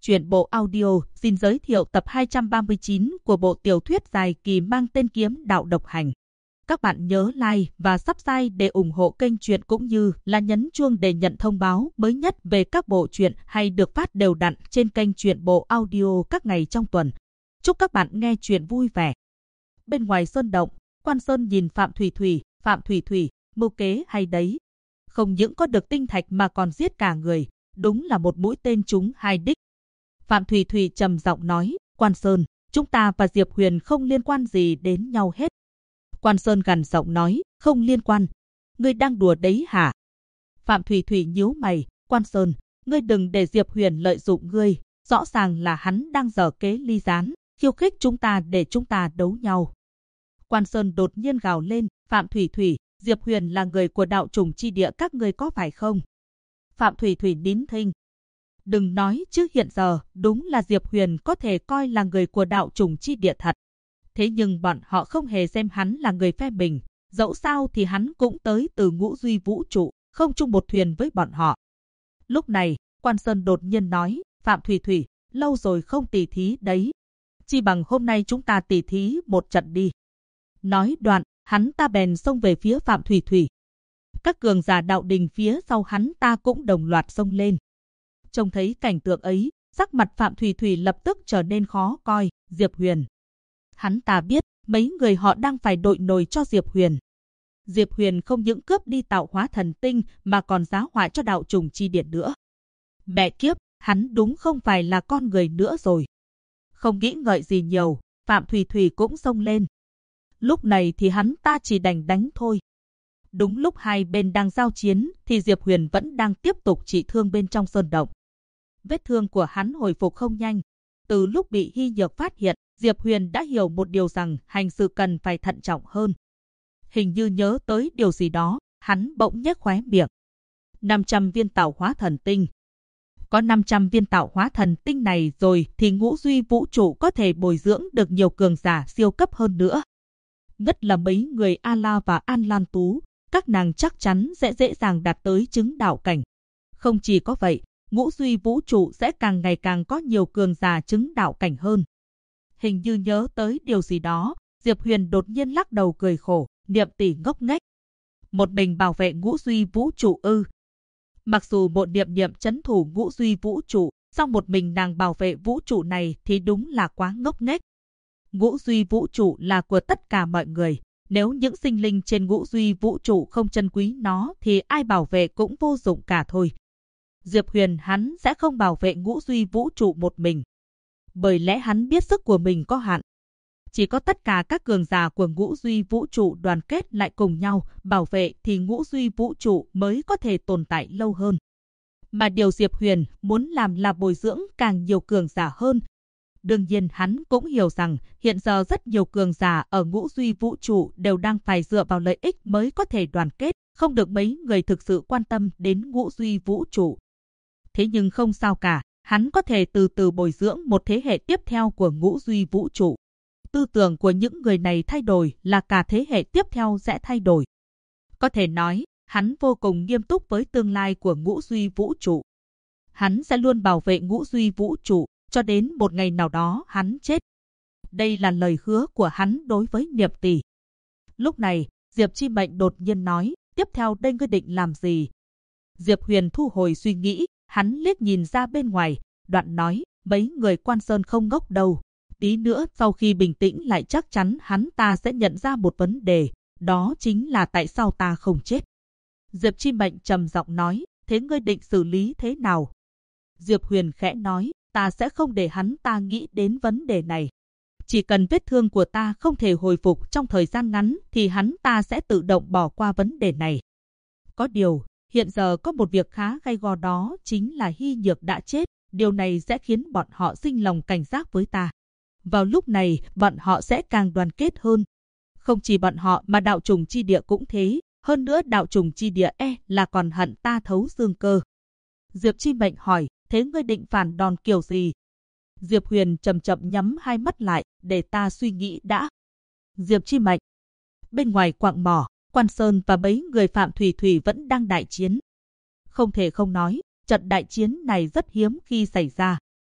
Truyện bộ audio xin giới thiệu tập 239 của bộ tiểu thuyết dài kỳ mang tên Kiếm Đạo Độc Hành. Các bạn nhớ like và subscribe để ủng hộ kênh truyện cũng như là nhấn chuông để nhận thông báo mới nhất về các bộ truyện hay được phát đều đặn trên kênh truyện bộ audio các ngày trong tuần. Chúc các bạn nghe truyện vui vẻ. Bên ngoài sơn động, Quan Sơn nhìn Phạm Thủy Thủy, mưu kế hay đấy. Không những có được tinh thạch mà còn giết cả người, đúng là một mũi tên trúng hai đích. Phạm Thủy Thủy trầm giọng nói, Quan Sơn, chúng ta và Diệp Huyền không liên quan gì đến nhau hết. Quan Sơn gằn giọng nói, không liên quan. Ngươi đang đùa đấy hả? Phạm Thủy Thủy nhíu mày, Quan Sơn, ngươi đừng để Diệp Huyền lợi dụng ngươi. Rõ ràng là hắn đang giở kế ly gián, khiêu khích chúng ta để chúng ta đấu nhau. Quan Sơn đột nhiên gào lên, Phạm Thủy Thủy, Diệp Huyền là người của đạo trùng chi địa các ngươi có phải không? Phạm Thủy Thủy nín thinh. Đừng nói chứ hiện giờ đúng là Diệp Huyền có thể coi là người của đạo trùng chi địa thật. Thế nhưng bọn họ không hề xem hắn là người phe mình. Dẫu sao thì hắn cũng tới từ ngũ duy vũ trụ, không chung một thuyền với bọn họ. Lúc này, Quan Sơn đột nhiên nói, Phạm Thủy Thủy, lâu rồi không tỉ thí đấy. Chi bằng hôm nay chúng ta tỉ thí một trận đi. Nói đoạn, hắn ta bèn xông về phía Phạm Thủy Thủy. Các cường giả đạo đình phía sau hắn ta cũng đồng loạt xông lên. Trông thấy cảnh tượng ấy, sắc mặt Phạm Thủy Thủy lập tức trở nên khó coi. Diệp Huyền. Hắn ta biết mấy người họ đang phải đội nồi cho Diệp Huyền. Diệp Huyền không những cướp đi tạo hóa thần tinh mà còn giá họa cho đạo trùng chi địa nữa. Mẹ kiếp, hắn đúng không phải là con người nữa rồi. Không nghĩ ngợi gì nhiều, Phạm Thủy Thủy cũng xông lên. Lúc này thì hắn ta chỉ đành đánh thôi. Đúng lúc hai bên đang giao chiến thì Diệp Huyền vẫn đang tiếp tục trị thương bên trong sơn động. Vết thương của hắn hồi phục không nhanh. Từ lúc bị Hy Nhược phát hiện, Diệp Huyền đã hiểu một điều rằng hành sự cần phải thận trọng hơn. Hình như nhớ tới điều gì đó, hắn bỗng nhếch khóe miệng. 500 viên tạo hóa thần tinh. Có 500 viên tạo hóa thần tinh này rồi thì ngũ duy vũ trụ có thể bồi dưỡng được nhiều cường giả siêu cấp hơn nữa. Nhất là mấy người A-la và An Lan Tú, các nàng chắc chắn sẽ dễ dàng đạt tới chứng đạo cảnh. Không chỉ có vậy, ngũ duy vũ trụ sẽ càng ngày càng có nhiều cường giả chứng đạo cảnh hơn. Hình như nhớ tới điều gì đó, Diệp Huyền đột nhiên lắc đầu cười khổ, Niệm tỷ ngốc nghếch. Một mình bảo vệ ngũ duy vũ trụ ư? Mặc dù một Niệm trấn thủ ngũ duy vũ trụ, song một mình nàng bảo vệ vũ trụ này thì đúng là quá ngốc nghếch. Ngũ duy vũ trụ là của tất cả mọi người. Nếu những sinh linh trên ngũ duy vũ trụ không trân quý nó thì ai bảo vệ cũng vô dụng cả thôi. Diệp Huyền hắn sẽ không bảo vệ ngũ duy vũ trụ một mình. Bởi lẽ hắn biết sức của mình có hạn. Chỉ có tất cả các cường giả của ngũ duy vũ trụ đoàn kết lại cùng nhau bảo vệ thì ngũ duy vũ trụ mới có thể tồn tại lâu hơn. Mà điều Diệp Huyền muốn làm là bồi dưỡng càng nhiều cường giả hơn. Đương nhiên hắn cũng hiểu rằng hiện giờ rất nhiều cường giả ở ngũ duy vũ trụ đều đang phải dựa vào lợi ích mới có thể đoàn kết, không được mấy người thực sự quan tâm đến ngũ duy vũ trụ. Thế nhưng không sao cả, hắn có thể từ từ bồi dưỡng một thế hệ tiếp theo của ngũ duy vũ trụ. Tư tưởng của những người này thay đổi là cả thế hệ tiếp theo sẽ thay đổi. Có thể nói, hắn vô cùng nghiêm túc với tương lai của ngũ duy vũ trụ. Hắn sẽ luôn bảo vệ ngũ duy vũ trụ cho đến một ngày nào đó hắn chết. Đây là lời hứa của hắn đối với Niệm tỷ. Lúc này, Diệp Chi Mệnh đột nhiên nói, tiếp theo đây ngươi định làm gì? Diệp Huyền thu hồi suy nghĩ, hắn liếc nhìn ra bên ngoài, đoạn nói, mấy người Quan Sơn không ngốc đâu. Tí nữa sau khi bình tĩnh lại chắc chắn hắn ta sẽ nhận ra một vấn đề, đó chính là tại sao ta không chết. Diệp Chi Mệnh trầm giọng nói, thế ngươi định xử lý thế nào? Diệp Huyền khẽ nói, ta sẽ không để hắn ta nghĩ đến vấn đề này. Chỉ cần vết thương của ta không thể hồi phục trong thời gian ngắn thì hắn ta sẽ tự động bỏ qua vấn đề này. Có điều, hiện giờ có một việc khá gay go đó chính là Hy Nhược đã chết. Điều này sẽ khiến bọn họ sinh lòng cảnh giác với ta. Vào lúc này, bọn họ sẽ càng đoàn kết hơn. Không chỉ bọn họ mà đạo trùng chi địa cũng thế. Hơn nữa đạo trùng chi địa là còn hận ta thấu xương cơ. Diệp Chi Mệnh hỏi, thế ngươi định phản đòn kiểu gì? Diệp Huyền chậm chậm nhắm hai mắt lại, để ta suy nghĩ đã. Diệp Chi Mệnh. Bên ngoài quạng mỏ, Quan Sơn và mấy người Phạm Thủy Thủy vẫn đang đại chiến. Không thể không nói, trận đại chiến này rất hiếm khi xảy ra.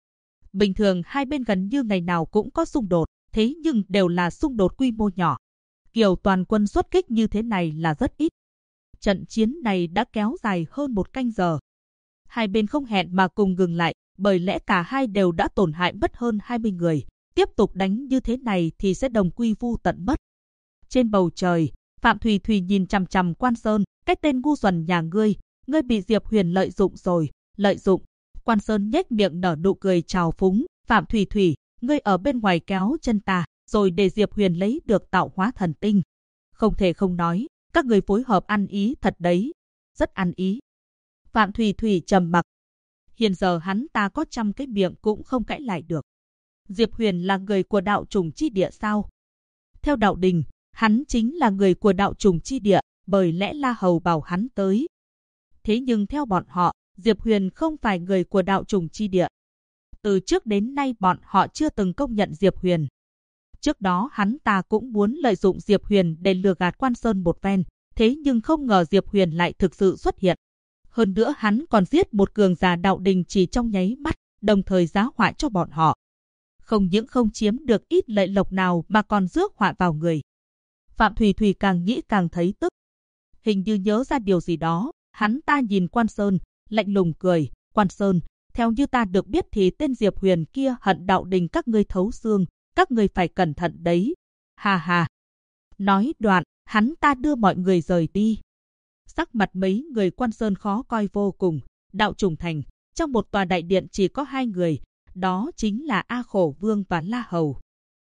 Bình thường hai bên gần như ngày nào cũng có xung đột, thế nhưng đều là xung đột quy mô nhỏ. Kiểu toàn quân xuất kích như thế này là rất ít. Trận chiến này đã kéo dài hơn 1 canh giờ. Hai bên không hẹn mà cùng ngừng lại, bởi lẽ cả hai đều đã tổn hại mất hơn 20 người. Tiếp tục đánh như thế này thì sẽ đồng quy vu tận mất. Trên bầu trời, Phạm Thùy Thùy nhìn chằm chằm Quan Sơn, cái tên ngu xuẩn nhà ngươi bị Diệp Huyền lợi dụng rồi, lợi dụng. Quan Sơn nhếch miệng nở nụ cười trào phúng, Phạm Thùy Thùy, ngươi ở bên ngoài kéo chân ta, rồi để Diệp Huyền lấy được tạo hóa thần tinh. Không thể không nói, các người phối hợp ăn ý thật đấy, rất ăn ý. Phạm Thùy Thùy trầm mặc. Hiện giờ hắn ta có 100 cái miệng cũng không cãi lại được. Diệp Huyền là người của đạo trùng chi địa sao? Theo đạo đình, hắn chính là người của đạo trùng chi địa, bởi lẽ La Hầu bảo hắn tới. Thế nhưng theo bọn họ, Diệp Huyền không phải người của đạo trùng chi địa. Từ trước đến nay bọn họ chưa từng công nhận Diệp Huyền. Trước đó hắn ta cũng muốn lợi dụng Diệp Huyền để lừa gạt Quan Sơn một phen, thế nhưng không ngờ Diệp Huyền lại thực sự xuất hiện. Hơn nữa hắn còn giết một cường giả đạo đình chỉ trong nháy mắt, đồng thời giá họa cho bọn họ. Không những không chiếm được ít lợi lộc nào mà còn rước họa vào người. Phạm Thùy Thùy càng nghĩ càng thấy tức. Hình như nhớ ra điều gì đó, hắn ta nhìn Quan Sơn, lạnh lùng cười. Quan Sơn, theo như ta được biết thì tên Diệp Huyền kia hận đạo đình các ngươi thấu xương, các ngươi phải cẩn thận đấy. Hà hà. Nói đoạn, hắn ta đưa mọi người rời đi. Sắc mặt mấy người Quan Sơn khó coi vô cùng. Đạo trùng thành, trong một tòa đại điện chỉ có 2 người, đó chính là A Khổ Vương và La Hầu.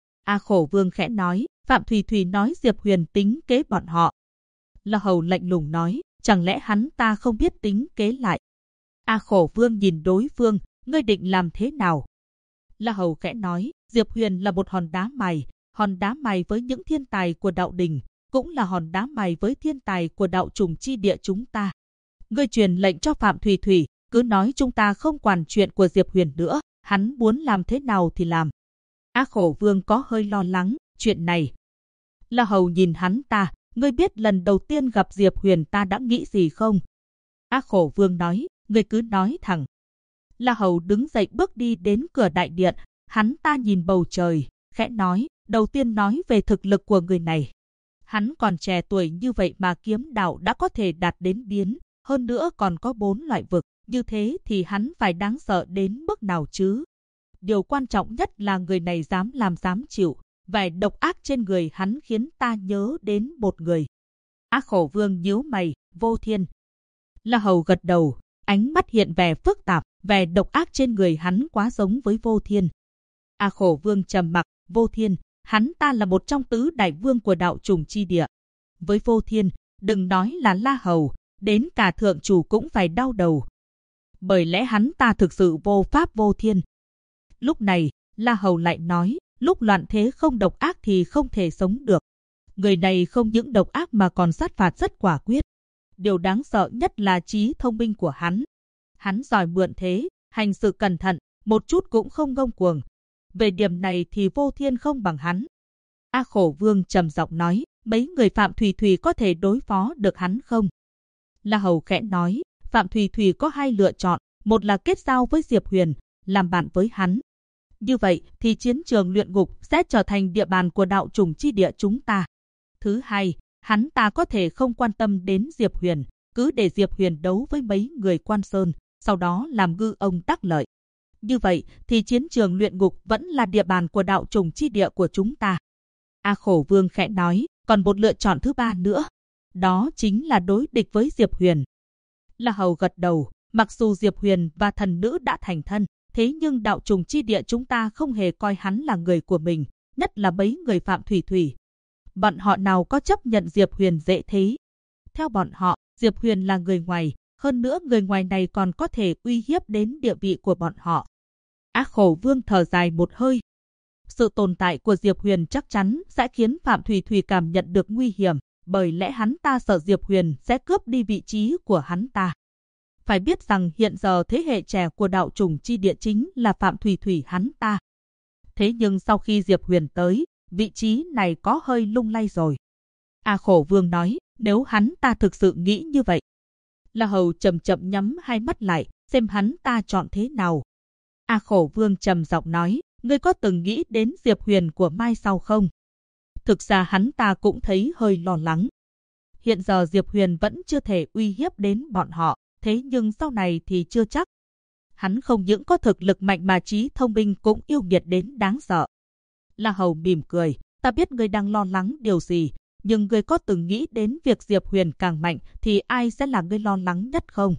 A Khổ Vương khẽ nói, Phạm Thùy Thùy nói Diệp Huyền tính kế bọn họ. La Hầu lạnh lùng nói, chẳng lẽ hắn ta không biết tính kế lại. A Khổ Vương nhìn đối phương, ngươi định làm thế nào? La Hầu khẽ nói, Diệp Huyền là một hòn đá mài với những thiên tài của đạo đình, cũng là hòn đá mài với thiên tài của đạo trùng chi địa chúng ta. Ngươi truyền lệnh cho Phạm Thùy Thùy, cứ nói chúng ta không quản chuyện của Diệp Huyền nữa, hắn muốn làm thế nào thì làm. A Khổ Vương có hơi lo lắng, chuyện này. La Hầu nhìn hắn ta, ngươi biết lần đầu tiên gặp Diệp Huyền ta đã nghĩ gì không? A Khổ Vương nói, ngươi cứ nói thẳng. La Hầu đứng dậy bước đi đến cửa đại điện, hắn ta nhìn bầu trời, khẽ nói, đầu tiên nói về thực lực của người này. Hắn còn trẻ tuổi như vậy mà kiếm đạo đã có thể đạt đến biến, hơn nữa còn có 4 loại vực, như thế thì hắn phải đáng sợ đến mức nào chứ? Điều quan trọng nhất là người này dám làm dám chịu, vẻ độc ác trên người hắn khiến ta nhớ đến một người. A Khổ Vương nhíu mày, Vô Thiên. La Hầu gật đầu, ánh mắt hiện vẻ phức tạp, vẻ độc ác trên người hắn quá giống với Vô Thiên. A Khổ Vương trầm mặc, Vô Thiên, hắn ta là một trong tứ đại vương của đạo trùng chi địa. Với Vô Thiên, đừng nói là La Hầu, đến cả thượng chủ cũng phải đau đầu. Bởi lẽ hắn ta thực sự vô pháp vô thiên. Lúc này, La Hầu lại nói, lúc loạn thế không độc ác thì không thể sống được. Người này không những độc ác mà còn sát phạt rất quả quyết. Điều đáng sợ nhất là trí thông minh của hắn. Hắn giỏi mượn thế, hành sự cẩn thận, một chút cũng không ngông cuồng. Về điểm này thì Vô Thiên không bằng hắn. A Khổ Vương trầm giọng nói, mấy người Phạm Thùy Thùy có thể đối phó được hắn không? La Hầu khẽ nói, Phạm Thùy Thùy có 2 lựa chọn, một là kết giao với Diệp Huyền, làm bạn với hắn. Như vậy thì chiến trường luyện ngục sẽ trở thành địa bàn của đạo trùng chi địa chúng ta. Thứ hai, hắn ta có thể không quan tâm đến Diệp Huyền, cứ để Diệp Huyền đấu với mấy người Quan Sơn, sau đó làm ngư ông đắc lợi. Như vậy thì chiến trường luyện ngục vẫn là địa bàn của đạo trùng chi địa của chúng ta. A Khổ Vương khẽ nói, còn một lựa chọn thứ 3 nữa. Đó chính là đối địch với Diệp Huyền. La Hầu gật đầu, mặc dù Diệp Huyền và thần nữ đã thành thân, thế nhưng đạo trùng chi địa chúng ta không hề coi hắn là người của mình, nhất là mấy người Phạm Thùy Thùy. Bọn họ nào có chấp nhận Diệp Huyền dễ thế? Theo bọn họ, Diệp Huyền là người ngoài, hơn nữa người ngoài này còn có thể uy hiếp đến địa vị của bọn họ. A Khổ Vương thở dài một hơi. Sự tồn tại của Diệp Huyền chắc chắn sẽ khiến Phạm Thùy Thùy cảm nhận được nguy hiểm, bởi lẽ hắn ta sợ Diệp Huyền sẽ cướp đi vị trí của hắn ta. Phải biết rằng hiện giờ thế hệ trẻ của đạo trùng chi địa chính là Phạm Thùy Thùy hắn ta. Thế nhưng sau khi Diệp Huyền tới, vị trí này có hơi lung lay rồi. A Khổ Vương nói, nếu hắn ta thực sự nghĩ như vậy. La Hầu chậm chậm nhắm 2 mắt lại, xem hắn ta chọn thế nào. A Khổ Vương trầm giọng nói, ngươi có từng nghĩ đến Diệp Huyền của mai sau không? Thực ra hắn ta cũng thấy hơi lo lắng. Hiện giờ Diệp Huyền vẫn chưa thể uy hiếp đến bọn họ, thế nhưng sau này thì chưa chắc. Hắn không những có thực lực mạnh mà trí thông minh cũng yêu nghiệt đến đáng sợ. La Hầu mỉm cười, ta biết ngươi đang lo lắng điều gì, nhưng ngươi có từng nghĩ đến việc Diệp Huyền càng mạnh thì ai sẽ là ngươi lo lắng nhất không?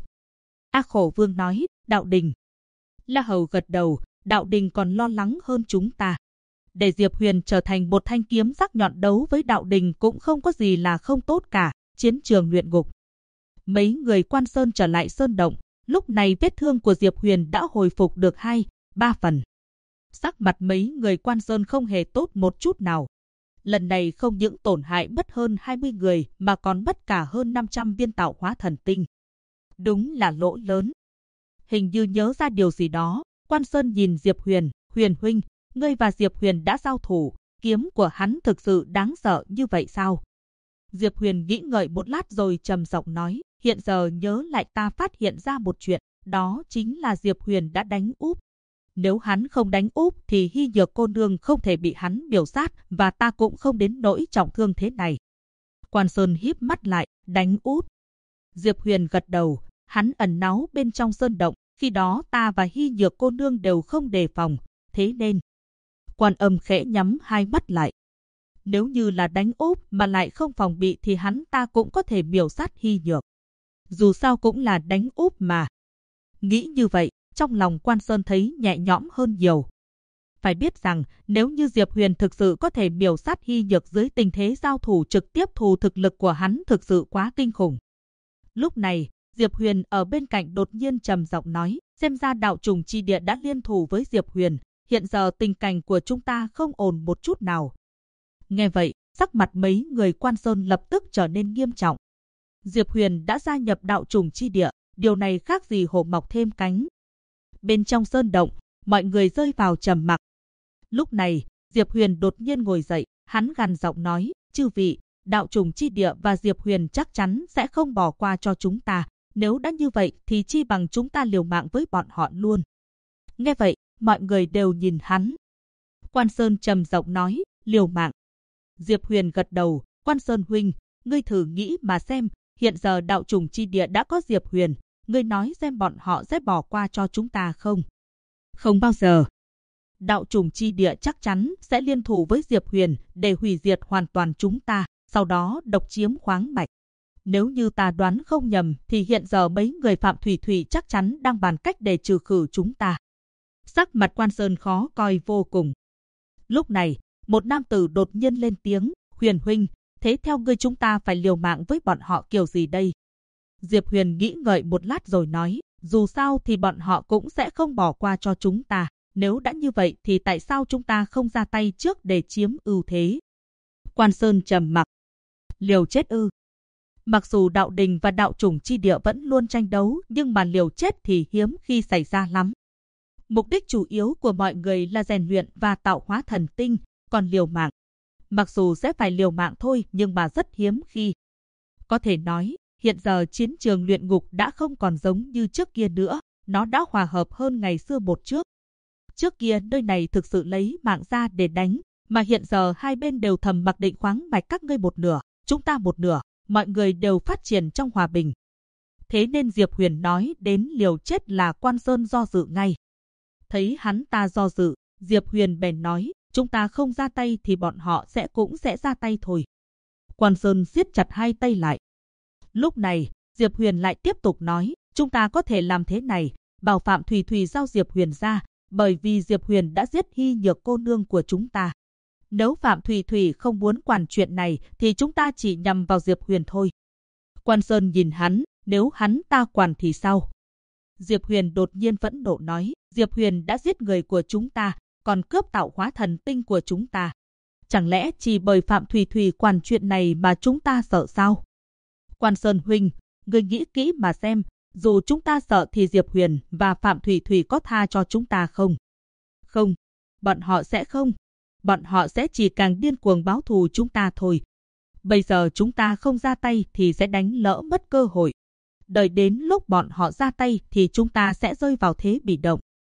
A Khổ Vương nói, Đạo Đình. La Hầu gật đầu, Đạo Đình còn lo lắng hơn chúng ta. Để Diệp Huyền trở thành một thanh kiếm sắc nhọn đấu với Đạo Đình cũng không có gì là không tốt cả. Chiến trường luyện ngục. Mấy người Quan Sơn trở lại sơn động, lúc này vết thương của Diệp Huyền đã hồi phục được 2-3 phần. Sắc mặt mấy người Quan Sơn không hề tốt một chút nào. Lần này không những tổn hại mất hơn 20 người mà còn mất cả hơn 500 viên tạo hóa thần tinh. Đúng là lỗ lớn. Hình như nhớ ra điều gì đó, Quan Sơn nhìn Diệp Huyền, Huyền huynh, ngươi và Diệp Huyền đã giao thủ, kiếm của hắn thực sự đáng sợ như vậy sao? Diệp Huyền nghĩ ngợi một lát rồi trầm giọng nói, hiện giờ nhớ lại ta phát hiện ra một chuyện, đó chính là Diệp Huyền đã đánh úp. Nếu hắn không đánh úp thì Hy Nhược cô nương không thể bị hắn miểu sát và ta cũng không đến nỗi trọng thương thế này. Quan Sơn híp mắt lại, đánh úp. Diệp Huyền gật đầu, hắn ẩn náu bên trong sơn động, khi đó ta và Hy Nhược cô nương đều không đề phòng, thế nên. Quan Âm khẽ nhắm hai mắt lại. Nếu như là đánh úp mà lại không phòng bị thì hắn ta cũng có thể miểu sát Hy Nhược. Dù sao cũng là đánh úp mà. Nghĩ như vậy, trong lòng Quan Sơn thấy nhẹ nhõm hơn nhiều. Phải biết rằng, nếu như Diệp Huyền thực sự có thể miểu sát Hy Nhược dưới tình thế giao thủ trực tiếp thì thực lực của hắn thực sự quá kinh khủng. Lúc này, Diệp Huyền ở bên cạnh đột nhiên trầm giọng nói, xem ra đạo trùng chi địa đã liên thủ với Diệp Huyền, hiện giờ tình cảnh của chúng ta không ổn một chút nào. Nghe vậy, sắc mặt mấy người Quan Sơn lập tức trở nên nghiêm trọng. Diệp Huyền đã gia nhập đạo trùng chi địa, điều này khác gì hổ mọc thêm cánh. Bên trong sơn động, mọi người rơi vào trầm mặc. Lúc này, Diệp Huyền đột nhiên ngồi dậy, hắn gằn giọng nói, chư vị, đạo trùng chi địa và Diệp Huyền chắc chắn sẽ không bỏ qua cho chúng ta. Nếu đã như vậy thì chi bằng chúng ta liều mạng với bọn họ luôn. Nghe vậy, mọi người đều nhìn hắn. Quan Sơn trầm giọng nói, liều mạng. Diệp Huyền gật đầu, Quan Sơn huynh, ngươi thử nghĩ mà xem, hiện giờ đạo trùng chi địa đã có Diệp Huyền, ngươi nói xem bọn họ sẽ bỏ qua cho chúng ta không? Không bao giờ. Đạo trùng chi địa chắc chắn sẽ liên thủ với Diệp Huyền để hủy diệt hoàn toàn chúng ta, sau đó độc chiếm khoáng mạch. Nếu như ta đoán không nhầm thì hiện giờ mấy người Phạm Thủy Thủy chắc chắn đang bàn cách để trừ khử chúng ta. Sắc mặt Quan Sơn khó coi vô cùng. Lúc này, một nam tử đột nhiên lên tiếng, Huyền huynh, thế theo ngươi chúng ta phải liều mạng với bọn họ kiểu gì đây? Diệp Huyền nghĩ ngợi một lát rồi nói, dù sao thì bọn họ cũng sẽ không bỏ qua cho chúng ta. Nếu đã như vậy thì tại sao chúng ta không ra tay trước để chiếm ưu thế? Quan Sơn trầm mặc. Liều chết ư? Mặc dù đạo đình và đạo trùng chi địa vẫn luôn tranh đấu, nhưng mà liều chết thì hiếm khi xảy ra lắm. Mục đích chủ yếu của mọi người là rèn luyện và tạo hóa thần tinh, còn liều mạng. Mặc dù sẽ phải liều mạng thôi nhưng mà rất hiếm khi. Có thể nói, hiện giờ chiến trường luyện ngục đã không còn giống như trước kia nữa, nó đã hòa hợp hơn ngày xưa một trước. Trước kia nơi này thực sự lấy mạng ra để đánh, mà hiện giờ hai bên đều thầm mặc định khoáng mạch các ngươi một nửa, chúng ta một nửa, mọi người đều phát triển trong hòa bình. Thế nên Diệp Huyền nói đến liều chết là Quan Sơn do dự ngay. Thấy hắn ta do dự, Diệp Huyền bèn nói, chúng ta không ra tay thì bọn họ cũng sẽ ra tay thôi. Quan Sơn siết chặt hai tay lại. Lúc này, Diệp Huyền lại tiếp tục nói, chúng ta có thể làm thế này, bảo Phạm Thủy Thủy giao Diệp Huyền ra, bởi vì Diệp Huyền đã giết Hy Nhược cô nương của chúng ta. Nếu Phạm Thủy Thủy không muốn quản chuyện này thì chúng ta chỉ nhằm vào Diệp Huyền thôi. Quan Sơn nhìn hắn, nếu hắn ta quản thì sao? Diệp Huyền đột nhiên phẫn nộ nói, Diệp Huyền đã giết người của chúng ta, còn cướp tạo hóa thần tinh của chúng ta. Chẳng lẽ chỉ bởi Phạm Thủy Thủy quản chuyện này mà chúng ta sợ sao? Quan Sơn huynh, ngươi nghĩ kỹ mà xem, dù chúng ta sợ thì Diệp Huyền và Phạm Thủy Thủy có tha cho chúng ta không? Không, bọn họ sẽ không. Bọn họ sẽ chỉ càng điên cuồng báo thù chúng ta thôi. Bây giờ chúng ta không ra tay thì sẽ đánh lỡ mất cơ hội. Đợi đến lúc bọn họ ra tay thì chúng ta sẽ rơi vào thế bị động.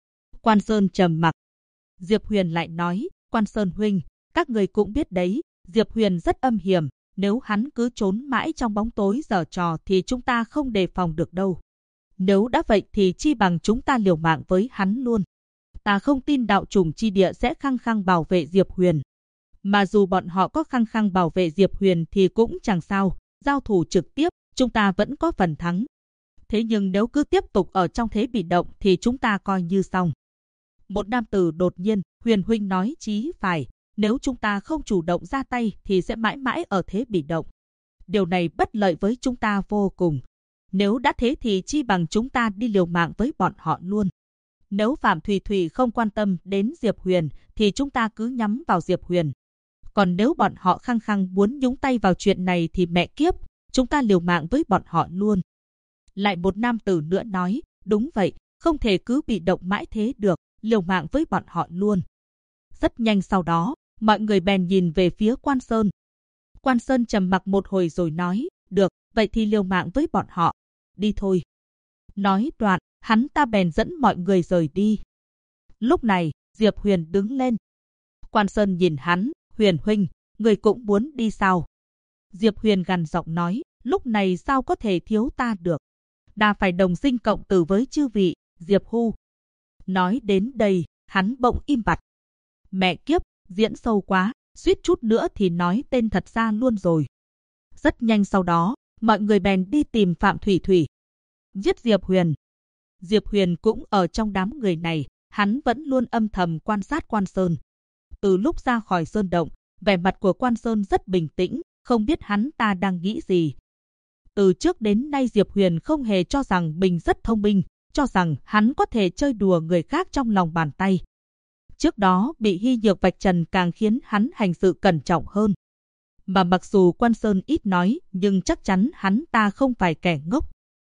Quan Sơn trầm mặc. Diệp Huyền lại nói, Quan Sơn huynh, các người cũng biết đấy, Diệp Huyền rất âm hiểm, nếu hắn cứ trốn mãi trong bóng tối giở trò thì chúng ta không đề phòng được đâu. Nếu đã vậy thì chi bằng chúng ta liều mạng với hắn luôn. Ta không tin đạo trùng chi địa sẽ khăng khăng bảo vệ Diệp Huyền. Mà dù bọn họ có khăng khăng bảo vệ Diệp Huyền thì cũng chẳng sao, giao thủ trực tiếp, chúng ta vẫn có phần thắng. Thế nhưng nếu cứ tiếp tục ở trong thế bị động thì chúng ta coi như xong. Một nam tử đột nhiên, Huyền huynh nói chí phải, nếu chúng ta không chủ động ra tay thì sẽ mãi mãi ở thế bị động. Điều này bất lợi với chúng ta vô cùng. Nếu đã thế thì chi bằng chúng ta đi liều mạng với bọn họ luôn. Nếu Phạm Thủy Thủy không quan tâm đến Diệp Huyền thì chúng ta cứ nhắm vào Diệp Huyền. Còn nếu bọn họ khăng khăng muốn nhúng tay vào chuyện này thì mẹ kiếp, chúng ta liều mạng với bọn họ luôn. Lại một nam tử nữa nói, đúng vậy, không thể cứ bị động mãi thế được, liều mạng với bọn họ luôn. Rất nhanh sau đó, mọi người bèn nhìn về phía Quan Sơn. Quan Sơn trầm mặc một hồi rồi nói, được, vậy thì liều mạng với bọn họ. Đi thôi. Nói đoạn, hắn ta bèn dẫn mọi người rời đi. Lúc này, Diệp Huyền đứng lên. Quan Sơn nhìn hắn, Huyền huynh, người cũng muốn đi sao? Diệp Huyền gằn giọng nói, lúc này sao có thể thiếu ta được? Đã phải đồng sinh cộng tử với chư vị, Diệp Hu. Nói đến đây, hắn bỗng im bặt. Mẹ kiếp, diễn sâu quá, suýt chút nữa thì nói tên thật ra luôn rồi. Rất nhanh sau đó, mọi người bèn đi tìm Phạm Thủy Thủy. Giết Diệp Huyền. Diệp Huyền cũng ở trong đám người này, hắn vẫn luôn âm thầm quan sát Quan Sơn. Từ lúc ra khỏi sơn động, vẻ mặt của Quan Sơn rất bình tĩnh, không biết hắn ta đang nghĩ gì. Từ trước đến nay Diệp Huyền không hề cho rằng mình rất thông minh, cho rằng hắn có thể chơi đùa người khác trong lòng bàn tay. Trước đó bị Hy Nhược vạch trần càng khiến hắn hành sự cẩn trọng hơn. Mà mặc dù Quan Sơn ít nói, nhưng chắc chắn hắn ta không phải kẻ ngốc.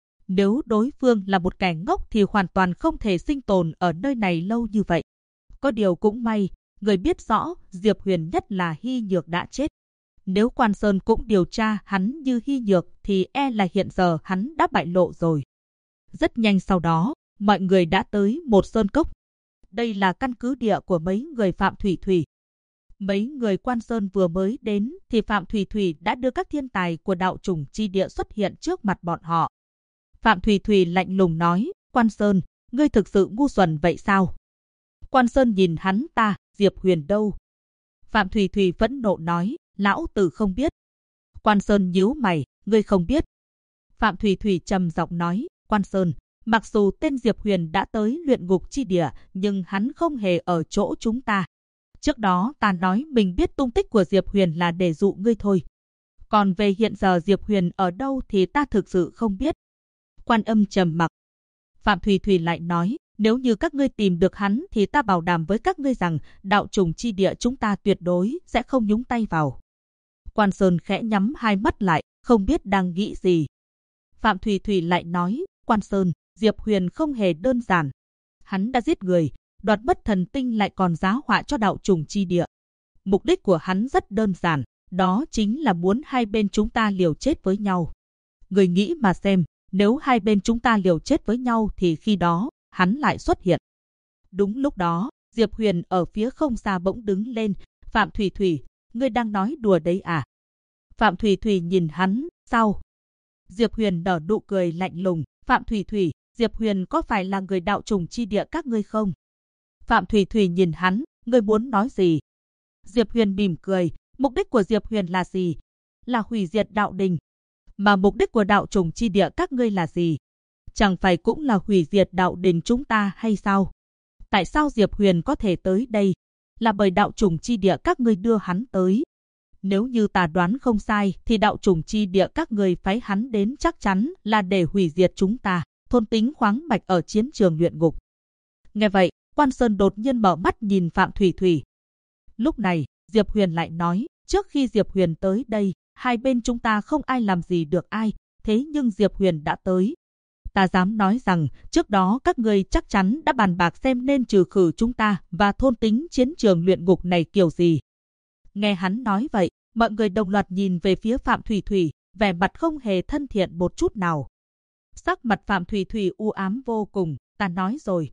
Nếu đối phương là một kẻ ngốc thì hoàn toàn không thể sinh tồn ở nơi này lâu như vậy. Có điều cũng may, người biết rõ Diệp Huyền nhất là Hy Nhược đã chết. Nếu Quan Sơn cũng điều tra hắn như Hy Nhược thì e là hiện giờ hắn đã bại lộ rồi. Rất nhanh sau đó, mọi người đã tới một sơn cốc. Đây là căn cứ địa của mấy người Phạm Thủy Thủy. Mấy người Quan Sơn vừa mới đến thì Phạm Thủy Thủy đã đưa các thiên tài của đạo trùng chi địa xuất hiện trước mặt bọn họ. Phạm Thủy Thủy lạnh lùng nói, Quan Sơn, ngươi thực sự ngu xuẩn vậy sao? Quan Sơn nhìn hắn ta, Diệp Huyền đâu? Phạm Thủy Thủy phẫn nộ nói, lão tử không biết. Quan Sơn nhíu mày, ngươi không biết. Phạm Thủy Thủy trầm giọng nói, Quan Sơn, mặc dù tên Diệp Huyền đã tới luyện ngục chi địa, nhưng hắn không hề ở chỗ chúng ta. Trước đó ta nói mình biết tung tích của Diệp Huyền là để dụ ngươi thôi. Còn về hiện giờ Diệp Huyền ở đâu thì ta thực sự không biết. Quan Âm trầm mặc. Phạm Thủy Thủy lại nói, nếu như các ngươi tìm được hắn thì ta bảo đảm với các ngươi rằng đạo trùng chi địa chúng ta tuyệt đối sẽ không nhúng tay vào. Quan Sơn khẽ nhắm hai mắt lại, không biết đang nghĩ gì. Phạm Thủy Thủy lại nói, Quan Sơn, Diệp Huyền không hề đơn giản. Hắn đã giết người, đoạt mất thần tinh lại còn giá họa cho đạo trùng chi địa. Mục đích của hắn rất đơn giản, đó chính là muốn hai bên chúng ta liều chết với nhau. Người nghĩ mà xem, nếu hai bên chúng ta liều chết với nhau thì khi đó, hắn lại xuất hiện. Đúng lúc đó, Diệp Huyền ở phía không xa bỗng đứng lên, Phạm Thủy Thủy, ngươi đang nói đùa đấy à? Phạm Thủy Thủy nhìn hắn, sao? Diệp Huyền nở nụ cười lạnh lùng, Phạm Thủy Thủy, Diệp Huyền có phải là người đạo trùng chi địa các ngươi không? Phạm Thủy Thủy nhìn hắn, ngươi muốn nói gì? Diệp Huyền mỉm cười, mục đích của Diệp Huyền là gì? Là hủy diệt đạo đình. Mà mục đích của đạo trùng chi địa các ngươi là gì? Chẳng phải cũng là hủy diệt đạo đình chúng ta hay sao? Tại sao Diệp Huyền có thể tới đây? Là bởi đạo trùng chi địa các ngươi đưa hắn tới. Nếu như ta đoán không sai thì đạo trùng chi địa các ngươi phái hắn đến chắc chắn là để hủy diệt chúng ta, thôn tính khoáng mạch ở chiến trường luyện ngục. Nghe vậy, Quan Sơn đột nhiên mở mắt nhìn Phạm Thủy Thủy. Lúc này, Diệp Huyền lại nói, trước khi Diệp Huyền tới đây, hai bên chúng ta không ai làm gì được ai, thế nhưng Diệp Huyền đã tới. Ta dám nói rằng, trước đó các ngươi chắc chắn đã bàn bạc xem nên trừ khử chúng ta và thôn tính chiến trường luyện ngục này kiểu gì. Nghe hắn nói vậy, mọi người đồng loạt nhìn về phía Phạm Thủy Thủy, vẻ mặt không hề thân thiện một chút nào. Sắc mặt Phạm Thủy Thủy u ám vô cùng, ta nói rồi.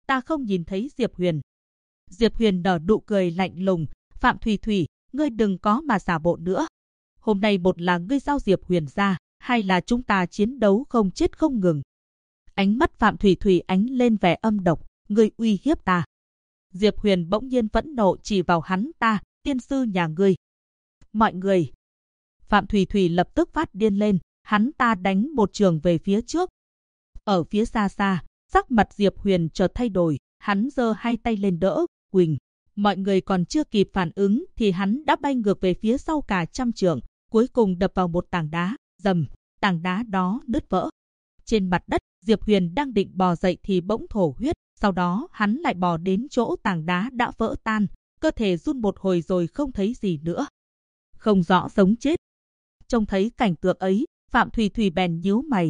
ta không nhìn thấy Diệp Huyền. Diệp Huyền nở nụ cười lạnh lùng, Phạm Thùy Thùy, ngươi đừng có mà giả bộ nữa. Hôm nay một là ngươi giao Diệp Huyền ra, hai là chúng ta chiến đấu không chết không ngừng. Ánh mắt Phạm Thùy Thùy ánh lên vẻ âm độc, ngươi uy hiếp ta. Diệp Huyền bỗng nhiên phẫn nộ chỉ vào hắn ta, tiên sư nhà ngươi. Mọi người. Phạm Thùy Thùy lập tức phát điên lên, hắn ta đánh một trường về phía trước. Ở phía xa xa, sắc mặt Diệp Huyền chợt thay đổi, hắn giơ hai tay lên đỡ, Quỳnh. Mọi người còn chưa kịp phản ứng thì hắn đã bay ngược về phía sau cả trăm trượng, cuối cùng đập vào một tảng đá, rầm, tảng đá đó nứt vỡ. Trên mặt đất, Diệp Huyền đang định bò dậy thì bỗng thổ huyết, sau đó hắn lại bò đến chỗ tảng đá đã vỡ tan, cơ thể run một hồi rồi không thấy gì nữa. Không rõ sống chết. Trông thấy cảnh tượng ấy, Phạm Thùy Thùy bèn nhíu mày.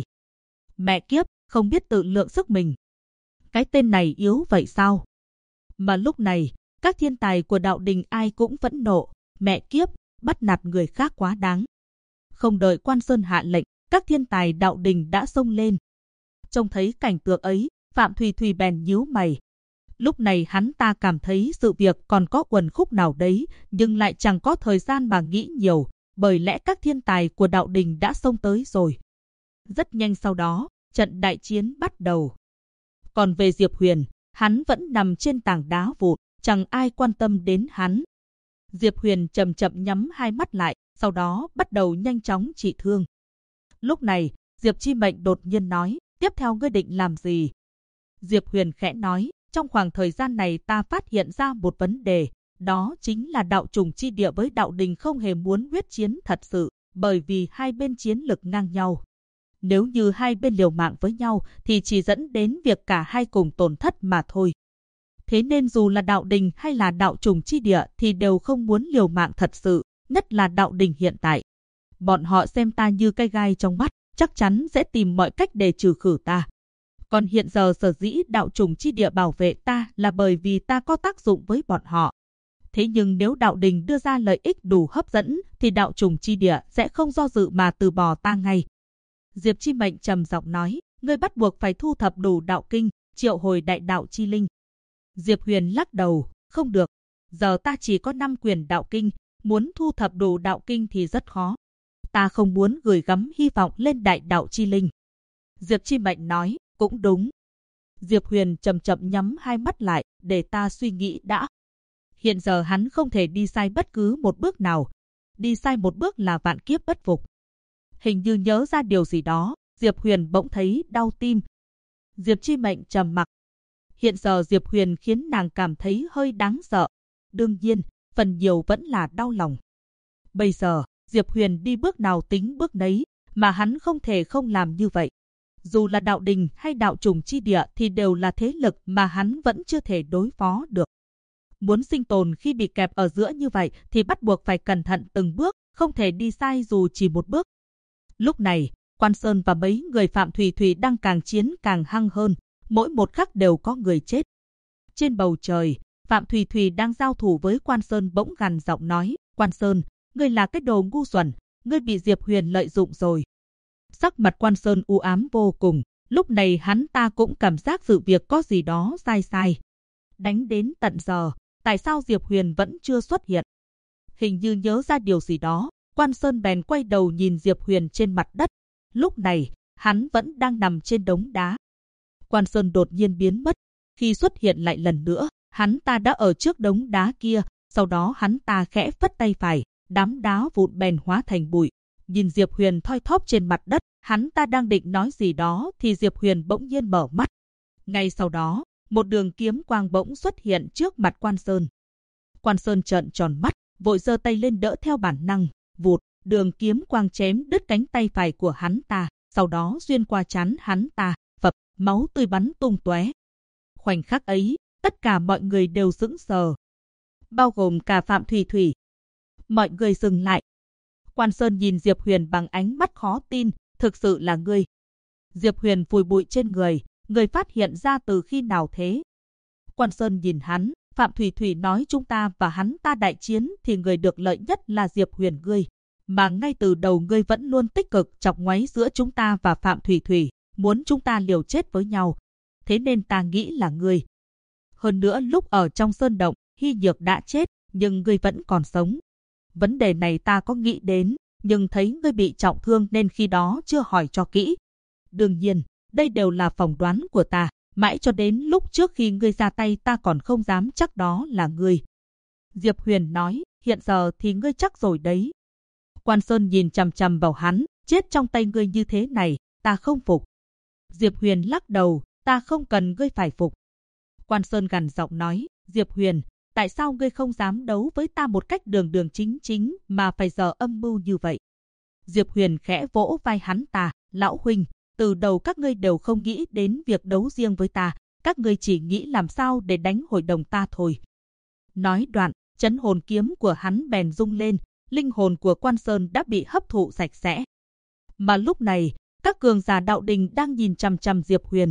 Mẹ kiếp, không biết tự lượng sức mình. Cái tên này yếu vậy sao? Mà lúc này, các thiên tài của đạo đình ai cũng phẫn nộ. Mẹ kiếp, bắt nạt người khác quá đáng. Không đợi Quan Sơn hạ lệnh, các thiên tài đạo đình đã xông lên. Trông thấy cảnh tượng ấy, Phạm Thùy Thùy bèn nhíu mày. Lúc này hắn ta cảm thấy sự việc còn có uẩn khúc nào đấy, nhưng lại chẳng có thời gian mà nghĩ nhiều, bởi lẽ các thiên tài của đạo đình đã xông tới rồi. Rất nhanh sau đó, trận đại chiến bắt đầu. Còn về Diệp Huyền, hắn vẫn nằm trên tảng đá vụn, chẳng ai quan tâm đến hắn. Diệp Huyền chậm chậm nhắm hai mắt lại, sau đó bắt đầu nhanh chóng trị thương. Lúc này, Diệp Chi Mệnh đột nhiên nói, tiếp theo ngươi định làm gì? Diệp Huyền khẽ nói, trong khoảng thời gian này ta phát hiện ra một vấn đề, đó chính là đạo trùng chi địa với đạo đình không hề muốn huyết chiến thật sự, bởi vì hai bên chiến lực ngang nhau. Nếu như hai bên liều mạng với nhau thì chỉ dẫn đến việc cả hai cùng tổn thất mà thôi. Thế nên dù là đạo đình hay là đạo trùng chi địa thì đều không muốn liều mạng thật sự, nhất là đạo đình hiện tại. Bọn họ xem ta như cây gai trong mắt, chắc chắn sẽ tìm mọi cách để trừ khử ta. Còn hiện giờ sở dĩ đạo trùng chi địa bảo vệ ta là bởi vì ta có tác dụng với bọn họ. Thế nhưng nếu đạo đình đưa ra lợi ích đủ hấp dẫn thì đạo trùng chi địa sẽ không do dự mà từ bỏ ta ngay. Diệp Chi Mệnh trầm giọng nói, ngươi bắt buộc phải thu thập đủ đạo kinh, triệu hồi đại đạo chi linh. Diệp Huyền lắc đầu, không được. Giờ ta chỉ có 5 quyển đạo kinh, muốn thu thập đủ đạo kinh thì rất khó. Ta không muốn gửi gắm hy vọng lên đại đạo chi linh. Diệp Chi Mệnh nói, cũng đúng. Diệp Huyền chậm chậm nhắm hai mắt lại, để ta suy nghĩ đã. Hiện giờ hắn không thể đi sai bất cứ một bước nào. Đi sai một bước là vạn kiếp bất phục. Hình như nhớ ra điều gì đó, Diệp Huyền bỗng thấy đau tim. Diệp Chi Mệnh trầm mặc. Hiện giờ Diệp Huyền khiến nàng cảm thấy hơi đáng sợ. Đương nhiên, phần nhiều vẫn là đau lòng. Bây giờ, Diệp Huyền đi bước nào tính bước nấy, mà hắn không thể không làm như vậy. Dù là đạo đình hay đạo trùng chi địa thì đều là thế lực mà hắn vẫn chưa thể đối phó được. Muốn sinh tồn khi bị kẹp ở giữa như vậy thì bắt buộc phải cẩn thận từng bước, không thể đi sai dù chỉ một bước. Lúc này, Quan Sơn và mấy người Phạm Thùy Thùy đang càng chiến càng hăng hơn, mỗi một khắc đều có người chết. Trên bầu trời, Phạm Thùy Thùy đang giao thủ với Quan Sơn bỗng gằn giọng nói, Quan Sơn, ngươi là cái đồ ngu xuẩn, ngươi bị Diệp Huyền lợi dụng rồi. Sắc mặt Quan Sơn u ám vô cùng, lúc này hắn ta cũng cảm giác sự việc có gì đó sai. Đánh đến tận giờ, tại sao Diệp Huyền vẫn chưa xuất hiện? Hình như nhớ ra điều gì đó, Quan Sơn bèn quay đầu nhìn Diệp Huyền trên mặt đất. Lúc này, hắn vẫn đang nằm trên đống đá. Quan Sơn đột nhiên biến mất. Khi xuất hiện lại lần nữa, hắn ta đã ở trước đống đá kia, sau đó hắn ta khẽ phất tay phải, đám đá vụn bèn hóa thành bụi. Nhìn Diệp Huyền thoi thóp trên mặt đất, hắn ta đang định nói gì đó thì Diệp Huyền bỗng nhiên mở mắt. Ngay sau đó, một đường kiếm quang bỗng xuất hiện trước mặt Quan Sơn. Quan Sơn trợn tròn mắt, vội giơ tay lên đỡ theo bản năng, vụt, đường kiếm quang chém đứt cánh tay phải của hắn ta, sau đó xuyên qua trán hắn ta, phập, máu tươi bắn tung tóe. Khoảnh khắc ấy, tất cả mọi người đều sững sờ, bao gồm cả Phạm Thùy Thùy. Mọi người dừng lại. Quan Sơn nhìn Diệp Huyền bằng ánh mắt khó tin, thực sự là ngươi. Diệp Huyền phủi bụi trên người, người phát hiện ra từ khi nào thế? Quan Sơn nhìn hắn, Phạm Thùy Thùy nói chúng ta và hắn ta đại chiến thì người được lợi nhất là Diệp Huyền ngươi. Mà ngay từ đầu ngươi vẫn luôn tích cực chọc ngoáy giữa chúng ta và Phạm Thùy Thùy, muốn chúng ta liều chết với nhau. Thế nên ta nghĩ là ngươi. Hơn nữa lúc ở trong sơn động, Hy Nhược đã chết, nhưng ngươi vẫn còn sống. Vấn đề này ta có nghĩ đến, nhưng thấy ngươi bị trọng thương nên khi đó chưa hỏi cho kỹ. Đương nhiên, đây đều là phỏng đoán của ta, mãi cho đến lúc trước khi ngươi ra tay ta còn không dám chắc đó là ngươi. Diệp Huyền nói, hiện giờ thì ngươi chắc rồi đấy. Quan Sơn nhìn chằm chằm vào hắn, chết trong tay ngươi như thế này, ta không phục. Diệp Huyền lắc đầu, ta không cần ngươi phải phục. Quan Sơn gằn giọng nói, Diệp Huyền, tại sao ngươi không dám đấu với ta một cách đường đường chính chính mà phải dở âm mưu như vậy? Diệp Huyền khẽ vỗ vai hắn ta, lão huynh, từ đầu các ngươi đều không nghĩ đến việc đấu riêng với ta, các ngươi chỉ nghĩ làm sao để đánh hội đồng ta thôi. Nói đoạn, chấn hồn kiếm của hắn bèn rung lên, linh hồn của Quan Sơn đã bị hấp thụ sạch sẽ. Mà lúc này, các cường giả đạo đình đang nhìn chằm chằm Diệp Huyền.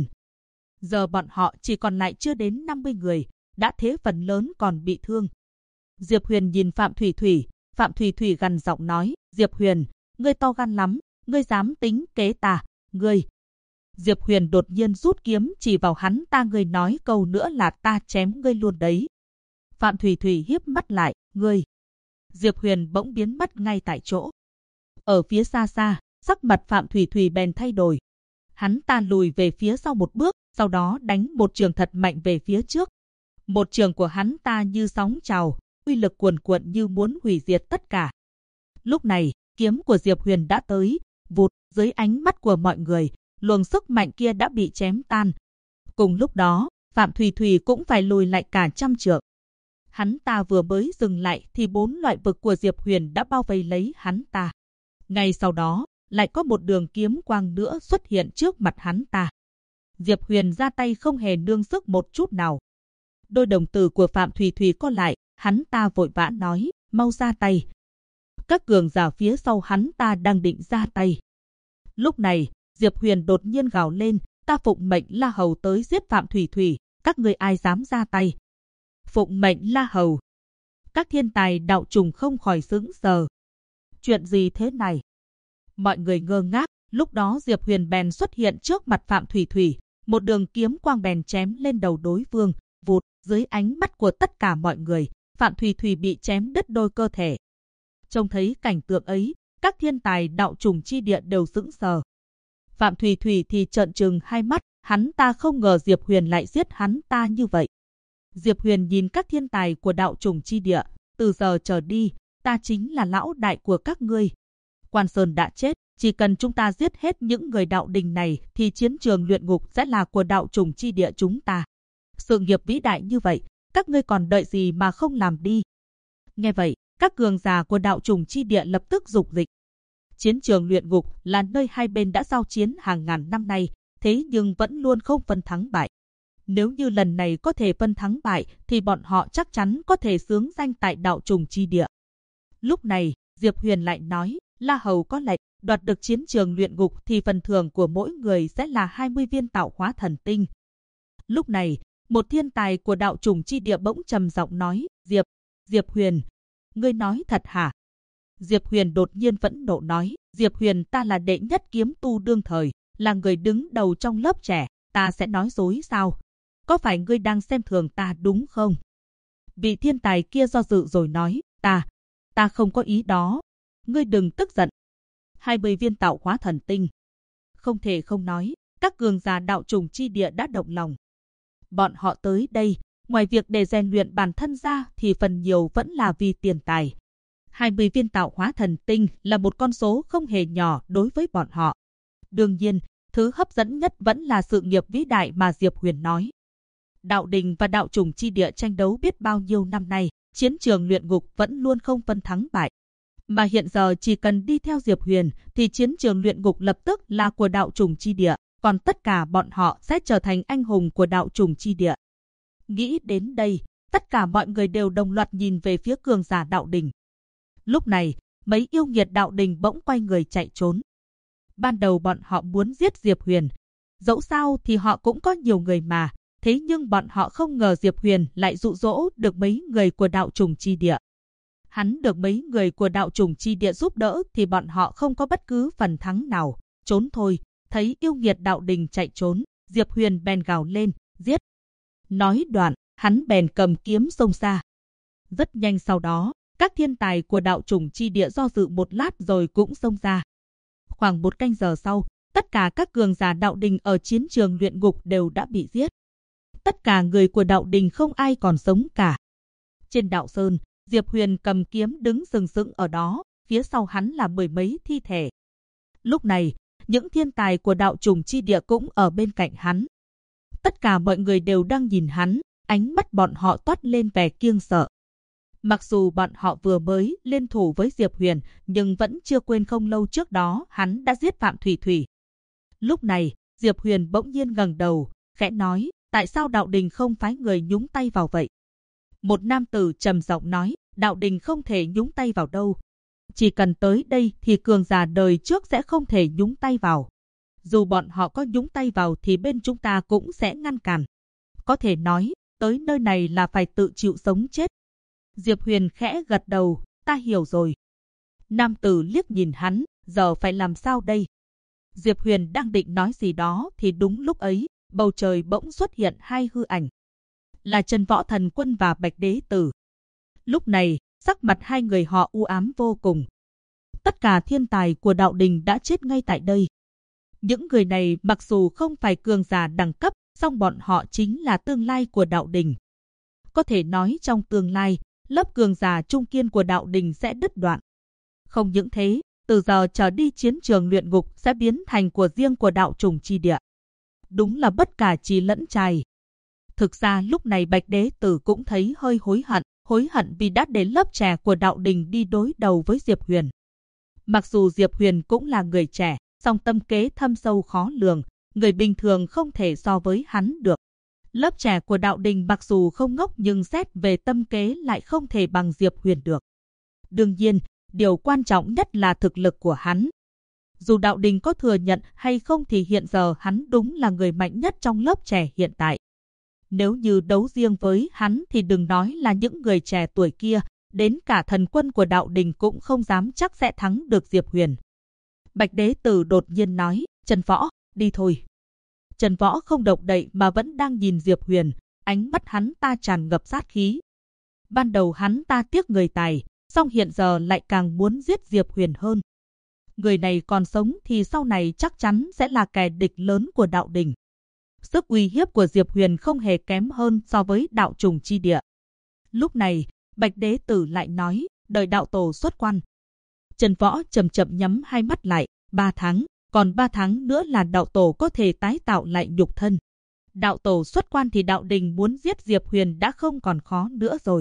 Giờ bọn họ chỉ còn lại chưa đến 50 người, đã thế phần lớn còn bị thương. Diệp Huyền nhìn Phạm Thủy Thủy gằn giọng nói, Diệp Huyền, ngươi to gan lắm, ngươi dám tính kế ta, ngươi. Diệp Huyền đột nhiên rút kiếm chỉ vào hắn ta, ngươi nói câu nữa là ta chém ngươi luôn đấy. Phạm Thủy Thủy híp mắt lại, ngươi. Diệp Huyền bỗng biến mất ngay tại chỗ. Ở phía xa xa, sắc mặt Phạm Thủy Thủy bèn thay đổi. Hắn ta lùi về phía sau một bước, sau đó đánh một trường thật mạnh về phía trước. Một trường của hắn ta như sóng trào, uy lực cuồn cuộn như muốn hủy diệt tất cả. Lúc này, kiếm của Diệp Huyền đã tới, vụt, dưới ánh mắt của mọi người, luồng sức mạnh kia đã bị chém tan. Cùng lúc đó, Phạm Thủy Thủy cũng phải lùi lại cả trăm trượng. Hắn ta vừa mới dừng lại thì 4 loại vực của Diệp Huyền đã bao vây lấy hắn ta. Ngay sau đó, lại có một đường kiếm quang nữa xuất hiện trước mặt hắn ta. Diệp Huyền ra tay không hề nương sức một chút nào. Đôi đồng tử của Phạm Thủy Thủy co lại, hắn ta vội vã nói, mau ra tay. Các cường giả phía sau hắn ta đang định ra tay. Lúc này, Diệp Huyền đột nhiên gào lên, ta phụng mệnh La Hầu tới giết Phạm Thủy Thủy, các ngươi ai dám ra tay? Phụng mệnh La Hầu. Các thiên tài đạo trùng không khỏi sững sờ. Chuyện gì thế này? Mọi người ngơ ngác, lúc đó Diệp Huyền bèn xuất hiện trước mặt Phạm Thủy Thủy, một đường kiếm quang bèn chém lên đầu đối phương, vụt, dưới ánh mắt của tất cả mọi người, Phạm Thủy Thủy bị chém đứt đôi cơ thể. Trông thấy cảnh tượng ấy, các thiên tài đạo trùng chi địa đều sững sờ. Phạm Thủy Thủy thì trợn trừng hai mắt, hắn ta không ngờ Diệp Huyền lại giết hắn ta như vậy. Diệp Huyền nhìn các thiên tài của đạo trùng chi địa, từ giờ trở đi, ta chính là lão đại của các ngươi. Quan Sơn đã chết, chỉ cần chúng ta giết hết những người đạo đình này thì chiến trường luyện ngục sẽ là của đạo trùng chi địa chúng ta. Sự nghiệp vĩ đại như vậy, các ngươi còn đợi gì mà không làm đi. Nghe vậy, các cường giả của đạo trùng chi địa lập tức dục dịch. Chiến trường luyện ngục là nơi hai bên đã giao chiến hàng ngàn năm nay, thế nhưng vẫn luôn không phân thắng bại. Nếu như lần này có thể phân thắng bại thì bọn họ chắc chắn có thể xướng danh tại đạo trùng chi địa. Lúc này, Diệp Huyền lại nói, La Hầu có lệnh, đoạt được chiến trường luyện ngục thì phần thưởng của mỗi người sẽ là 20 viên tạo hóa thần tinh. Lúc này, một thiên tài của đạo trùng chi địa bỗng trầm giọng nói, Diệp Huyền, ngươi nói thật hả? Diệp Huyền đột nhiên phẫn nộ nói, Diệp Huyền ta là đệ nhất kiếm tu đương thời, là người đứng đầu trong lớp trẻ, ta sẽ nói dối sao? Có phải ngươi đang xem thường ta đúng không? Vị thiên tài kia do dự rồi nói, ta không có ý đó. Ngươi đừng tức giận. 20 viên tạo hóa thần tinh. Không thể không nói, các cường giả đạo trùng chi địa đã động lòng. Bọn họ tới đây, ngoài việc để rèn luyện bản thân ra thì phần nhiều vẫn là vì tiền tài. 20 viên tạo hóa thần tinh là một con số không hề nhỏ đối với bọn họ. Đương nhiên, thứ hấp dẫn nhất vẫn là sự nghiệp vĩ đại mà Diệp Huyền nói. Đạo đình và đạo trùng chi địa tranh đấu biết bao nhiêu năm nay, chiến trường luyện ngục vẫn luôn không phân thắng bại. Mà hiện giờ chỉ cần đi theo Diệp Huyền thì chiến trường luyện ngục lập tức là của đạo trùng chi địa, còn tất cả bọn họ sẽ trở thành anh hùng của đạo trùng chi địa. Nghĩ đến đây, tất cả mọi người đều đồng loạt nhìn về phía cường giả đạo đình. Lúc này, mấy yêu nghiệt đạo đình bỗng quay người chạy trốn. Ban đầu bọn họ muốn giết Diệp Huyền. Dẫu sao thì họ cũng có nhiều người mà, thế nhưng bọn họ không ngờ Diệp Huyền lại dụ dỗ được mấy người của đạo trùng chi địa. Hắn được mấy người của đạo trùng chi địa giúp đỡ thì bọn họ không có bất cứ phần thắng nào, trốn thôi. Thấy yêu nghiệt đạo đình chạy trốn, Diệp Huyền bèn gào lên, giết. Nói đoạn, hắn bèn cầm kiếm xông ra. Rất nhanh sau đó, các thiên tài của đạo chủng chi địa do dự một lát rồi cũng xông ra. Khoảng 1 canh giờ sau, tất cả các cường giả đạo đình ở chiến trường luyện ngục đều đã bị giết. Tất cả người của đạo đình không ai còn sống cả. Trên đạo sơn, Diệp Huyền cầm kiếm đứng sừng sững ở đó, phía sau hắn là 10 mấy thi thể. Lúc này, những thiên tài của đạo chủng chi địa cũng ở bên cạnh hắn. Tất cả mọi người đều đang nhìn hắn, ánh mắt bọn họ toát lên vẻ kiêng sợ. Mặc dù bọn họ vừa mới liên thủ với Diệp Huyền, nhưng vẫn chưa quên không lâu trước đó hắn đã giết Phạm Thủy Thủy. Lúc này, Diệp Huyền bỗng nhiên ngẩng đầu, khẽ nói, tại sao đạo đình không phái người nhúng tay vào vậy? Một nam tử trầm giọng nói, đạo đình không thể nhúng tay vào đâu. Chỉ cần tới đây thì cường giả đời trước sẽ không thể nhúng tay vào. Dù bọn họ có nhúng tay vào thì bên chúng ta cũng sẽ ngăn cản. Có thể nói, tới nơi này là phải tự chịu sống chết. Diệp Huyền khẽ gật đầu, ta hiểu rồi. Nam tử liếc nhìn hắn, giờ phải làm sao đây? Diệp Huyền đang định nói gì đó thì đúng lúc ấy, bầu trời bỗng xuất hiện 2 hư ảnh. Là Trần Võ Thần Quân và Bạch Đế Tử. Lúc này, sắc mặt 2 người họ u ám vô cùng. Tất cả thiên tài của đạo đình đã chết ngay tại đây. Những người này mặc dù không phải cường giả đẳng cấp, song bọn họ chính là tương lai của đạo đình. Có thể nói trong tương lai, lớp cường giả trung kiên của đạo đình sẽ đứt đoạn. Không những thế, từ giờ trở đi chiến trường luyện ngục sẽ biến thành của riêng của đạo chủng chi địa. Đúng là bất cả trí lẫn trai. Thực ra lúc này Bạch Đế Tử cũng thấy hơi hối hận vì đã để lớp trẻ của đạo đình đi đối đầu với Diệp Huyền. Mặc dù Diệp Huyền cũng là người trẻ, song tâm kế thâm sâu khó lường, người bình thường không thể so với hắn được. Lớp trẻ của đạo đình mặc dù không ngốc nhưng xét về tâm kế lại không thể bằng Diệp Huyền được. Đương nhiên, điều quan trọng nhất là thực lực của hắn. Dù đạo đình có thừa nhận hay không thì hiện giờ hắn đúng là người mạnh nhất trong lớp trẻ hiện tại. Nếu như đấu riêng với hắn thì đừng nói là những người trẻ tuổi kia, đến cả thần quân của đạo đình cũng không dám chắc sẽ thắng được Diệp Huyền. Bạch Đế Tử đột nhiên nói, Trần Võ, đi thôi. Trần Võ không động đậy mà vẫn đang nhìn Diệp Huyền, ánh mắt hắn ta tràn ngập sát khí. Ban đầu hắn ta tiếc người tài, song hiện giờ lại càng muốn giết Diệp Huyền hơn. Người này còn sống thì sau này chắc chắn sẽ là kẻ địch lớn của đạo đình. Sức uy hiếp của Diệp Huyền không hề kém hơn so với đạo trùng chi địa. Lúc này, Bạch Đế Tử lại nói, đợi đạo tổ xuất quan. Trần Võ chậm chậm nhắm hai mắt lại, 3 tháng, còn 3 tháng nữa là đạo tổ có thể tái tạo lại nhục thân. Đạo tổ xuất quan thì đạo đình muốn giết Diệp Huyền đã không còn khó nữa rồi.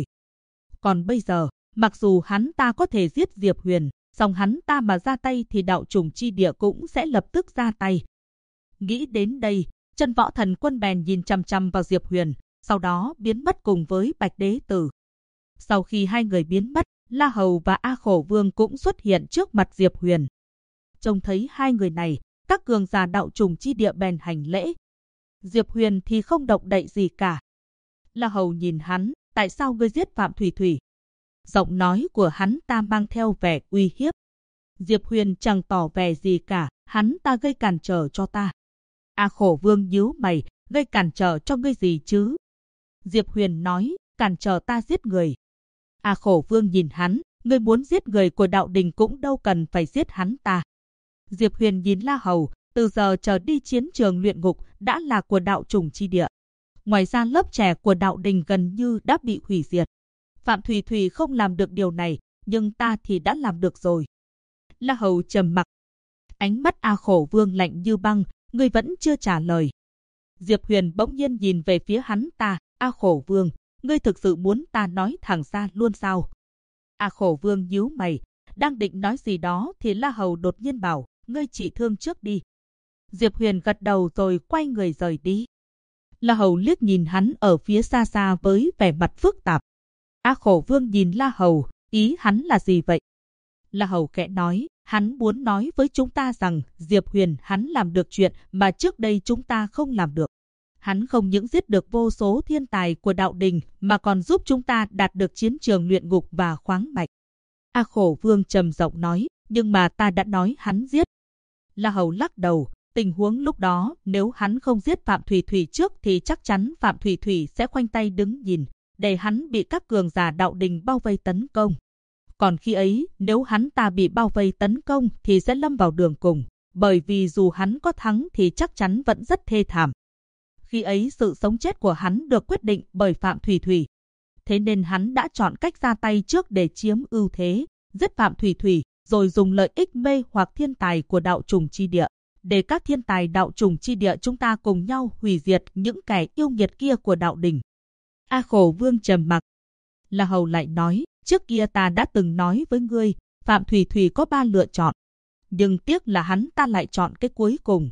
Còn bây giờ, mặc dù hắn ta có thể giết Diệp Huyền, song hắn ta mà ra tay thì đạo trùng chi địa cũng sẽ lập tức ra tay. Nghĩ đến đây, Trần Võ Thần Quân bèn nhìn chằm chằm vào Diệp Huyền, sau đó biến mất cùng với Bạch Đế Tử. Sau khi 2 người biến mất, La Hầu và A Khổ Vương cũng xuất hiện trước mặt Diệp Huyền. Trông thấy 2 người này, các cường giả đạo trùng chi địa bèn hành lễ. Diệp Huyền thì không động đậy gì cả. La Hầu nhìn hắn, tại sao ngươi giết Phạm Thủy Thủy? Giọng nói của hắn ta mang theo vẻ uy hiếp. Diệp Huyền chẳng tỏ vẻ gì cả, hắn ta gây cản trở cho ta. A Khổ Vương nhíu mày, gây cản trở cho ngươi gì chứ? Diệp Huyền nói, cản trở ta giết người. A Khổ Vương nhìn hắn, ngươi muốn giết người của đạo đình cũng đâu cần phải giết hắn ta. Diệp Huyền nhìn La Hầu, từ giờ trở đi chiến trường luyện ngục đã là của đạo trùng chi địa. Ngoài ra lớp trẻ của đạo đình gần như đã bị hủy diệt. Phạm Thủy Thủy không làm được điều này, nhưng ta thì đã làm được rồi. La Hầu trầm mặc. Ánh mắt A Khổ Vương lạnh như băng, ngươi vẫn chưa trả lời. Diệp Huyền bỗng nhiên nhìn về phía hắn ta, A Khổ Vương, ngươi thực sự muốn ta nói thẳng ra luôn sao? A Khổ Vương nhíu mày, đang định nói gì đó thì La Hầu đột nhiên bảo, ngươi trị thương trước đi. Diệp Huyền gật đầu rồi quay người rời đi. La Hầu liếc nhìn hắn ở phía xa xa với vẻ mặt phức tạp. A Khổ Vương nhìn La Hầu, ý hắn là gì vậy? La Hầu khẽ nói, hắn muốn nói với chúng ta rằng Diệp Huyền hắn làm được chuyện mà trước đây chúng ta không làm được. Hắn không những giết được vô số thiên tài của đạo đình mà còn giúp chúng ta đạt được chiến trường luyện ngục và khoáng mạch. A Khổ Vương trầm giọng nói, nhưng mà ta đã nói hắn giết. La Hầu lắc đầu, Tình huống lúc đó, nếu hắn không giết Phạm Thủy Thủy trước thì chắc chắn Phạm Thủy Thủy sẽ khoanh tay đứng nhìn, để hắn bị các cường giả đạo đình bao vây tấn công. Còn khi ấy, nếu hắn ta bị bao vây tấn công thì sẽ lâm vào đường cùng, bởi vì dù hắn có thắng thì chắc chắn vẫn rất thê thảm. Khi ấy sự sống chết của hắn được quyết định bởi Phạm Thủy Thủy. Thế nên hắn đã chọn cách ra tay trước để chiếm ưu thế, giết Phạm Thủy Thủy, rồi dùng lợi ích mê hoặc thiên tài của đạo trùng chi địa, để các thiên tài đạo trùng chi địa chúng ta cùng nhau hủy diệt những kẻ yêu nghiệt kia của đạo đình. A Khổ Vương trầm mặc. La Hầu lại nói, trước kia ta đã từng nói với ngươi, Phạm Thủy Thủy có 3 lựa chọn, nhưng tiếc là hắn ta lại chọn cái cuối cùng.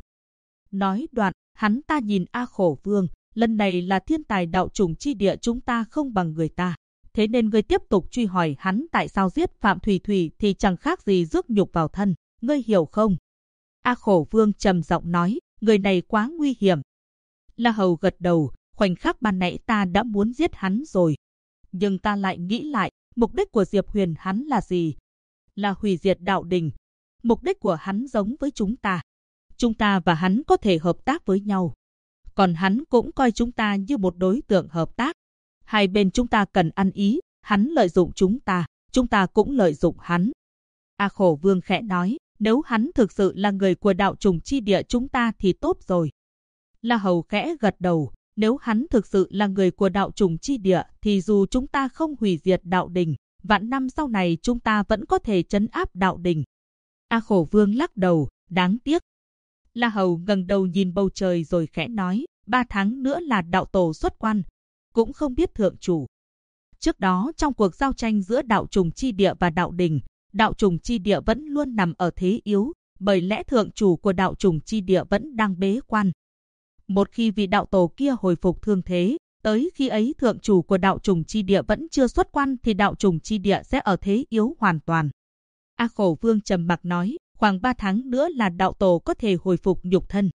Nói đoạn, hắn ta nhìn A Khổ Vương, lần này là thiên tài đạo trùng chi địa chúng ta không bằng người ta. Thế nên ngươi tiếp tục truy hỏi hắn tại sao giết Phạm Thủy Thủy thì chẳng khác gì rước nhục vào thân, ngươi hiểu không? A Khổ Vương trầm giọng nói, người này quá nguy hiểm. La Hầu gật đầu, khoảnh khắc ban nãy ta đã muốn giết hắn rồi. Nhưng ta lại nghĩ lại, mục đích của Diệp Huyền hắn là gì? Là hủy diệt đạo đình. Mục đích của hắn giống với chúng ta. Chúng ta và hắn có thể hợp tác với nhau. Còn hắn cũng coi chúng ta như một đối tượng hợp tác. Hai bên chúng ta cần ăn ý, hắn lợi dụng chúng ta cũng lợi dụng hắn. A Khổ Vương khẽ nói, nếu hắn thực sự là người của đạo trùng chi địa chúng ta thì tốt rồi. La Hầu khẽ gật đầu, nếu hắn thực sự là người của đạo trùng chi địa thì dù chúng ta không hủy diệt đạo đình, vạn năm sau này chúng ta vẫn có thể trấn áp đạo đình. A Khổ Vương lắc đầu, đáng tiếc. La Hầu ngẩng đầu nhìn bầu trời rồi khẽ nói, 3 tháng nữa là đạo tổ xuất quan, cũng không biết thượng chủ. Trước đó trong cuộc giao tranh giữa đạo trùng chi địa và đạo đình, đạo trùng chi địa vẫn luôn nằm ở thế yếu, bởi lẽ thượng chủ của đạo trùng chi địa vẫn đang bế quan. Một khi vị đạo tổ kia hồi phục thương thế, tới khi ấy thượng chủ của đạo trùng chi địa vẫn chưa xuất quan thì đạo trùng chi địa sẽ ở thế yếu hoàn toàn. A Khổ Vương trầm mặc nói, khoảng 3 tháng nữa là đạo tổ có thể hồi phục nhục thân.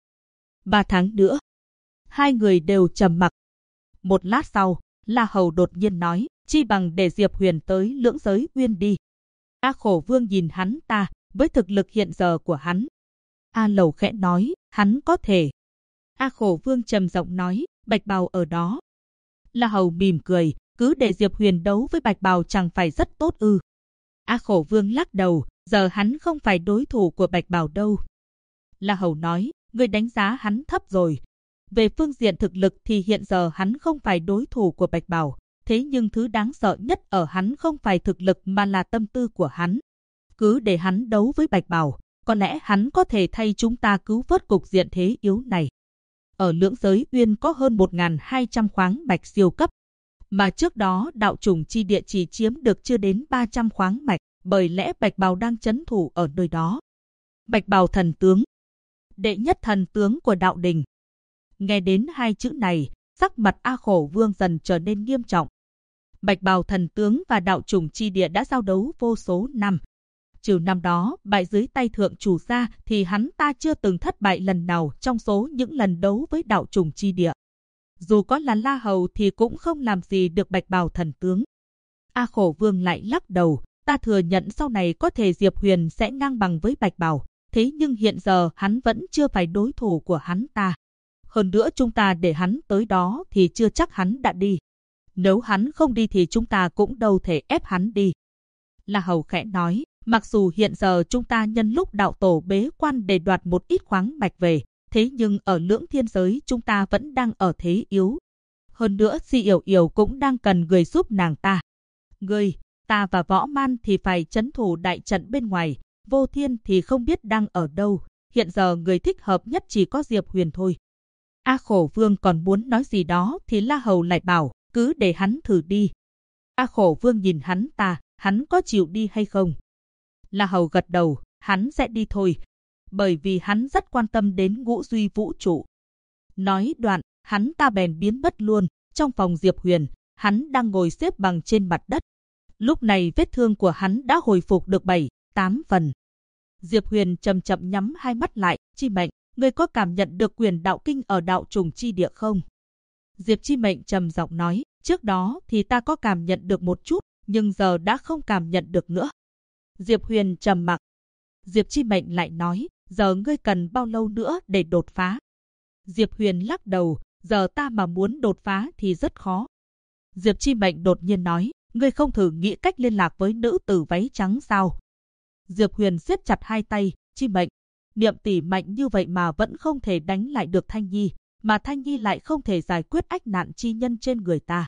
3 tháng nữa. Hai người đều trầm mặc. Một lát sau, La Hầu đột nhiên nói, chi bằng để Diệp Huyền tới Lưỡng Giới Uyên đi. A Khổ Vương nhìn hắn ta, với thực lực hiện giờ của hắn. A Lầu khẽ nói, hắn có thể. A Khổ Vương trầm giọng nói, Bạch Bào ở đó. La Hầu mỉm cười, cứ để Diệp Huyền đấu với Bạch Bào chẳng phải rất tốt ư? A Khổ Vương lắc đầu, giờ hắn không phải đối thủ của Bạch Bào đâu. La Hầu nói, ngươi đánh giá hắn thấp rồi. Về phương diện thực lực thì hiện giờ hắn không phải đối thủ của Bạch Bào, thế nhưng thứ đáng sợ nhất ở hắn không phải thực lực mà là tâm tư của hắn. Cứ để hắn đấu với Bạch Bào, có lẽ hắn có thể thay chúng ta cứu vớt cục diện thế yếu này. Ở Lưỡng Giới Uyên có hơn 1.200 khoáng mạch siêu cấp, mà trước đó đạo trùng chi địa chỉ chiếm được chưa đến 300 khoáng mạch, bởi lẽ Bạch Bào đang trấn thủ ở nơi đó. Bạch Bào thần tướng, đệ nhất thần tướng của đạo đình. Nghe đến hai chữ này, sắc mặt A Khổ Vương dần trở nên nghiêm trọng. Bạch Bào thần tướng và đạo trùng chi địa đã giao đấu vô số năm. Trừ năm đó bại dưới tay thượng chủ ra thì hắn ta chưa từng thất bại lần nào trong số những lần đấu với đạo trùng chi địa. Dù có là La Hầu thì cũng không làm gì được Bạch Bào thần tướng. A Khổ Vương lại lắc đầu, ta thừa nhận sau này có thể Diệp Huyền sẽ ngang bằng với Bạch Bào, thế nhưng hiện giờ hắn vẫn chưa phải đối thủ của hắn ta. Hơn nữa chúng ta để hắn tới đó thì chưa chắc hắn đã đi. Nếu hắn không đi thì chúng ta cũng đâu thể ép hắn đi. La Hầu khẽ nói, mặc dù hiện giờ chúng ta nhân lúc đạo tổ bế quan để đoạt một ít khoáng mạch về, thế nhưng ở Lưỡng Thiên Giới chúng ta vẫn đang ở thế yếu. Hơn nữa Si Yểu Yểu cũng đang cần người giúp nàng ta. Ngươi, ta và Võ Man thì phải trấn thủ đại trận bên ngoài, Vô Thiên thì không biết đang ở đâu. Hiện giờ người thích hợp nhất chỉ có Diệp Huyền thôi. A Khổ Vương còn muốn nói gì đó thì La Hầu lại bảo, cứ để hắn thử đi. A Khổ Vương nhìn hắn ta, hắn có chịu đi hay không? La Hầu gật đầu, hắn sẽ đi thôi, bởi vì hắn rất quan tâm đến ngũ duy vũ trụ. Nói đoạn, hắn ta bèn biến mất luôn. Trong phòng Diệp Huyền, hắn đang ngồi xếp bằng trên mặt đất. Lúc này vết thương của hắn đã hồi phục được 7-8 phần. Diệp Huyền chậm chậm nhắm hai mắt lại, Chi Mệnh, ngươi có cảm nhận được quyền đạo kinh ở đạo trùng chi địa không? Diệp Chi Mệnh trầm giọng nói, trước đó thì ta có cảm nhận được một chút, nhưng giờ đã không cảm nhận được nữa. Diệp Huyền trầm mặc. Diệp Chi Mệnh lại nói, giờ ngươi cần bao lâu nữa để đột phá? Diệp Huyền lắc đầu, giờ ta mà muốn đột phá thì rất khó. Diệp Chi Mệnh đột nhiên nói, ngươi không thử nghĩ cách liên lạc với nữ tử váy trắng sao? Diệp Huyền siết chặt hai tay, Chi Mệnh, Niệm tỷ mạnh như vậy mà vẫn không thể đánh lại được Thanh Nhi, mà Thanh Nhi lại không thể giải quyết ách nạn chi nhân trên người ta.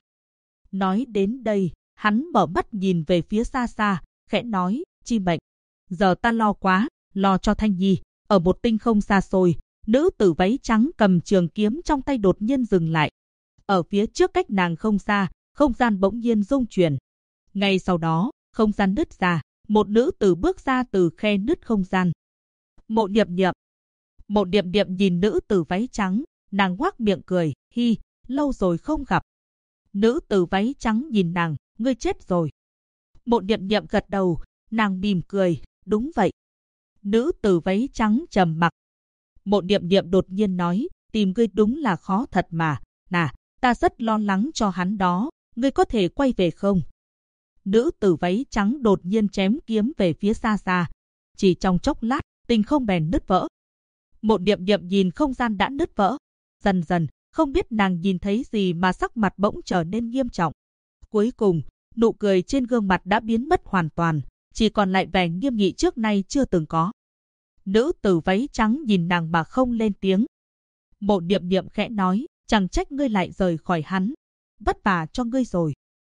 Nói đến đây, hắn mở mắt nhìn về phía xa xa, khẽ nói, Chi Mệnh, giờ ta lo quá, lo cho Thanh Nhi. Ở một tinh không xa xôi, nữ tử váy trắng cầm trường kiếm trong tay đột nhiên dừng lại. Ở phía trước cách nàng không xa, không gian bỗng nhiên rung chuyển. Ngay sau đó, không gian nứt ra, một nữ tử bước ra từ khe nứt không gian. Mộ Niệm Niệm. Mộ Niệm Niệm nhìn nữ tử váy trắng, nàng ngoác miệng cười, hi, lâu rồi không gặp. Nữ tử váy trắng nhìn nàng, ngươi chết rồi. Mộ Niệm Niệm gật đầu, nàng mỉm cười, đúng vậy. Nữ tử váy trắng trầm mặc. Mộ Niệm Niệm đột nhiên nói, tìm ngươi đúng là khó thật mà, ta rất lo lắng cho hắn đó, ngươi có thể quay về không? Nữ tử váy trắng đột nhiên chém kiếm về phía xa xa. Chỉ trong chốc lát, tinh không bèn nứt vỡ. Mộ Niệm Niệm nhìn không gian đã nứt vỡ. Dần dần, không biết nàng nhìn thấy gì mà sắc mặt bỗng trở nên nghiêm trọng. Cuối cùng, nụ cười trên gương mặt đã biến mất hoàn toàn, chỉ còn lại vẻ nghiêm nghị trước nay chưa từng có. Nữ tử váy trắng nhìn nàng mà không lên tiếng. Mộ Niệm Niệm khẽ nói, chẳng trách ngươi lại rời khỏi hắn. Vất vả cho ngươi rồi.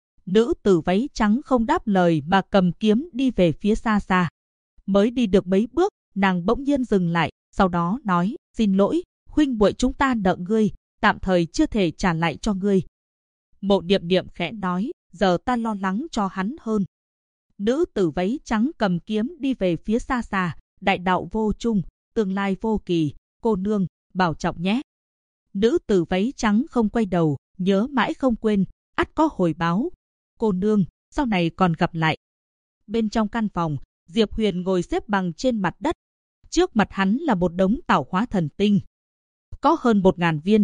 Nữ tử váy trắng không đáp lời mà cầm kiếm đi về phía xa xa. Mới đi được mấy bước, nàng bỗng nhiên dừng lại, sau đó nói, xin lỗi, huynh muội chúng ta nợ ngươi, tạm thời chưa thể trả lại cho ngươi. Mộ Niệm Niệm khẽ nói, giờ ta lo lắng cho hắn hơn. Nữ tử váy trắng cầm kiếm đi về phía xa xa, đại đạo vô chung, tương lai vô kỳ, cô nương, bảo trọng nhé. Nữ tử váy trắng không quay đầu, nhớ mãi không quên, ắt có hồi báo. Cô nương, sau này còn gặp lại. Bên trong căn phòng, Diệp Huyền ngồi xếp bằng trên mặt đất. Trước mặt hắn là một đống tạo hóa thần tinh. Có hơn 1000 viên.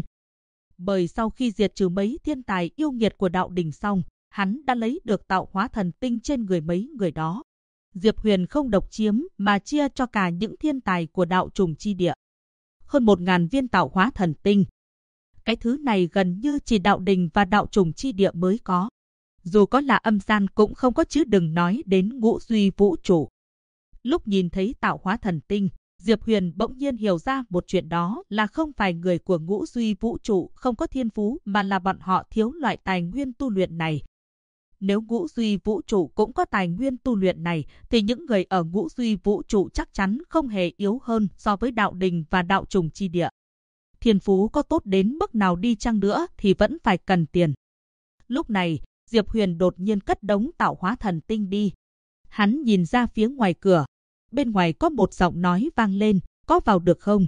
Bởi sau khi diệt trừ mấy thiên tài yêu nghiệt của đạo đình xong, hắn đã lấy được tạo hóa thần tinh trên người mấy người đó. Diệp Huyền không độc chiếm mà chia cho cả những thiên tài của đạo trùng chi địa. Hơn 1000 viên tạo hóa thần tinh. Cái thứ này gần như chỉ đạo đình và đạo trùng chi địa mới có. Dù có là âm gian cũng không có, chứ đừng nói đến ngũ duy vũ trụ. Lúc nhìn thấy tạo hóa thần tinh, Diệp Huyền bỗng nhiên hiểu ra một chuyện, đó là không phải người của ngũ duy vũ trụ không có thiên phú, mà là bọn họ thiếu loại tài nguyên tu luyện này. Nếu ngũ duy vũ trụ cũng có tài nguyên tu luyện này, thì những người ở ngũ duy vũ trụ chắc chắn không hề yếu hơn so với đạo đình và đạo trùng chi địa. Thiên phú có tốt đến mức nào đi chăng nữa thì vẫn phải cần tiền. Lúc này, Diệp Huyền đột nhiên cất đống tạo hóa thần tinh đi. Hắn nhìn ra phía ngoài cửa. Bên ngoài có một giọng nói vang lên, có vào được không?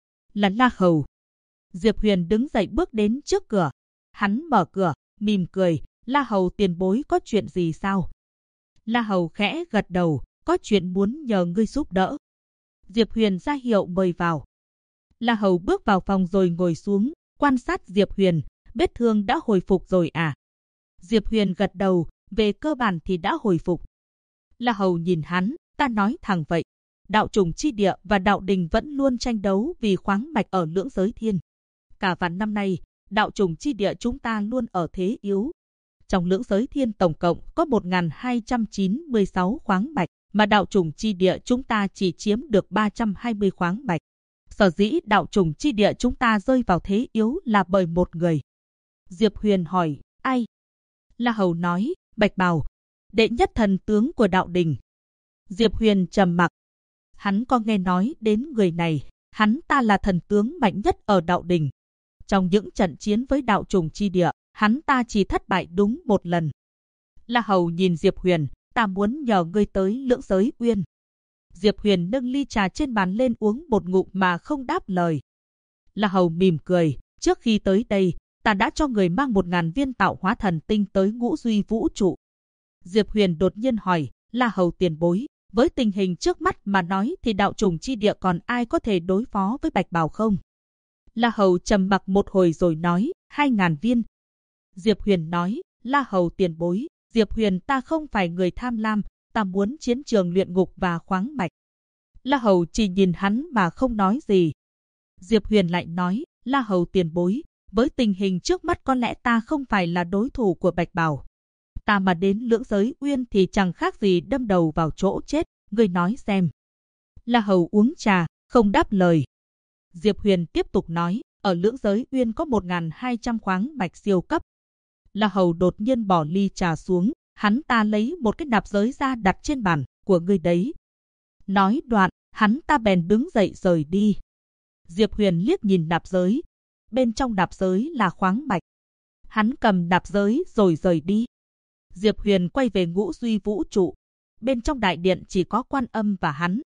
Là La Hầu. Diệp Huyền đứng dậy bước đến trước cửa. Hắn mở cửa, mỉm cười, La Hầu tiền bối có chuyện gì sao? La Hầu khẽ gật đầu, có chuyện muốn nhờ ngươi giúp đỡ. Diệp Huyền ra hiệu mời vào. La Hầu bước vào phòng rồi ngồi xuống, quan sát Diệp Huyền, vết thương đã hồi phục rồi à? Diệp Huyền gật đầu, về cơ bản thì đã hồi phục. La Hầu nhìn hắn, ta nói thẳng vậy. Đạo trùng chi địa và đạo đình vẫn luôn tranh đấu vì khoáng mạch ở lưỡng giới thiên. Cả vạn năm nay, đạo trùng chi địa chúng ta luôn ở thế yếu. Trong lưỡng giới thiên tổng cộng có 1296 khoáng mạch, mà đạo trùng chi địa chúng ta chỉ chiếm được 320 khoáng mạch. Sở dĩ đạo trùng chi địa chúng ta rơi vào thế yếu là bởi một người. Diệp Huyền hỏi, ai? La Hầu nói, Bạch Bào, đệ nhất thần tướng của đạo đình. Diệp Huyền trầm mặc. Hắn có nghe nói đến người này, hắn ta là thần tướng mạnh nhất ở đạo đình. Trong những trận chiến với đạo trùng chi địa, hắn ta chỉ thất bại đúng một lần. La Hầu nhìn Diệp Huyền, ta muốn nhờ ngươi tới lưỡng giới uyên. Diệp Huyền nâng ly trà trên bàn lên uống một ngụm mà không đáp lời. La Hầu mỉm cười, trước khi tới đây, ta đã cho người mang 1000 viên tạo hóa thần tinh tới ngũ duy vũ trụ. Diệp Huyền đột nhiên hỏi, La Hầu tiền bối, với tình hình trước mắt mà nói thì đạo trùng chi địa còn ai có thể đối phó với Bạch Bào không? La Hầu trầm mặc một hồi rồi nói, 2000 viên. Diệp Huyền nói, La Hầu tiền bối, Diệp Huyền ta không phải người tham lam, ta muốn chiến trường luyện ngục và khoáng mạch. La Hầu chỉ nhìn hắn mà không nói gì. Diệp Huyền lại nói, La Hầu tiền bối, với tình hình trước mắt có lẽ ta không phải là đối thủ của Bạch Bào. Ta mà đến Lưỡng Giới Uyên thì chẳng khác gì đâm đầu vào chỗ chết, ngươi nói xem. La Hầu uống trà, không đáp lời. Diệp Huyền tiếp tục nói, ở Lưỡng Giới Uyên có 1.200 khoáng mạch siêu cấp. La Hầu đột nhiên bỏ ly trà xuống, hắn ta lấy một cái nạp giới ra đặt trên bàn của ngươi đấy. Nói đoạn, hắn ta bèn đứng dậy rời đi. Diệp Huyền liếc nhìn nạp giới. Bên trong nạp giới là khoáng mạch. Hắn cầm nạp giới rồi rời đi. Diệp Huyền quay về Ngũ Duy Vũ Trụ. Bên trong đại điện chỉ có Quan Âm và hắn.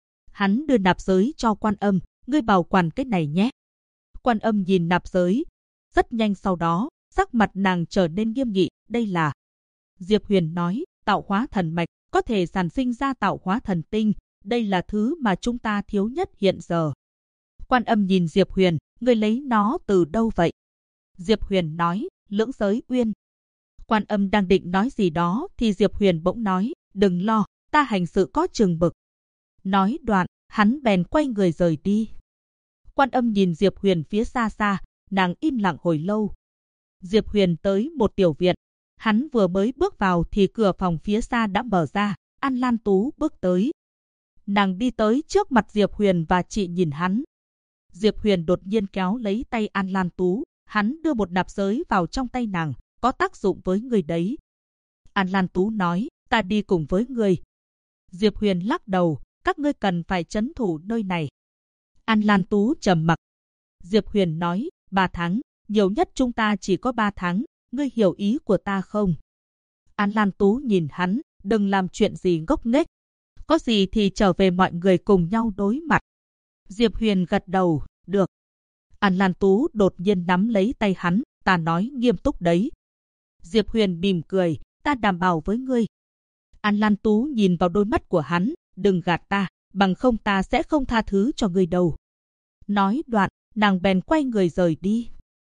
Hắn đưa nạp giới cho Quan Âm, ngươi bảo quản cái này nhé. Quan Âm nhìn nạp giới. Rất nhanh sau đó, sắc mặt nàng trở nên nghiêm nghị, đây là. Diệp Huyền nói, tạo hóa thần mạch, có thể sản sinh ra tạo hóa thần tinh. Đây là thứ mà chúng ta thiếu nhất hiện giờ. Quan Âm nhìn Diệp Huyền, ngươi lấy nó từ đâu vậy? Diệp Huyền nói, Lưỡng Giới Uyên. Quan Âm đang định nói gì đó thì Diệp Huyền bỗng nói, đừng lo, ta hành sự có chừng mực. Nói đoạn, hắn bèn quay người rời đi. Quan Âm nhìn Diệp Huyền phía xa xa, nàng im lặng hồi lâu. Diệp Huyền tới một tiểu viện. Hắn vừa mới bước vào thì cửa phòng phía xa đã mở ra, An Lan Tú bước tới. Nàng đi tới trước mặt Diệp Huyền và chị nhìn hắn. Diệp Huyền đột nhiên kéo lấy tay An Lan Tú, hắn đưa một nạp giới vào trong tay nàng, có tác dụng với người đấy. An Lan Tú nói, ta đi cùng với người. Diệp Huyền lắc đầu, các ngươi cần phải trấn thủ nơi này. An Lan Tú trầm mặc. Diệp Huyền nói, 3 tháng, nhiều nhất chúng ta chỉ có 3 tháng, ngươi hiểu ý của ta không? An Lan Tú nhìn hắn, đừng làm chuyện gì ngốc nghếch. Có gì thì trở về mọi người cùng nhau đối mặt. Diệp Huyền gật đầu, được. An Lan Tú đột nhiên nắm lấy tay hắn, ta nói nghiêm túc đấy. Diệp Huyền mỉm cười, ta đảm bảo với ngươi. An Lan Tú nhìn vào đôi mắt của hắn, đừng gạt ta, bằng không ta sẽ không tha thứ cho ngươi đâu. Nói đoạn, nàng bèn quay người rời đi.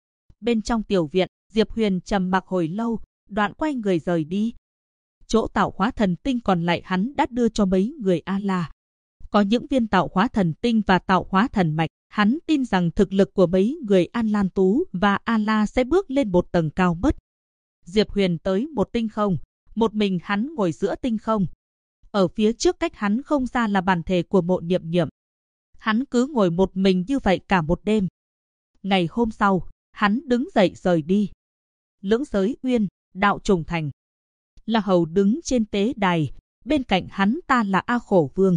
Bên trong tiểu viện, Diệp Huyền trầm mặc hồi lâu, đoạn quay người rời đi. Chỗ tạo hóa thần tinh còn lại hắn đã đưa cho mấy người A-la. Có những viên tạo hóa thần tinh và tạo hóa thần mạch, hắn tin rằng thực lực của mấy người An Lan Tú và A-la sẽ bước lên một tầng cao mất. Diệp Huyền tới một tinh không, một mình hắn ngồi giữa tinh không. Ở phía trước cách hắn không xa là bản thể của Mộ Niệm Niệm. Hắn cứ ngồi một mình như vậy cả một đêm. Ngày hôm sau, hắn đứng dậy rời đi. Lưỡng Giới Uyên, Đạo Trùng Thành. La Hầu đứng trên tế đài, bên cạnh hắn ta là A Khổ Vương.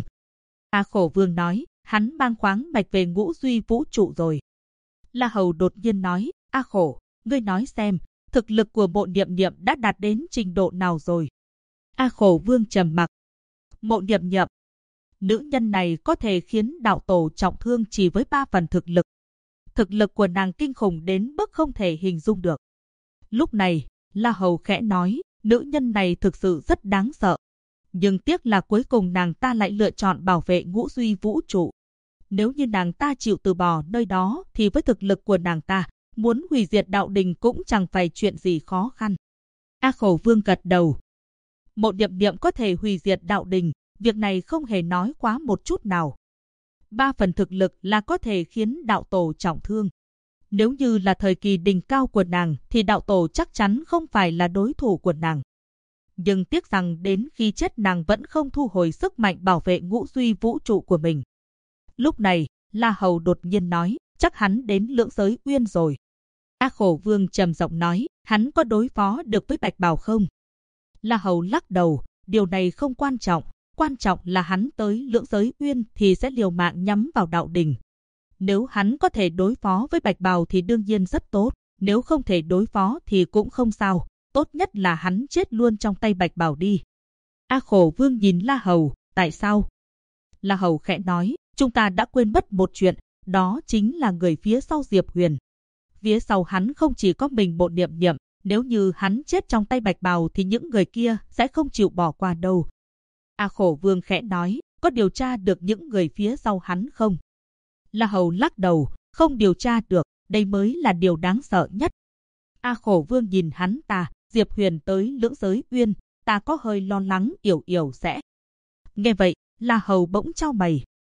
A Khổ Vương nói, hắn mang khoáng mạch về Ngũ Duy Vũ Trụ rồi. La Hầu đột nhiên nói, A Khổ, ngươi nói xem, thực lực của Mộ Niệm Niệm đã đạt đến trình độ nào rồi? A Khổ Vương trầm mặc. Mộ Niệm Niệm, nữ nhân này có thể khiến đạo tổ trọng thương chỉ với 3 phần thực lực. Thực lực của nàng kinh khủng đến mức không thể hình dung được. Lúc này, La Hầu khẽ nói, nữ nhân này thực sự rất đáng sợ. Nhưng tiếc là cuối cùng nàng ta lại lựa chọn bảo vệ Ngũ Duy Vũ Trụ. Nếu như nàng ta chịu từ bỏ nơi đó thì với thực lực của nàng ta, muốn hủy diệt đạo đình cũng chẳng phải chuyện gì khó khăn. A Khổ Vương gật đầu. Mộ Niệm Niệm có thể hủy diệt đạo đình, việc này không hề nói quá một chút nào. 3 phần thực lực là có thể khiến đạo tổ trọng thương. Nếu như là thời kỳ đỉnh cao của nàng thì đạo tổ chắc chắn không phải là đối thủ của nàng. Nhưng tiếc rằng đến khi chết nàng vẫn không thu hồi sức mạnh bảo vệ Ngũ Duy Vũ Trụ của mình. Lúc này, La Hầu đột nhiên nói, chắc hắn đến Lưỡng Giới Uyên rồi. A Khổ Vương trầm giọng nói, hắn có đối phó được với Bạch Bào không? La Hầu lắc đầu, điều này không quan trọng. Quan trọng là hắn tới Lưỡng Giới Uyên thì sẽ liều mạng nhắm vào đạo đình. Nếu hắn có thể đối phó với Bạch Bào thì đương nhiên rất tốt. Nếu không thể đối phó thì cũng không sao. Tốt nhất là hắn chết luôn trong tay Bạch Bào đi. A Khổ Vương nhìn La Hầu, tại sao? La Hầu khẽ nói, chúng ta đã quên mất một chuyện, đó chính là người phía sau Diệp Huyền. Phía sau hắn không chỉ có mình Mộ Niệm Niệm, nếu như hắn chết trong tay Bạch Bào thì những người kia sẽ không chịu bỏ qua đâu. A Khổ Vương khẽ nói, có điều tra được những người phía sau hắn không? La Hầu lắc đầu, không điều tra được, đây mới là điều đáng sợ nhất. A Khổ Vương nhìn hắn ta, Diệp Huyền tới Lưỡng Giới Uyên, ta có hơi lo lắng Yểu Yểu sẽ. Nghe vậy, La Hầu bỗng chau mày,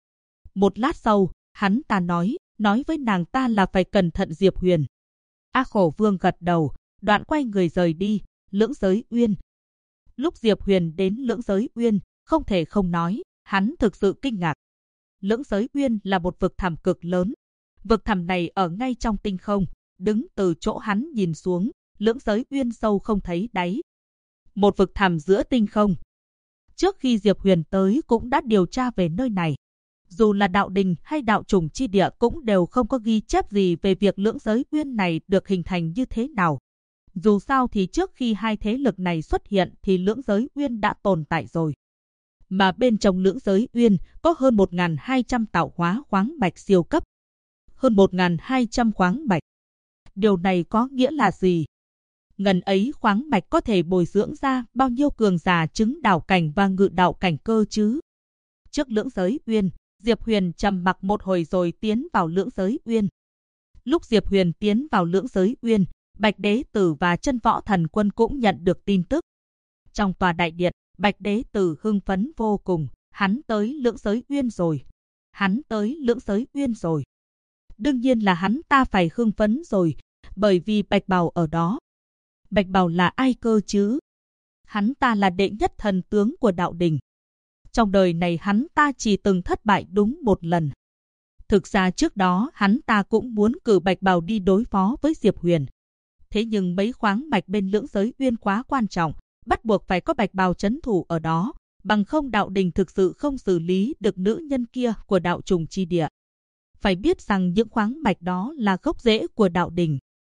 Một lát sau, hắn ta nói với nàng ta là phải cẩn thận Diệp Huyền. A Khổ Vương gật đầu, đoạn quay người rời đi, Lưỡng Giới Uyên. Lúc Diệp Huyền đến Lưỡng Giới Uyên, không thể không nói, hắn thực sự kinh ngạc. Lưỡng Giới Uyên là một vực thẳm cực lớn. Vực thẳm này ở ngay trong tinh không, đứng từ chỗ hắn nhìn xuống, Lưỡng Giới Uyên sâu không thấy đáy. Một vực thẳm giữa tinh không. Trước khi Diệp Huyền tới cũng đã điều tra về nơi này. Dù là đạo đình hay đạo trùng chi địa cũng đều không có ghi chép gì về việc Lưỡng Giới Uyên này được hình thành như thế nào. Dù sao thì trước khi hai thế lực này xuất hiện thì Lưỡng Giới Uyên đã tồn tại rồi. Mà bên trong Lưỡng Giới Uyên có hơn 1.200 tạo hóa khoáng mạch siêu cấp. Hơn 1.200 khoáng mạch. Điều này có nghĩa là gì? Ngần ấy khoáng mạch có thể bồi dưỡng ra bao nhiêu cường giả chứng đạo cảnh và ngự đạo cảnh cơ chứ? Trước Lưỡng Giới Uyên, Diệp Huyền trầm mặc một hồi rồi tiến vào Lưỡng Giới Uyên. Lúc Diệp Huyền tiến vào Lưỡng Giới Uyên, Bạch Đế Tử và Chân Võ Thần Quân cũng nhận được tin tức. Trong tòa đại điện, Bạch Đế Tử hưng phấn vô cùng, hắn tới Lưỡng Giới Uyên rồi. Hắn tới Lưỡng Giới Uyên rồi. Đương nhiên là hắn ta phải hưng phấn rồi, bởi vì Bạch Bào ở đó. Bạch Bào là ai cơ chứ? Hắn ta là đệ nhất thần tướng của đạo đình. Trong đời này hắn ta chỉ từng thất bại đúng một lần. Thực ra trước đó hắn ta cũng muốn cử Bạch Bào đi đối phó với Diệp Huyền. Thế nhưng mấy khoáng mạch bên Lưỡng Giới Uyên quá quan trọng, bắt buộc phải có Bạch Bào trấn thủ ở đó, bằng không đạo đình thực sự không xử lý được nữ nhân kia của đạo trùng chi địa. Phải biết rằng những khoáng mạch đó là gốc rễ của đạo đình.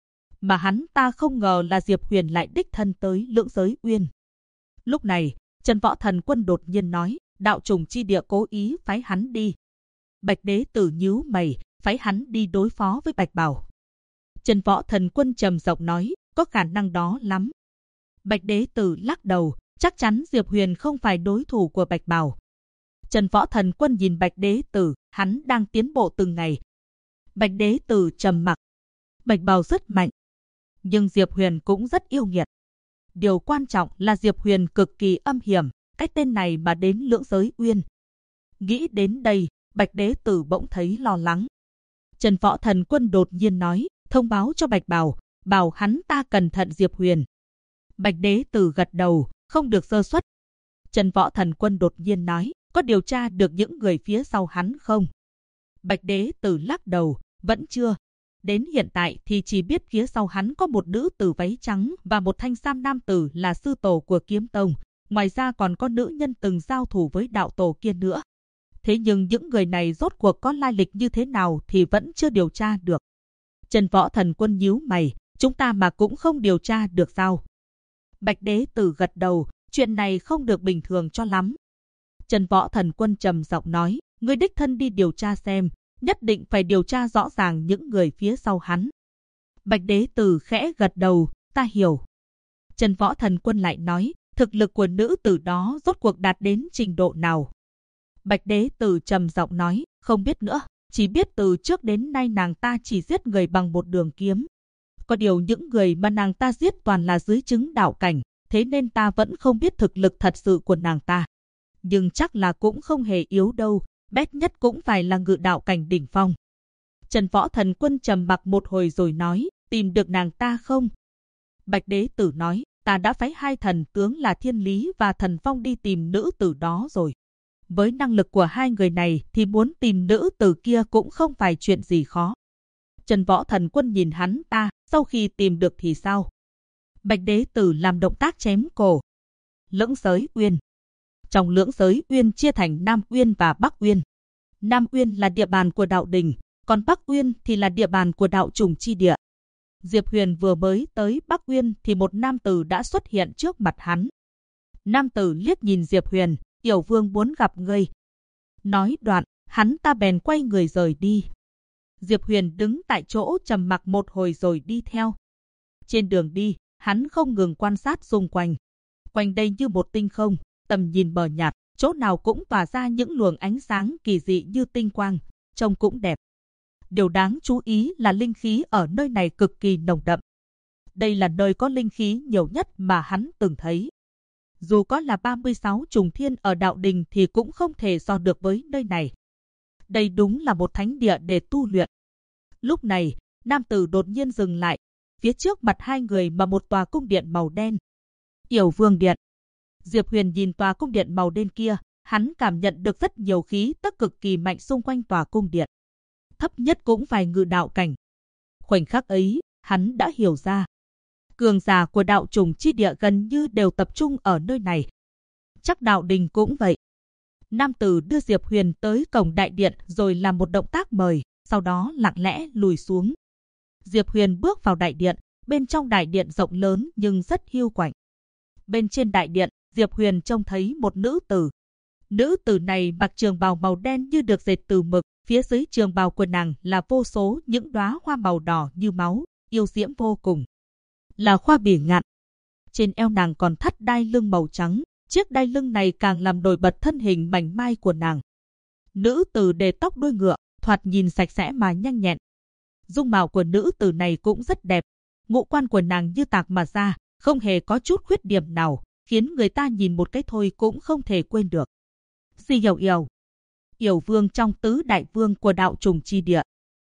Mà hắn ta không ngờ là Diệp Huyền lại đích thân tới Lưỡng Giới Uyên. Lúc này, Chân Võ Thần Quân đột nhiên nói, đạo trùng chi địa cố ý phái hắn đi. Bạch Đế Tử nhíu mày, phái hắn đi đối phó với Bạch Bào. Chân Võ Thần Quân trầm giọng nói, có khả năng đó lắm. Bạch Đế Tử lắc đầu, chắc chắn Diệp Huyền không phải đối thủ của Bạch Bào. Chân Võ Thần Quân nhìn Bạch Đế Tử, hắn đang tiến bộ từng ngày. Bạch Đế Tử trầm mặc. Bạch Bào rất mạnh, nhưng Diệp Huyền cũng rất yêu nghiệt. Điều quan trọng là Diệp Huyền cực kỳ âm hiểm, cái tên này mà đến Lưỡng Giới Uyên. Nghĩ đến đây, Bạch Đế Tử bỗng thấy lo lắng. Chân Võ Thần Quân đột nhiên nói, thông báo cho Bạch Bào, bảo hắn ta cẩn thận Diệp Huyền. Bạch Đế Tử gật đầu, không được sơ suất. Chân Võ Thần Quân đột nhiên nói, có điều tra được những người phía sau hắn không? Bạch Đế Tử lắc đầu, vẫn chưa. Đến hiện tại thì chỉ biết phía sau hắn có một nữ tử váy trắng và một thanh sam nam tử là sư tổ của Kiếm Tông. Ngoài ra còn có nữ nhân từng giao thủ với đạo tổ kia nữa. Thế nhưng những người này rốt cuộc có lai lịch như thế nào thì vẫn chưa điều tra được. Chân Võ Thần Quân nhíu mày, chúng ta mà cũng không điều tra được sao? Bạch Đế Tử gật đầu, chuyện này không được bình thường cho lắm. Chân Võ Thần Quân trầm giọng nói, ngươi đích thân đi điều tra xem, nhất định phải điều tra rõ ràng những người phía sau hắn. Bạch Đế Tử khẽ gật đầu, ta hiểu. Chân Võ Thần Quân lại nói, thực lực của nữ tử đó rốt cuộc đạt đến trình độ nào? Bạch Đế Tử trầm giọng nói, không biết nữa, chỉ biết từ trước đến nay nàng ta chỉ giết người bằng một đường kiếm. Có điều những người mà nàng ta giết toàn là dưới chứng đạo cảnh, thế nên ta vẫn không biết thực lực thật sự của nàng ta. Nhưng chắc là cũng không hề yếu đâu, bét nhất cũng phải là ngự đạo cảnh đỉnh phong. Chân Võ Thần Quân trầm mặc một hồi rồi nói, tìm được nàng ta không? Bạch Đế Tử nói, ta đã phái hai thần tướng là Thiên Lý và Thần Phong đi tìm nữ tử đó rồi. Với năng lực của hai người này thì muốn tìm nữ tử kia cũng không phải chuyện gì khó. Chân Võ Thần Quân nhìn hắn ta, sau khi tìm được thì sao? Bạch Đế Tử làm động tác chém cổ. Lưỡng Giới Uyên. Trong Lưỡng Giới Uyên chia thành Nam Uyên và Bắc Uyên. Nam Uyên là địa bàn của đạo đình, còn Bắc Uyên thì là địa bàn của đạo trùng chi địa. Diệp Huyền vừa mới tới Bắc Uyên thì một nam tử đã xuất hiện trước mặt hắn. Nam tử liếc nhìn Diệp Huyền, Yểu Vương muốn gặp ngươi. Nói đoạn, hắn ta bèn quay người rời đi. Diệp Huyền đứng tại chỗ trầm mặc một hồi rồi đi theo. Trên đường đi, hắn không ngừng quan sát xung quanh. Quanh đây như một tinh không, tầm nhìn mờ nhạt, chỗ nào cũng tỏa ra những luồng ánh sáng kỳ dị như tinh quang, trông cũng đẹp. Điều đáng chú ý là linh khí ở nơi này cực kỳ nồng đậm. Đây là nơi có linh khí nhiều nhất mà hắn từng thấy. Dù có là 36 trùng thiên ở đạo đình thì cũng không thể so được với nơi này. Đây đúng là một thánh địa để tu luyện. Lúc này, nam tử đột nhiên dừng lại, phía trước mặt hai người mà một tòa cung điện màu đen. Yểu Vương Điện. Diệp Huyền nhìn tòa cung điện màu đen kia, hắn cảm nhận được rất nhiều khí tức cực kỳ mạnh xung quanh tòa cung điện. Thấp nhất cũng phải ngự đạo cảnh. Khoảnh khắc ấy, hắn đã hiểu ra. Cường giả của đạo trùng chi địa gần như đều tập trung ở nơi này. Chắc đạo đình cũng vậy. Nam tử đưa Diệp Huyền tới cổng đại điện rồi làm một động tác mời, sau đó lặng lẽ lùi xuống. Diệp Huyền bước vào đại điện, bên trong đại điện rộng lớn nhưng rất hiu quạnh. Bên trên đại điện, Diệp Huyền trông thấy một nữ tử. Nữ tử này mặc trường bào màu đen như được dệt từ mực, phía dưới trường bào của nàng là vô số những đóa hoa màu đỏ như máu, yêu diễm vô cùng. Là hoa bỉ ngạn. Trên eo nàng còn thắt đai lưng màu trắng, chiếc đai lưng này càng làm nổi bật thân hình mảnh mai của nàng. Nữ tử để tóc đuôi ngựa, thoạt nhìn sạch sẽ mà nhanh nhẹn. Dung mạo của nữ tử này cũng rất đẹp, ngũ quan của nàng như tạc mà ra, không hề có chút khuyết điểm nào, khiến người ta nhìn một cái thôi cũng không thể quên được. Si Yểu Yểu, Yểu Vương trong tứ đại vương của đạo trùng chi địa.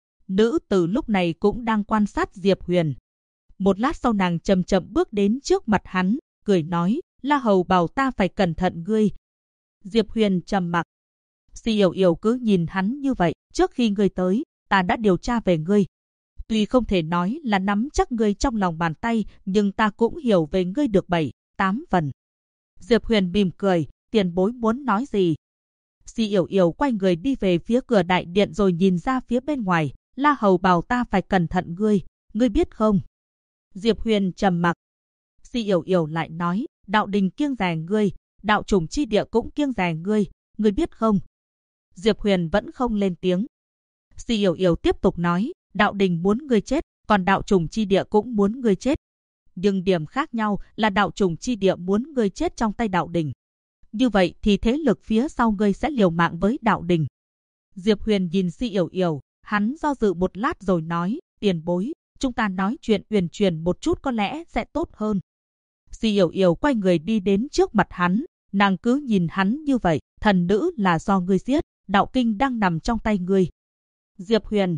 Nữ tử lúc này cũng đang quan sát Diệp Huyền. Một lát sau nàng chậm chậm bước đến trước mặt hắn, cười nói, La Hầu bảo ta phải cẩn thận ngươi. Diệp Huyền trầm mặc. Si Yểu Yểu cứ nhìn hắn như vậy, trước khi ngươi tới, ta đã điều tra về ngươi. Tuy không thể nói là nắm chắc ngươi trong lòng bàn tay, nhưng ta cũng hiểu về ngươi được 7-8 phần. Diệp Huyền mỉm cười, tiền bối muốn nói gì? Si Yểu Yểu quay người đi về phía cửa đại điện rồi nhìn ra phía bên ngoài, La Hầu bảo ta phải cẩn thận ngươi biết không? Diệp Huyền trầm mặc. Si Yểu Yểu lại nói, đạo đình kiêng dè ngươi, đạo trùng chi địa cũng kiêng dè ngươi biết không? Diệp Huyền vẫn không lên tiếng. Si Yểu Yểu tiếp tục nói, đạo đình muốn ngươi chết, còn đạo trùng chi địa cũng muốn ngươi chết. Nhưng điểm khác nhau là đạo trùng chi địa muốn ngươi chết trong tay đạo đình. Như vậy thì thế lực phía sau ngươi sẽ liều mạng với đạo đình. Diệp Huyền nhìn Si Yểu Yểu, hắn do dự một lát rồi nói, tiền bối, chúng ta nói chuyện uyển chuyển một chút có lẽ sẽ tốt hơn. Si Yểu Yểu quay người đi đến trước mặt hắn, nàng cứ nhìn hắn như vậy, thần nữ là do ngươi giết, đạo kinh đang nằm trong tay ngươi. Diệp Huyền.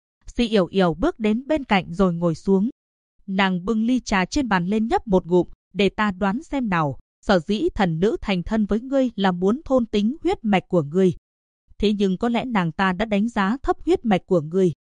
Si Yểu Yểu bước đến bên cạnh rồi ngồi xuống. Nàng bưng ly trà trên bàn lên nhấp một ngụm, để ta đoán xem nào, sở dĩ thần nữ thành thân với ngươi là muốn thôn tính huyết mạch của ngươi. Thế nhưng có lẽ nàng ta đã đánh giá thấp huyết mạch của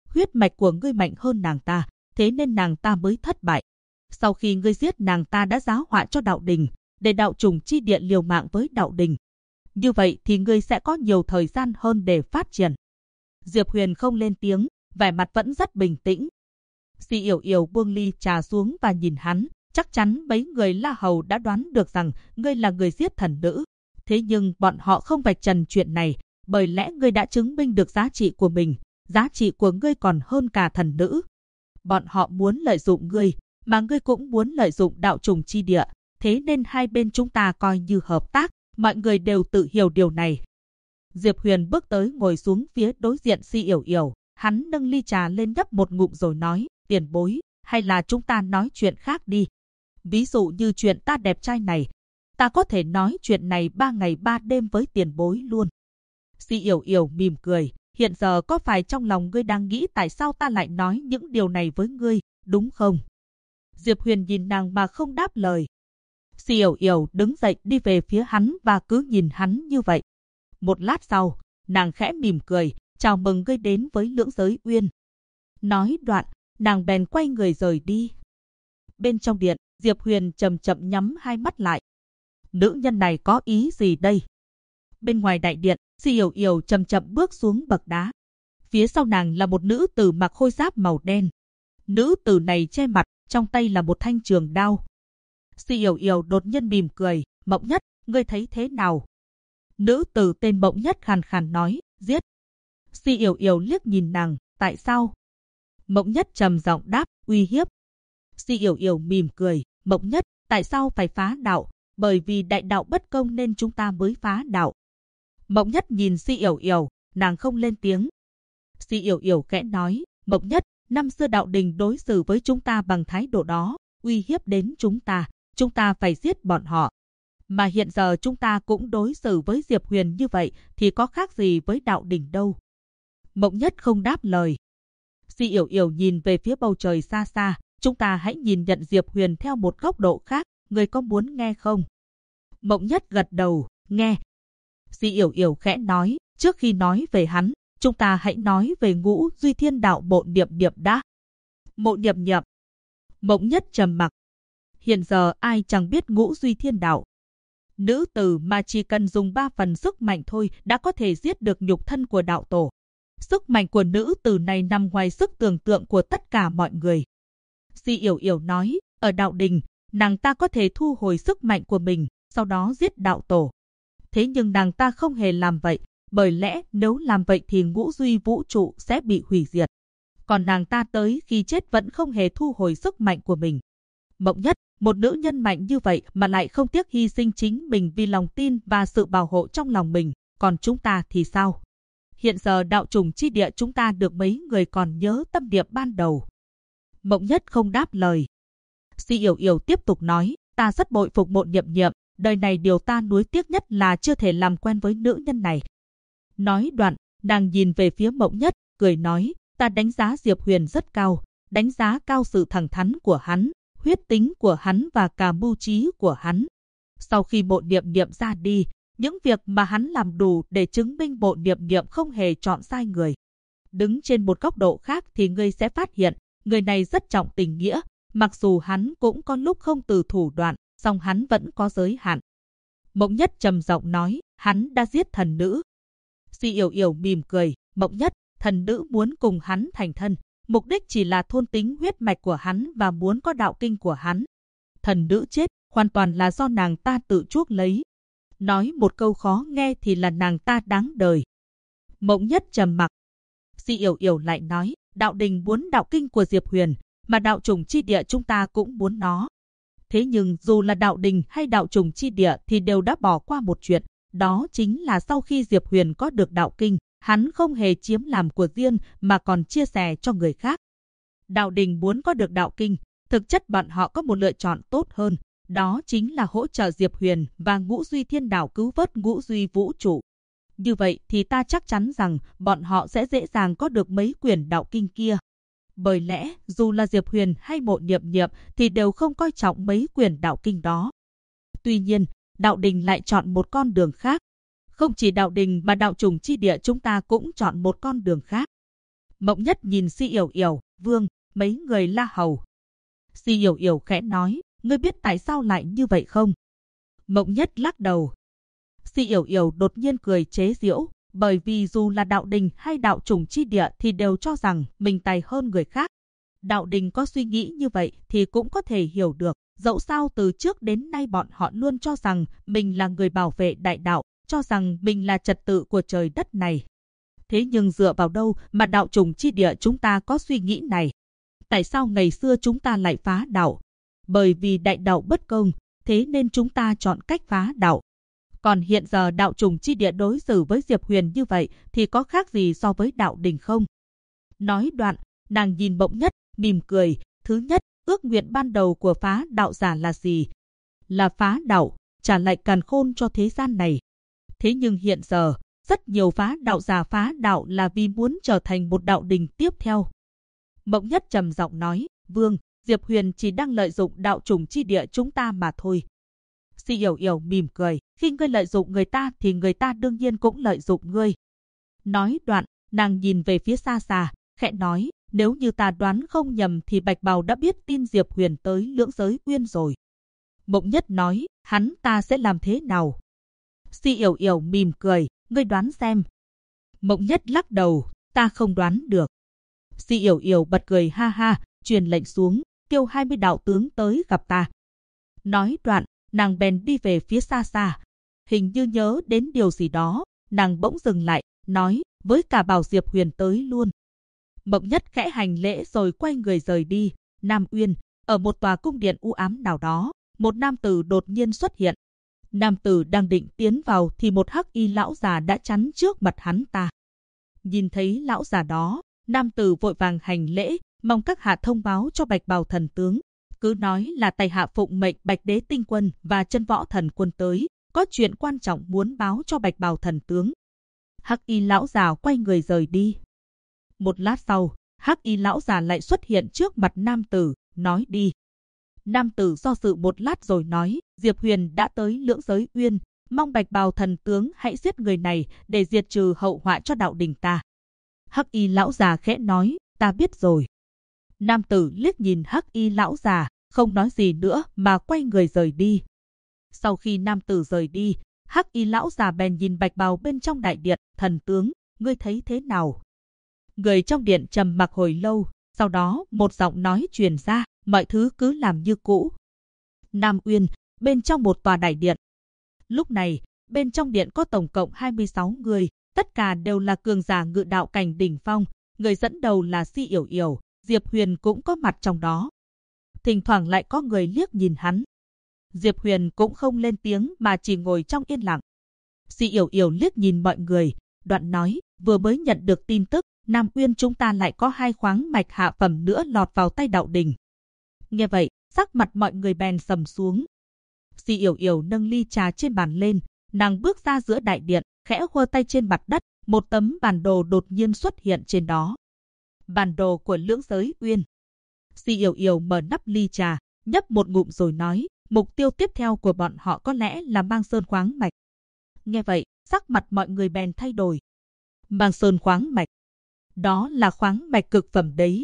ngươi mạnh hơn nàng ta, thế nên nàng ta mới thất bại. Sau khi ngươi giết nàng ta đã giá họa cho đạo đình, để đạo trùng chi địa liều mạng với đạo đình. Như vậy thì ngươi sẽ có nhiều thời gian hơn để phát triển. Diệp Huyền không lên tiếng, vẻ mặt vẫn rất bình tĩnh. Si Yểu Yểu buông ly trà xuống và nhìn hắn, chắc chắn mấy người La Hầu đã đoán được rằng ngươi là người giết thần nữ. Thế nhưng bọn họ không vạch trần chuyện này, bởi lẽ ngươi đã chứng minh được giá trị của mình, giá trị của ngươi còn hơn cả thần nữ. Bọn họ muốn lợi dụng ngươi, mà ngươi cũng muốn lợi dụng đạo trùng chi địa, thế nên hai bên chúng ta coi như hợp tác, mọi người đều tự hiểu điều này. Diệp Huyền bước tới ngồi xuống phía đối diện Si Yểu Yểu, hắn nâng ly trà lên nhấp một ngụm rồi nói, tiền bối, hay là chúng ta nói chuyện khác đi. Ví dụ như chuyện ta đẹp trai này, ta có thể nói chuyện này 3 ngày 3 đêm với tiền bối luôn. Si Yểu Yểu mỉm cười, hiện giờ có phải trong lòng ngươi đang nghĩ tại sao ta lại nói những điều này với ngươi, đúng không? Diệp Huyền nhìn nàng mà không đáp lời. Si Yểu Yểu đứng dậy đi về phía hắn và cứ nhìn hắn như vậy. Một lát sau, nàng khẽ mỉm cười, chào mừng ngươi đến với Lưỡng Giới Uyên. Nói đoạn, nàng bèn quay người rời đi. Bên trong điện, Diệp Huyền chậm chậm nhắm hai mắt lại. Nữ nhân này có ý gì đây? Bên ngoài đại điện, Si Yểu Yểu chậm chậm bước xuống bậc đá. Phía sau nàng là một nữ tử mặc khôi giáp màu đen. Nữ tử này che mặt, trong tay là một thanh trường đao. Si Yểu Yểu đột nhiên mỉm cười, Mộng Nhất, ngươi thấy thế nào? Nữ tử tên Mộng Nhất khàn khàn nói, giết. Si Yểu Yểu liếc nhìn nàng, tại sao? Mộng Nhất trầm giọng đáp, uy hiếp. Si Yểu Yểu mỉm cười, Mộng Nhất, tại sao phải phá đạo? Bởi vì đại đạo bất công nên chúng ta mới phá đạo. Mộng Nhất nhìn Si Yểu Yểu, nàng không lên tiếng. Si Yểu Yểu khẽ nói, Mộng Nhất, năm xưa đạo đình đối xử với chúng ta bằng thái độ đó, uy hiếp đến chúng ta phải giết bọn họ. Mà hiện giờ chúng ta cũng đối xử với Diệp Huyền như vậy thì có khác gì với đạo đình đâu. Mộng Nhất không đáp lời. Si Yểu Yểu nhìn về phía bầu trời xa xa, chúng ta hãy nhìn nhận Diệp Huyền theo một góc độ khác, người có muốn nghe không? Mộng Nhất gật đầu, nghe. Si Yểu Yểu khẽ nói, trước khi nói về hắn, chúng ta hãy nói về Ngũ Duy Thiên Đạo Mộ Niệm Niệm đã. Mộ Niệm Niệm. Mộng Nhất trầm mặc. Hiện giờ ai chẳng biết Ngũ Duy Thiên Đạo. Nữ tử mà chỉ cần dùng 3 phần sức mạnh thôi đã có thể giết được nhục thân của đạo tổ. Sức mạnh của nữ tử này nằm ngoài sức tưởng tượng của tất cả mọi người. Si Yểu Yểu nói, ở đạo đình, nàng ta có thể thu hồi sức mạnh của mình, sau đó giết đạo tổ. Thế nhưng nàng ta không hề làm vậy, bởi lẽ nếu làm vậy thì Ngũ Duy vũ trụ sẽ bị hủy diệt. Còn nàng ta tới khi chết vẫn không hề thu hồi sức mạnh của mình. Mộng Nhất, một nữ nhân mạnh như vậy mà lại không tiếc hy sinh chính mình vì lòng tin và sự bảo hộ trong lòng mình, còn chúng ta thì sao? Hiện giờ đạo trùng chi địa chúng ta được mấy người còn nhớ tâm niệm ban đầu. Mộng Nhất không đáp lời. Si Yểu Yểu tiếp tục nói, ta rất bội phục Mộ Niệm Niệm, đời này điều ta nuối tiếc nhất là chưa thể làm quen với nữ nhân này. Nói đoạn, nàng nhìn về phía Mộng Nhất, cười nói, ta đánh giá Diệp Huyền rất cao, đánh giá cao sự thẳng thắn của hắn, huyết tính của hắn và cả mưu trí của hắn. Sau khi Mộ Niệm Niệm ra đi, những việc mà hắn làm đủ để chứng minh Mộ Niệm Niệm không hề chọn sai người. Đứng trên một góc độ khác thì ngươi sẽ phát hiện, người này rất trọng tình nghĩa, mặc dù hắn cũng có lúc không từ thủ đoạn, song hắn vẫn có giới hạn. Mộng Nhất trầm giọng nói, hắn đã giết thần nữ. Si Yểu Yểu mỉm cười, Mộng Nhất, thần nữ muốn cùng hắn thành thân, mục đích chỉ là thôn tính huyết mạch của hắn và muốn có đạo kinh của hắn. Thần nữ chết, hoàn toàn là do nàng ta tự chuốc lấy. Nói một câu khó nghe thì là nàng ta đáng đời. Mộng Nhất trầm mặc. Si Yểu Yểu lại nói, đạo đình muốn đạo kinh của Diệp Huyền, mà đạo trùng chi địa chúng ta cũng muốn nó. Thế nhưng dù là đạo đình hay đạo trùng chi địa thì đều đã bỏ qua một chuyện, đó chính là sau khi Diệp Huyền có được đạo kinh, hắn không hề chiếm làm của riêng mà còn chia sẻ cho người khác. Đạo đình muốn có được đạo kinh, thực chất bọn họ có một lựa chọn tốt hơn, đó chính là hỗ trợ Diệp Huyền và Ngũ Duy Thiên Đạo cứu vớt Ngũ Duy vũ trụ. Như vậy thì ta chắc chắn rằng bọn họ sẽ dễ dàng có được mấy quyển đạo kinh kia. Bởi lẽ dù là Diệp Huyền hay Mộ Niệm Niệm thì đều không coi trọng mấy quyển đạo kinh đó. Tuy nhiên, đạo đình lại chọn một con đường khác. Không chỉ đạo đình mà đạo trùng chi địa chúng ta cũng chọn một con đường khác. Mộng Nhất nhìn Si Yểu Yểu, Vương, mấy người La Hầu. Si Yểu Yểu khẽ nói, ngươi biết tại sao lại như vậy không? Mộng Nhất lắc đầu. Si Yểu Yểu đột nhiên cười chế giễu, bởi vì dù là đạo đình hay đạo trùng chi địa thì đều cho rằng mình tài hơn người khác. Đạo đình có suy nghĩ như vậy thì cũng có thể hiểu được, dẫu sao từ trước đến nay bọn họ luôn cho rằng mình là người bảo vệ đại đạo, cho rằng mình là trật tự của trời đất này. Thế nhưng dựa vào đâu mà đạo trùng chi địa chúng ta có suy nghĩ này? Tại sao ngày xưa chúng ta lại phá đạo? Bởi vì đại đạo bất công, thế nên chúng ta chọn cách phá đạo. Còn hiện giờ đạo trùng chi địa đối xử với Diệp Huyền như vậy thì có khác gì so với đạo đình không? Nói đoạn, nàng nhìn Mộng Nhất, mỉm cười. Thứ nhất, ước nguyện ban đầu của phá đạo giả là gì? Là phá đạo, trả lại càn khôn cho thế gian này. Thế nhưng hiện giờ, rất nhiều phá đạo giả phá đạo là vì muốn trở thành một đạo đình tiếp theo. Mộng Nhất trầm giọng nói, Vương, Diệp Huyền chỉ đang lợi dụng đạo trùng chi địa chúng ta mà thôi. Si Yểu Yểu mỉm cười, khi ngươi lợi dụng người ta thì người ta đương nhiên cũng lợi dụng ngươi. Nói đoạn, nàng nhìn về phía xa xa, khẽ nói, nếu như ta đoán không nhầm thì Bạch Bào đã biết tin Diệp Huyền tới Lưỡng Giới Uyên rồi. Mộng Nhất nói, hắn ta sẽ làm thế nào? Si Yểu Yểu mỉm cười, ngươi đoán xem. Mộng Nhất lắc đầu, ta không đoán được. Si Yểu Yểu bật cười ha ha, truyền lệnh xuống, kêu 20 đạo tướng tới gặp ta. Nói đoạn, nàng bèn đi về phía xa xa. Hình như nhớ đến điều gì đó, nàng bỗng dừng lại, nói, với cả bảo Diệp Huyền tới luôn. Mộng Nhất khẽ hành lễ rồi quay người rời đi. Nam Uyên, ở một tòa cung điện u ám nào đó, một nam tử đột nhiên xuất hiện. Nam tử đang định tiến vào thì một hắc y lão già đã chắn trước mặt hắn ta. Nhìn thấy lão già đó, nam tử vội vàng hành lễ, mong các hạ thông báo cho Bạch Bào thần tướng. Cứ nói là tài hạ phụng mệnh Bạch Đế Tinh Quân và Chân Võ Thần Quân tới, có chuyện quan trọng muốn báo cho Bạch Bào thần tướng. Hắc y lão già quay người rời đi. Một lát sau, Hắc Y lão già lại xuất hiện trước mặt nam tử, nói đi. Nam tử do dự một lát rồi nói, Diệp Huyền đã tới Lưỡng Giới Uyên, mong Bạch Bào thần tướng hãy giết người này để diệt trừ hậu họa cho đạo đình ta. Hắc Y lão già khẽ nói, ta biết rồi. Nam tử liếc nhìn Hắc Y lão già, không nói gì nữa mà quay người rời đi. Sau khi nam tử rời đi, Hắc Y lão già bèn nhìn Bạch Bào bên trong đại điện, thần tướng, ngươi thấy thế nào? Người trong điện trầm mặc hồi lâu, sau đó một giọng nói truyền ra, mọi thứ cứ làm như cũ. Nam Uyên, bên trong một tòa đại điện. Lúc này, bên trong điện có tổng cộng 26 người, tất cả đều là cường giả ngự đạo cảnh đỉnh phong, người dẫn đầu là Si Yểu Yểu, Diệp Huyền cũng có mặt trong đó. Thỉnh thoảng lại có người liếc nhìn hắn. Diệp Huyền cũng không lên tiếng mà chỉ ngồi trong yên lặng. Si Yểu Yểu liếc nhìn mọi người, đoạn nói, vừa mới nhận được tin tức, Nam Uyên chúng ta lại có 2 khoáng mạch hạ phẩm nữa lọt vào tay đạo đình. Nghe vậy, sắc mặt mọi người bèn sầm xuống. Si Yểu Yểu nâng ly trà trên bàn lên, nàng bước ra giữa đại điện, khẽ khua tay trên mặt đất, một tấm bản đồ đột nhiên xuất hiện trên đó. Bản đồ của Lưỡng Giới Uyên. Si Yểu Yểu mở nắp ly trà, nhấp một ngụm rồi nói, mục tiêu tiếp theo của bọn họ có lẽ là Mang Sơn khoáng mạch. Nghe vậy, sắc mặt mọi người bèn thay đổi. Mang Sơn khoáng mạch. Đó là khoáng mạch cực phẩm đấy.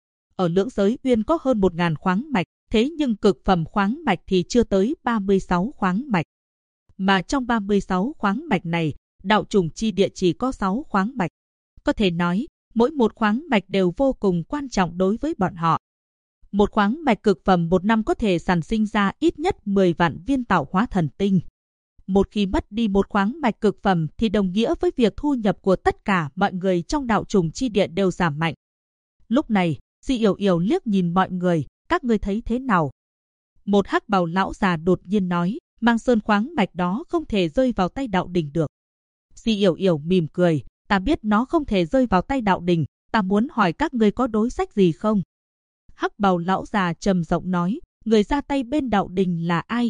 Ở Lưỡng Giới Uyên có hơn 1000 khoáng mạch, thế nhưng cực phẩm khoáng mạch thì chưa tới 36 khoáng mạch. Mà trong 36 khoáng mạch này, đạo trùng chi địa chỉ có 6 khoáng mạch. Có thể nói, mỗi một khoáng mạch đều vô cùng quan trọng đối với bọn họ. Một khoáng mạch cực phẩm một năm có thể sản sinh ra ít nhất 10 vạn viên tạo hóa thần tinh. Một khi mất đi một khoáng mạch cực phẩm thì đồng nghĩa với việc thu nhập của tất cả mọi người trong đạo trùng chi địa đều giảm mạnh. Lúc này, Si Yểu Yểu liếc nhìn mọi người, các ngươi thấy thế nào? Một hắc bào lão già đột nhiên nói, Mang Sơn khoáng mạch đó không thể rơi vào tay đạo đình được. Si Yểu Yểu mỉm cười, ta biết nó không thể rơi vào tay đạo đình, ta muốn hỏi các ngươi có đối sách gì không? Hắc bào lão già trầm giọng nói, người ra tay bên đạo đình là ai?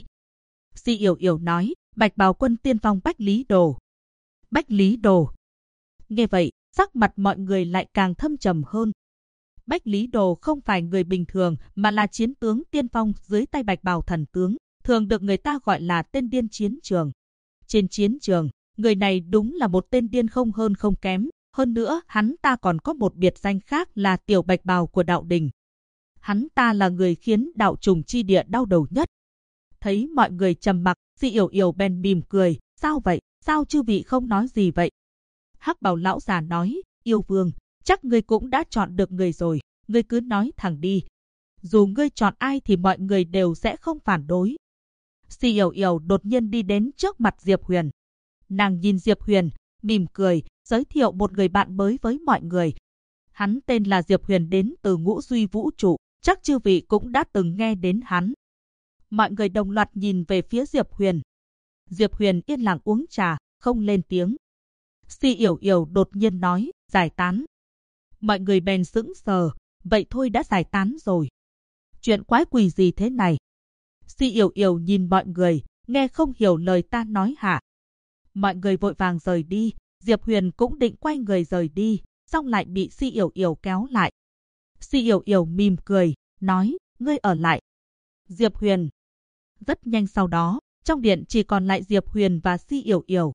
Si Yểu Yểu nói, Bạch Bào quân tiên phong Bách Lý Đồ. Bách Lý Đồ. Nghe vậy, sắc mặt mọi người lại càng thâm trầm hơn. Bách Lý Đồ không phải người bình thường mà là chiến tướng tiên phong dưới tay Bạch Bào thần tướng, thường được người ta gọi là tên điên chiến trường. Trên chiến trường, người này đúng là một tên điên không hơn không kém, hơn nữa hắn ta còn có một biệt danh khác là Tiểu Bạch Bào của đạo đình. Hắn ta là người khiến đạo trùng chi địa đau đầu nhất. Thấy mọi người trầm mặc, Si Yểu Yểu bèn mỉm cười, sao vậy, sao chư vị không nói gì vậy? Hắc bào lão già nói, yêu vương, chắc ngươi cũng đã chọn được người rồi, ngươi cứ nói thẳng đi. Dù ngươi chọn ai thì mọi người đều sẽ không phản đối. Si Yểu Yểu đột nhiên đi đến trước mặt Diệp Huyền. Nàng nhìn Diệp Huyền, mỉm cười, giới thiệu một người bạn mới với mọi người. Hắn tên là Diệp Huyền, đến từ Ngũ Duy Vũ Trụ, chắc chư vị cũng đã từng nghe đến hắn. Mọi người đồng loạt nhìn về phía Diệp Huyền. Diệp Huyền yên lặng uống trà, không lên tiếng. Si Yểu Yểu đột nhiên nói, giải tán. Mọi người bèn sững sờ, vậy thôi đã giải tán rồi. Chuyện quái quỷ gì thế này? Si Yểu Yểu nhìn mọi người, nghe không hiểu lời ta nói hả? Mọi người vội vàng rời đi, Diệp Huyền cũng định quay người rời đi, xong lại bị Si Yểu Yểu kéo lại. Si Yểu Yểu mỉm cười, nói, ngươi ở lại. Diệp Huyền. Rất nhanh sau đó, trong điện chỉ còn lại Diệp Huyền và Si Yểu Yểu.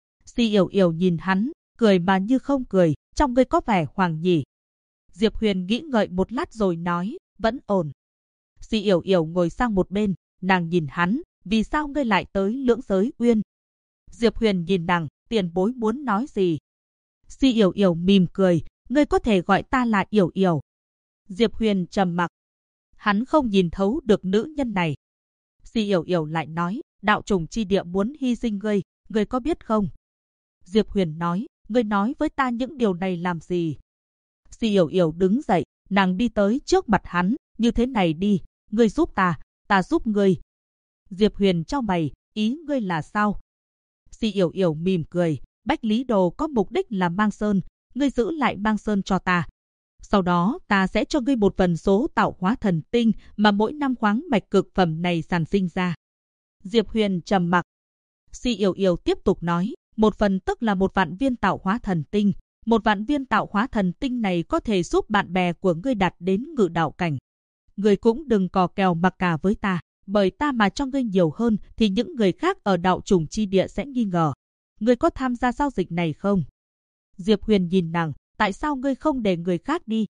Si Yểu Yểu nhìn hắn, cười mà như không cười, trong ngươi có vẻ hoàng nhỉ. Diệp Huyền nghĩ ngợi một lát rồi nói, vẫn ổn. Si Yểu Yểu ngồi sang một bên, nàng nhìn hắn, vì sao ngươi lại tới Lưỡng Giới Uyên? Diệp Huyền nhìn nàng, tiền bối muốn nói gì? Si Yểu Yểu mỉm cười, ngươi có thể gọi ta là Yểu Yểu. Diệp Huyền trầm mặc. Hắn không nhìn thấu được nữ nhân này. Si Yểu Yểu lại nói, đạo trùng chi địa muốn hy sinh ngươi có biết không? Diệp Huyền nói, ngươi nói với ta những điều này làm gì? Si Yểu Yểu đứng dậy, nàng đi tới trước mặt hắn, như thế này đi, ngươi giúp ta giúp ngươi. Diệp Huyền chau mày, ý ngươi là sao? Si Yểu Yểu mỉm cười, Bách Lý Đồ có mục đích là Mang Sơn, ngươi giữ lại Mang Sơn cho ta. Sau đó ta sẽ cho ngươi một phần số tạo hóa thần tinh mà mỗi năm khoáng mạch cực phẩm này sản sinh ra. Diệp Huyền trầm mặc. Si Yểu Yểu tiếp tục nói, một phần tức là 1 vạn viên tạo hóa thần tinh, 1 vạn viên tạo hóa thần tinh này có thể giúp bạn bè của ngươi đạt đến ngự đạo cảnh. Ngươi cũng đừng cò kèo mặc cả với ta, bởi ta mà cho ngươi nhiều hơn thì những người khác ở đạo trùng chi địa sẽ nghi ngờ. Ngươi có tham gia giao dịch này không? Diệp Huyền nhìn nàng, tại sao ngươi không để người khác đi?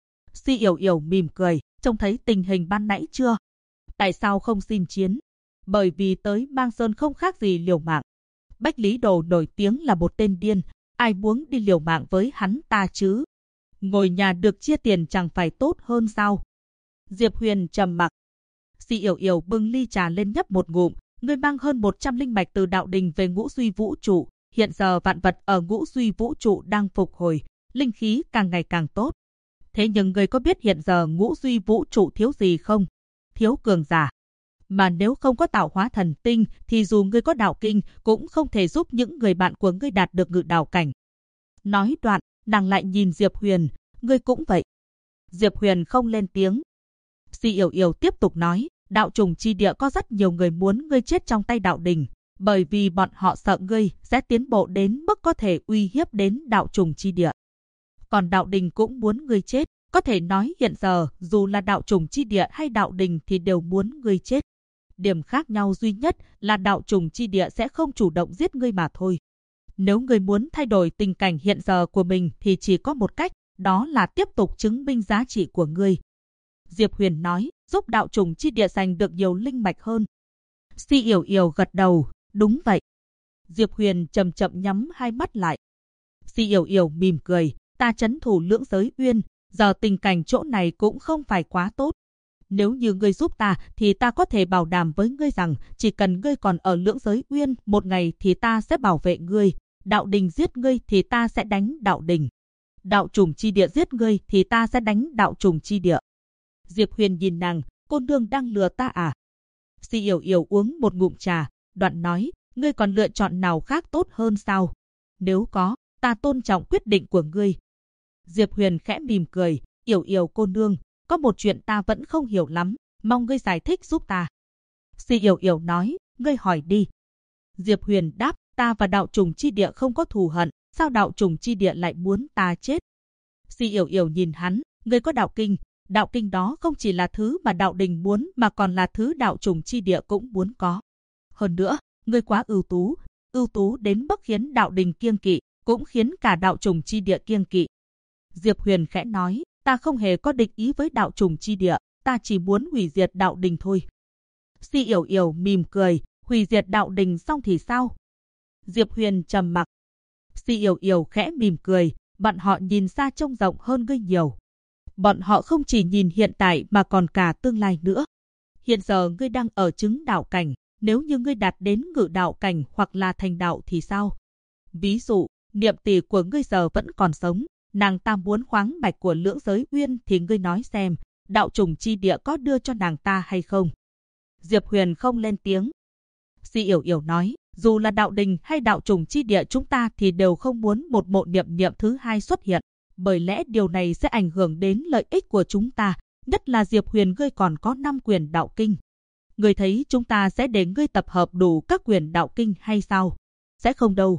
Si Yểu Yểu mỉm cười, trông thấy tình hình ban nãy chưa? Tại sao không xin chiến? Bởi vì tới Mang Sơn không khác gì liều mạng. Bách Lý Đồ nổi tiếng là một tên điên, ai muốn đi liều mạng với hắn ta chứ? Ngồi nhà được chia tiền chẳng phải tốt hơn sao? Diệp Huyền trầm mặc. Si Yểu Yểu bưng ly trà lên nhấp một ngụm, ngươi mang hơn 100 linh mạch từ đạo đình về Ngũ Duy Vũ trụ, hiện giờ vạn vật ở Ngũ Duy Vũ trụ đang phục hồi, linh khí càng ngày càng tốt. Thế nhưng ngươi có biết hiện giờ Ngũ Duy Vũ trụ thiếu gì không? Thiếu cường giả. Mà nếu không có tạo hóa thần tinh thì dù ngươi có đạo kinh cũng không thể giúp những người bạn của ngươi đạt được ngự đạo cảnh. Nói đoạn, nàng lại nhìn Diệp Huyền, ngươi cũng vậy. Diệp Huyền không lên tiếng. Si Yểu Yểu tiếp tục nói, đạo trùng chi địa có rất nhiều người muốn ngươi chết trong tay đạo đình, bởi vì bọn họ sợ ngươi sẽ tiến bộ đến mức có thể uy hiếp đến đạo trùng chi địa. Còn đạo đình cũng muốn ngươi chết, có thể nói hiện giờ dù là đạo trùng chi địa hay đạo đình thì đều muốn ngươi chết. Điểm khác nhau duy nhất là đạo trùng chi địa sẽ không chủ động giết ngươi mà thôi. Nếu ngươi muốn thay đổi tình cảnh hiện giờ của mình thì chỉ có một cách, đó là tiếp tục chứng minh giá trị của ngươi. Diệp Huyền nói, giúp đạo trùng chi địa giành được nhiều linh mạch hơn. Si Yểu Yểu gật đầu, đúng vậy. Diệp Huyền chậm chậm nhắm hai mắt lại. Si Yểu Yểu mỉm cười, ta trấn thủ Lưỡng Giới Uyên, giờ tình cảnh chỗ này cũng không phải quá tốt. Nếu như ngươi giúp ta thì ta có thể bảo đảm với ngươi rằng chỉ cần ngươi còn ở Lưỡng Giới Uyên một ngày thì ta sẽ bảo vệ ngươi. Đạo đình giết ngươi thì ta sẽ đánh đạo đình. Đạo trùng chi địa giết ngươi thì ta sẽ đánh đạo trùng chi địa. Diệp Huyền nhìn nàng, cô nương đang lừa ta à? Si Yểu Yểu uống một ngụm trà, đoạn nói, ngươi còn lựa chọn nào khác tốt hơn sao? Nếu có, ta tôn trọng quyết định của ngươi. Diệp Huyền khẽ mỉm cười, Yểu Yểu cô nương, có một chuyện ta vẫn không hiểu lắm, mong ngươi giải thích giúp ta. Si Yểu Yểu nói, ngươi hỏi đi. Diệp Huyền đáp, ta và đạo trùng chi địa không có thù hận, sao đạo trùng chi địa lại muốn ta chết? Si Yểu Yểu nhìn hắn, ngươi có đạo kinh đó không chỉ là thứ mà đạo đình muốn mà còn là thứ đạo trùng chi địa cũng muốn có. Hơn nữa, ngươi quá ưu tú đến mức khiến đạo đình kiêng kỵ, cũng khiến cả đạo trùng chi địa kiêng kỵ. Diệp Huyền khẽ nói, ta không hề có địch ý với đạo trùng chi địa, ta chỉ muốn hủy diệt đạo đình thôi. Si Yểu Yểu mỉm cười, hủy diệt đạo đình xong thì sao? Diệp Huyền trầm mặc. Si Yểu Yểu khẽ mỉm cười, bọn họ nhìn xa trông rộng hơn ngươi nhiều. Bọn họ không chỉ nhìn hiện tại mà còn cả tương lai nữa. Hiện giờ ngươi đang ở chứng đạo cảnh, nếu như ngươi đạt đến ngự đạo cảnh hoặc là thành đạo thì sao? Ví dụ, niệm tỷ của ngươi giờ vẫn còn sống, nàng ta muốn khoáng mạch của Lưỡng Giới Uyên thì ngươi nói xem, đạo trùng chi địa có đưa cho nàng ta hay không? Diệp Huyền không lên tiếng. Si Yểu Yểu nói, dù là đạo đình hay đạo trùng chi địa chúng ta thì đều không muốn một mộ niệm thứ hai xuất hiện, bởi lẽ điều này sẽ ảnh hưởng đến lợi ích của chúng ta, nhất là Diệp Huyền ngươi còn có 5 quyền đạo kinh. Ngươi thấy chúng ta sẽ để ngươi tập hợp đủ các quyền đạo kinh hay sao? Sẽ không đâu.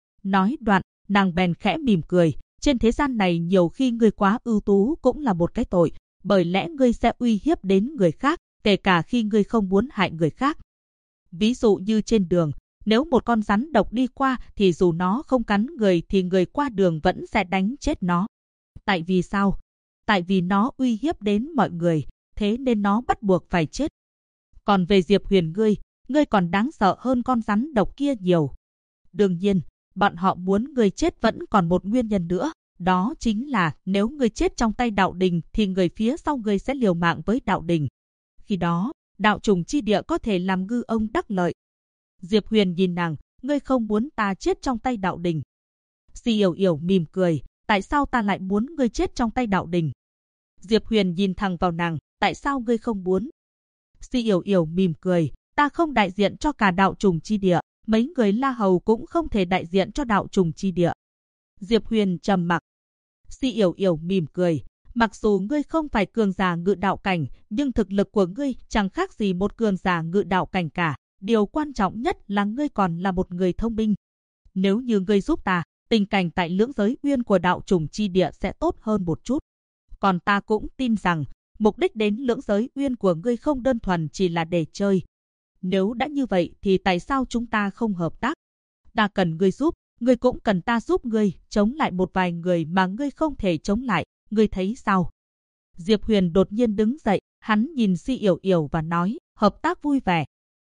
Nói đoạn, nàng bèn khẽ mỉm cười, trên thế gian này nhiều khi ngươi quá ưu tú cũng là một cái tội, bởi lẽ ngươi sẽ uy hiếp đến người khác, kể cả khi ngươi không muốn hại người khác. Ví dụ như trên đường, nếu một con rắn độc đi qua thì dù nó không cắn người thì người qua đường vẫn sẽ đánh chết nó. Tại vì sao? Tại vì nó uy hiếp đến mọi người, thế nên nó bắt buộc phải chết. Còn về Diệp Huyền ngươi còn đáng sợ hơn con rắn độc kia nhiều. Đương nhiên, bọn họ muốn ngươi chết vẫn còn một nguyên nhân nữa, đó chính là nếu ngươi chết trong tay đạo đình thì người phía sau ngươi sẽ liều mạng với đạo đình. Khi đó, đạo trùng chi địa có thể làm ngư ông đắc lợi. Diệp Huyền nhìn nàng, ngươi không muốn ta chết trong tay đạo đình. Si Yểu Yểu mỉm cười, tại sao ta lại muốn ngươi chết trong tay đạo đình? Diệp Huyền nhìn thẳng vào nàng, tại sao ngươi không muốn? Si Yểu Yểu mỉm cười, ta không đại diện cho cả đạo trùng chi địa, mấy người La Hầu cũng không thể đại diện cho đạo trùng chi địa. Diệp Huyền trầm mặc. Si Yểu Yểu mỉm cười, mặc dù ngươi không phải cường giả ngự đạo cảnh, nhưng thực lực của ngươi chẳng khác gì một cường giả ngự đạo cảnh cả. Điều quan trọng nhất là ngươi còn là một người thông minh. Nếu như ngươi giúp ta, tình cảnh tại lưỡng giới uyên của đạo trùng chi địa sẽ tốt hơn một chút. Còn ta cũng tin rằng, mục đích đến lưỡng giới uyên của ngươi không đơn thuần chỉ là để chơi. Nếu đã như vậy thì tại sao chúng ta không hợp tác? Ta cần ngươi giúp, ngươi cũng cần ta giúp ngươi, chống lại một vài người mà ngươi không thể chống lại, ngươi thấy sao? Diệp Huyền đột nhiên đứng dậy, hắn nhìn Si Yểu Yểu và nói, hợp tác vui vẻ.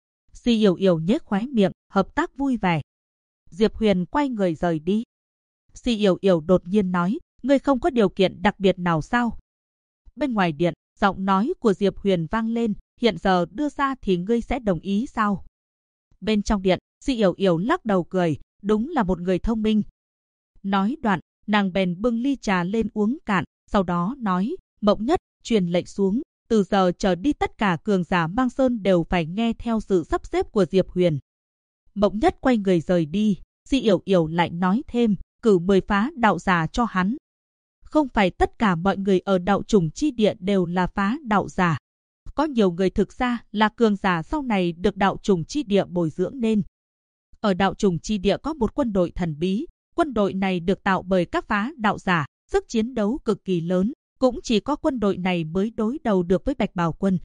Si Yểu Yểu nhếch khóe miệng, hợp tác vui vẻ. Diệp Huyền quay người rời đi. Si Yểu Yểu đột nhiên nói, ngươi không có điều kiện đặc biệt nào sao? Bên ngoài điện, giọng nói của Diệp Huyền vang lên, hiện giờ đưa ra thì ngươi sẽ đồng ý sao? Bên trong điện, Si Yểu Yểu lắc đầu cười, đúng là một người thông minh. Nói đoạn, nàng bèn bưng ly trà lên uống cạn, sau đó nói, Mộng Nhất, truyền lệnh xuống, từ giờ trở đi tất cả cường giả Mang Sơn đều phải nghe theo sự sắp xếp của Diệp Huyền. Mộng Nhất quay người rời đi, Si Yểu Yểu lại nói thêm, cử 10 phá đạo giả cho hắn. Không phải tất cả mọi người ở đạo trùng chi địa đều là phá đạo giả. Có nhiều người thực ra là cường giả sau này được đạo trùng chi địa bồi dưỡng nên. Ở đạo trùng chi địa có một quân đội thần bí, quân đội này được tạo bởi các phá đạo giả, sức chiến đấu cực kỳ lớn, cũng chỉ có quân đội này mới đối đầu được với Bạch Bào quân.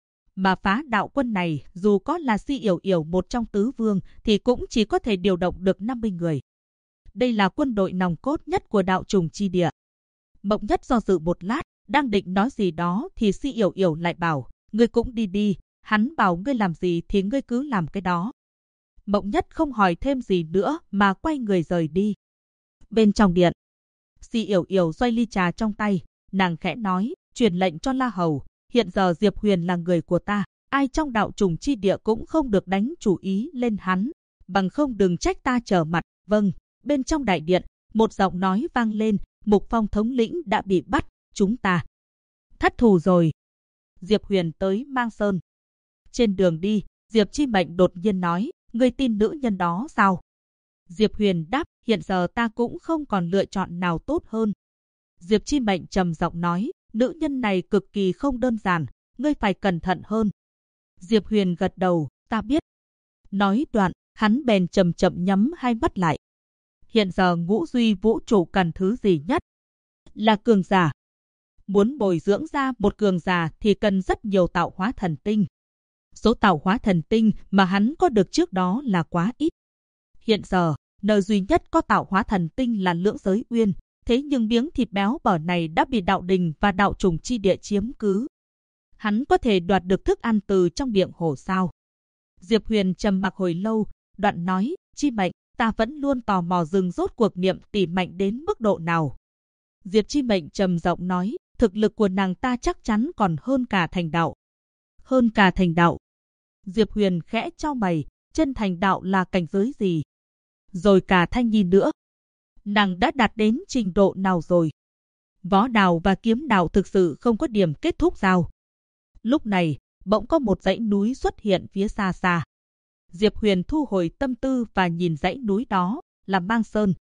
Mà phá đạo quân này, dù có là Si Yểu Yểu một trong tứ vương, thì cũng chỉ có thể điều động được 50 người. Đây là quân đội nòng cốt nhất của đạo trùng chi địa. Mộng Nhất do dự một lát, đang định nói gì đó thì Si Yểu Yểu lại bảo, ngươi cũng đi đi, hắn bảo ngươi làm gì thì ngươi cứ làm cái đó. Mộng Nhất không hỏi thêm gì nữa mà quay người rời đi. Bên trong điện, Si Yểu Yểu xoay ly trà trong tay, nàng khẽ nói, truyền lệnh cho La Hầu, hiện giờ Diệp Huyền là người của ta, ai trong đạo trùng chi địa cũng không được đánh chủ ý lên hắn, bằng không đừng trách ta trở mặt. Vâng. Bên trong đại điện, một giọng nói vang lên, Mục Phong thống lĩnh đã bị bắt, chúng ta thất thủ rồi. Diệp Huyền tới Mang Sơn. Trên đường đi, Diệp Chi Mệnh đột nhiên nói, ngươi tin nữ nhân đó sao? Diệp Huyền đáp, hiện giờ ta cũng không còn lựa chọn nào tốt hơn. Diệp Chi Mệnh trầm giọng nói, nữ nhân này cực kỳ không đơn giản, ngươi phải cẩn thận hơn. Diệp Huyền gật đầu, ta biết. Nói đoạn, hắn bèn chậm chậm nhắm hai mắt lại. Hiện giờ ngũ duy vũ trụ cần thứ gì nhất? Là cường giả. Muốn bồi dưỡng ra một cường giả thì cần rất nhiều tạo hóa thần tinh. Số tạo hóa thần tinh mà hắn có được trước đó là quá ít. Hiện giờ, nơi duy nhất có tạo hóa thần tinh là lưỡng giới uyên. Thế nhưng miếng thịt béo bở này đã bị đạo đình và đạo trùng chi địa chiếm cứ. Hắn có thể đoạt được thức ăn từ trong miệng hổ sao? Diệp Huyền trầm mặc hồi lâu, đoạn nói, Chi Mệnh, ta vẫn luôn tò mò rừng rốt cuộc Niệm tỷ mạnh đến mức độ nào. Diệp Chi Mệnh trầm giọng nói, thực lực của nàng ta chắc chắn còn hơn cả thành đạo. Hơn cả thành đạo. Diệp Huyền khẽ chau mày, chân thành đạo là cảnh giới gì? Rồi cả Thanh Nhi nữa. Nàng đã đạt đến trình độ nào rồi? Võ đạo và kiếm đạo thực sự không có điểm kết thúc sao? Lúc này, bỗng có một dãy núi xuất hiện phía xa xa. Diệp Huyền thu hồi tâm tư và nhìn dãy núi đó, là Mang Sơn.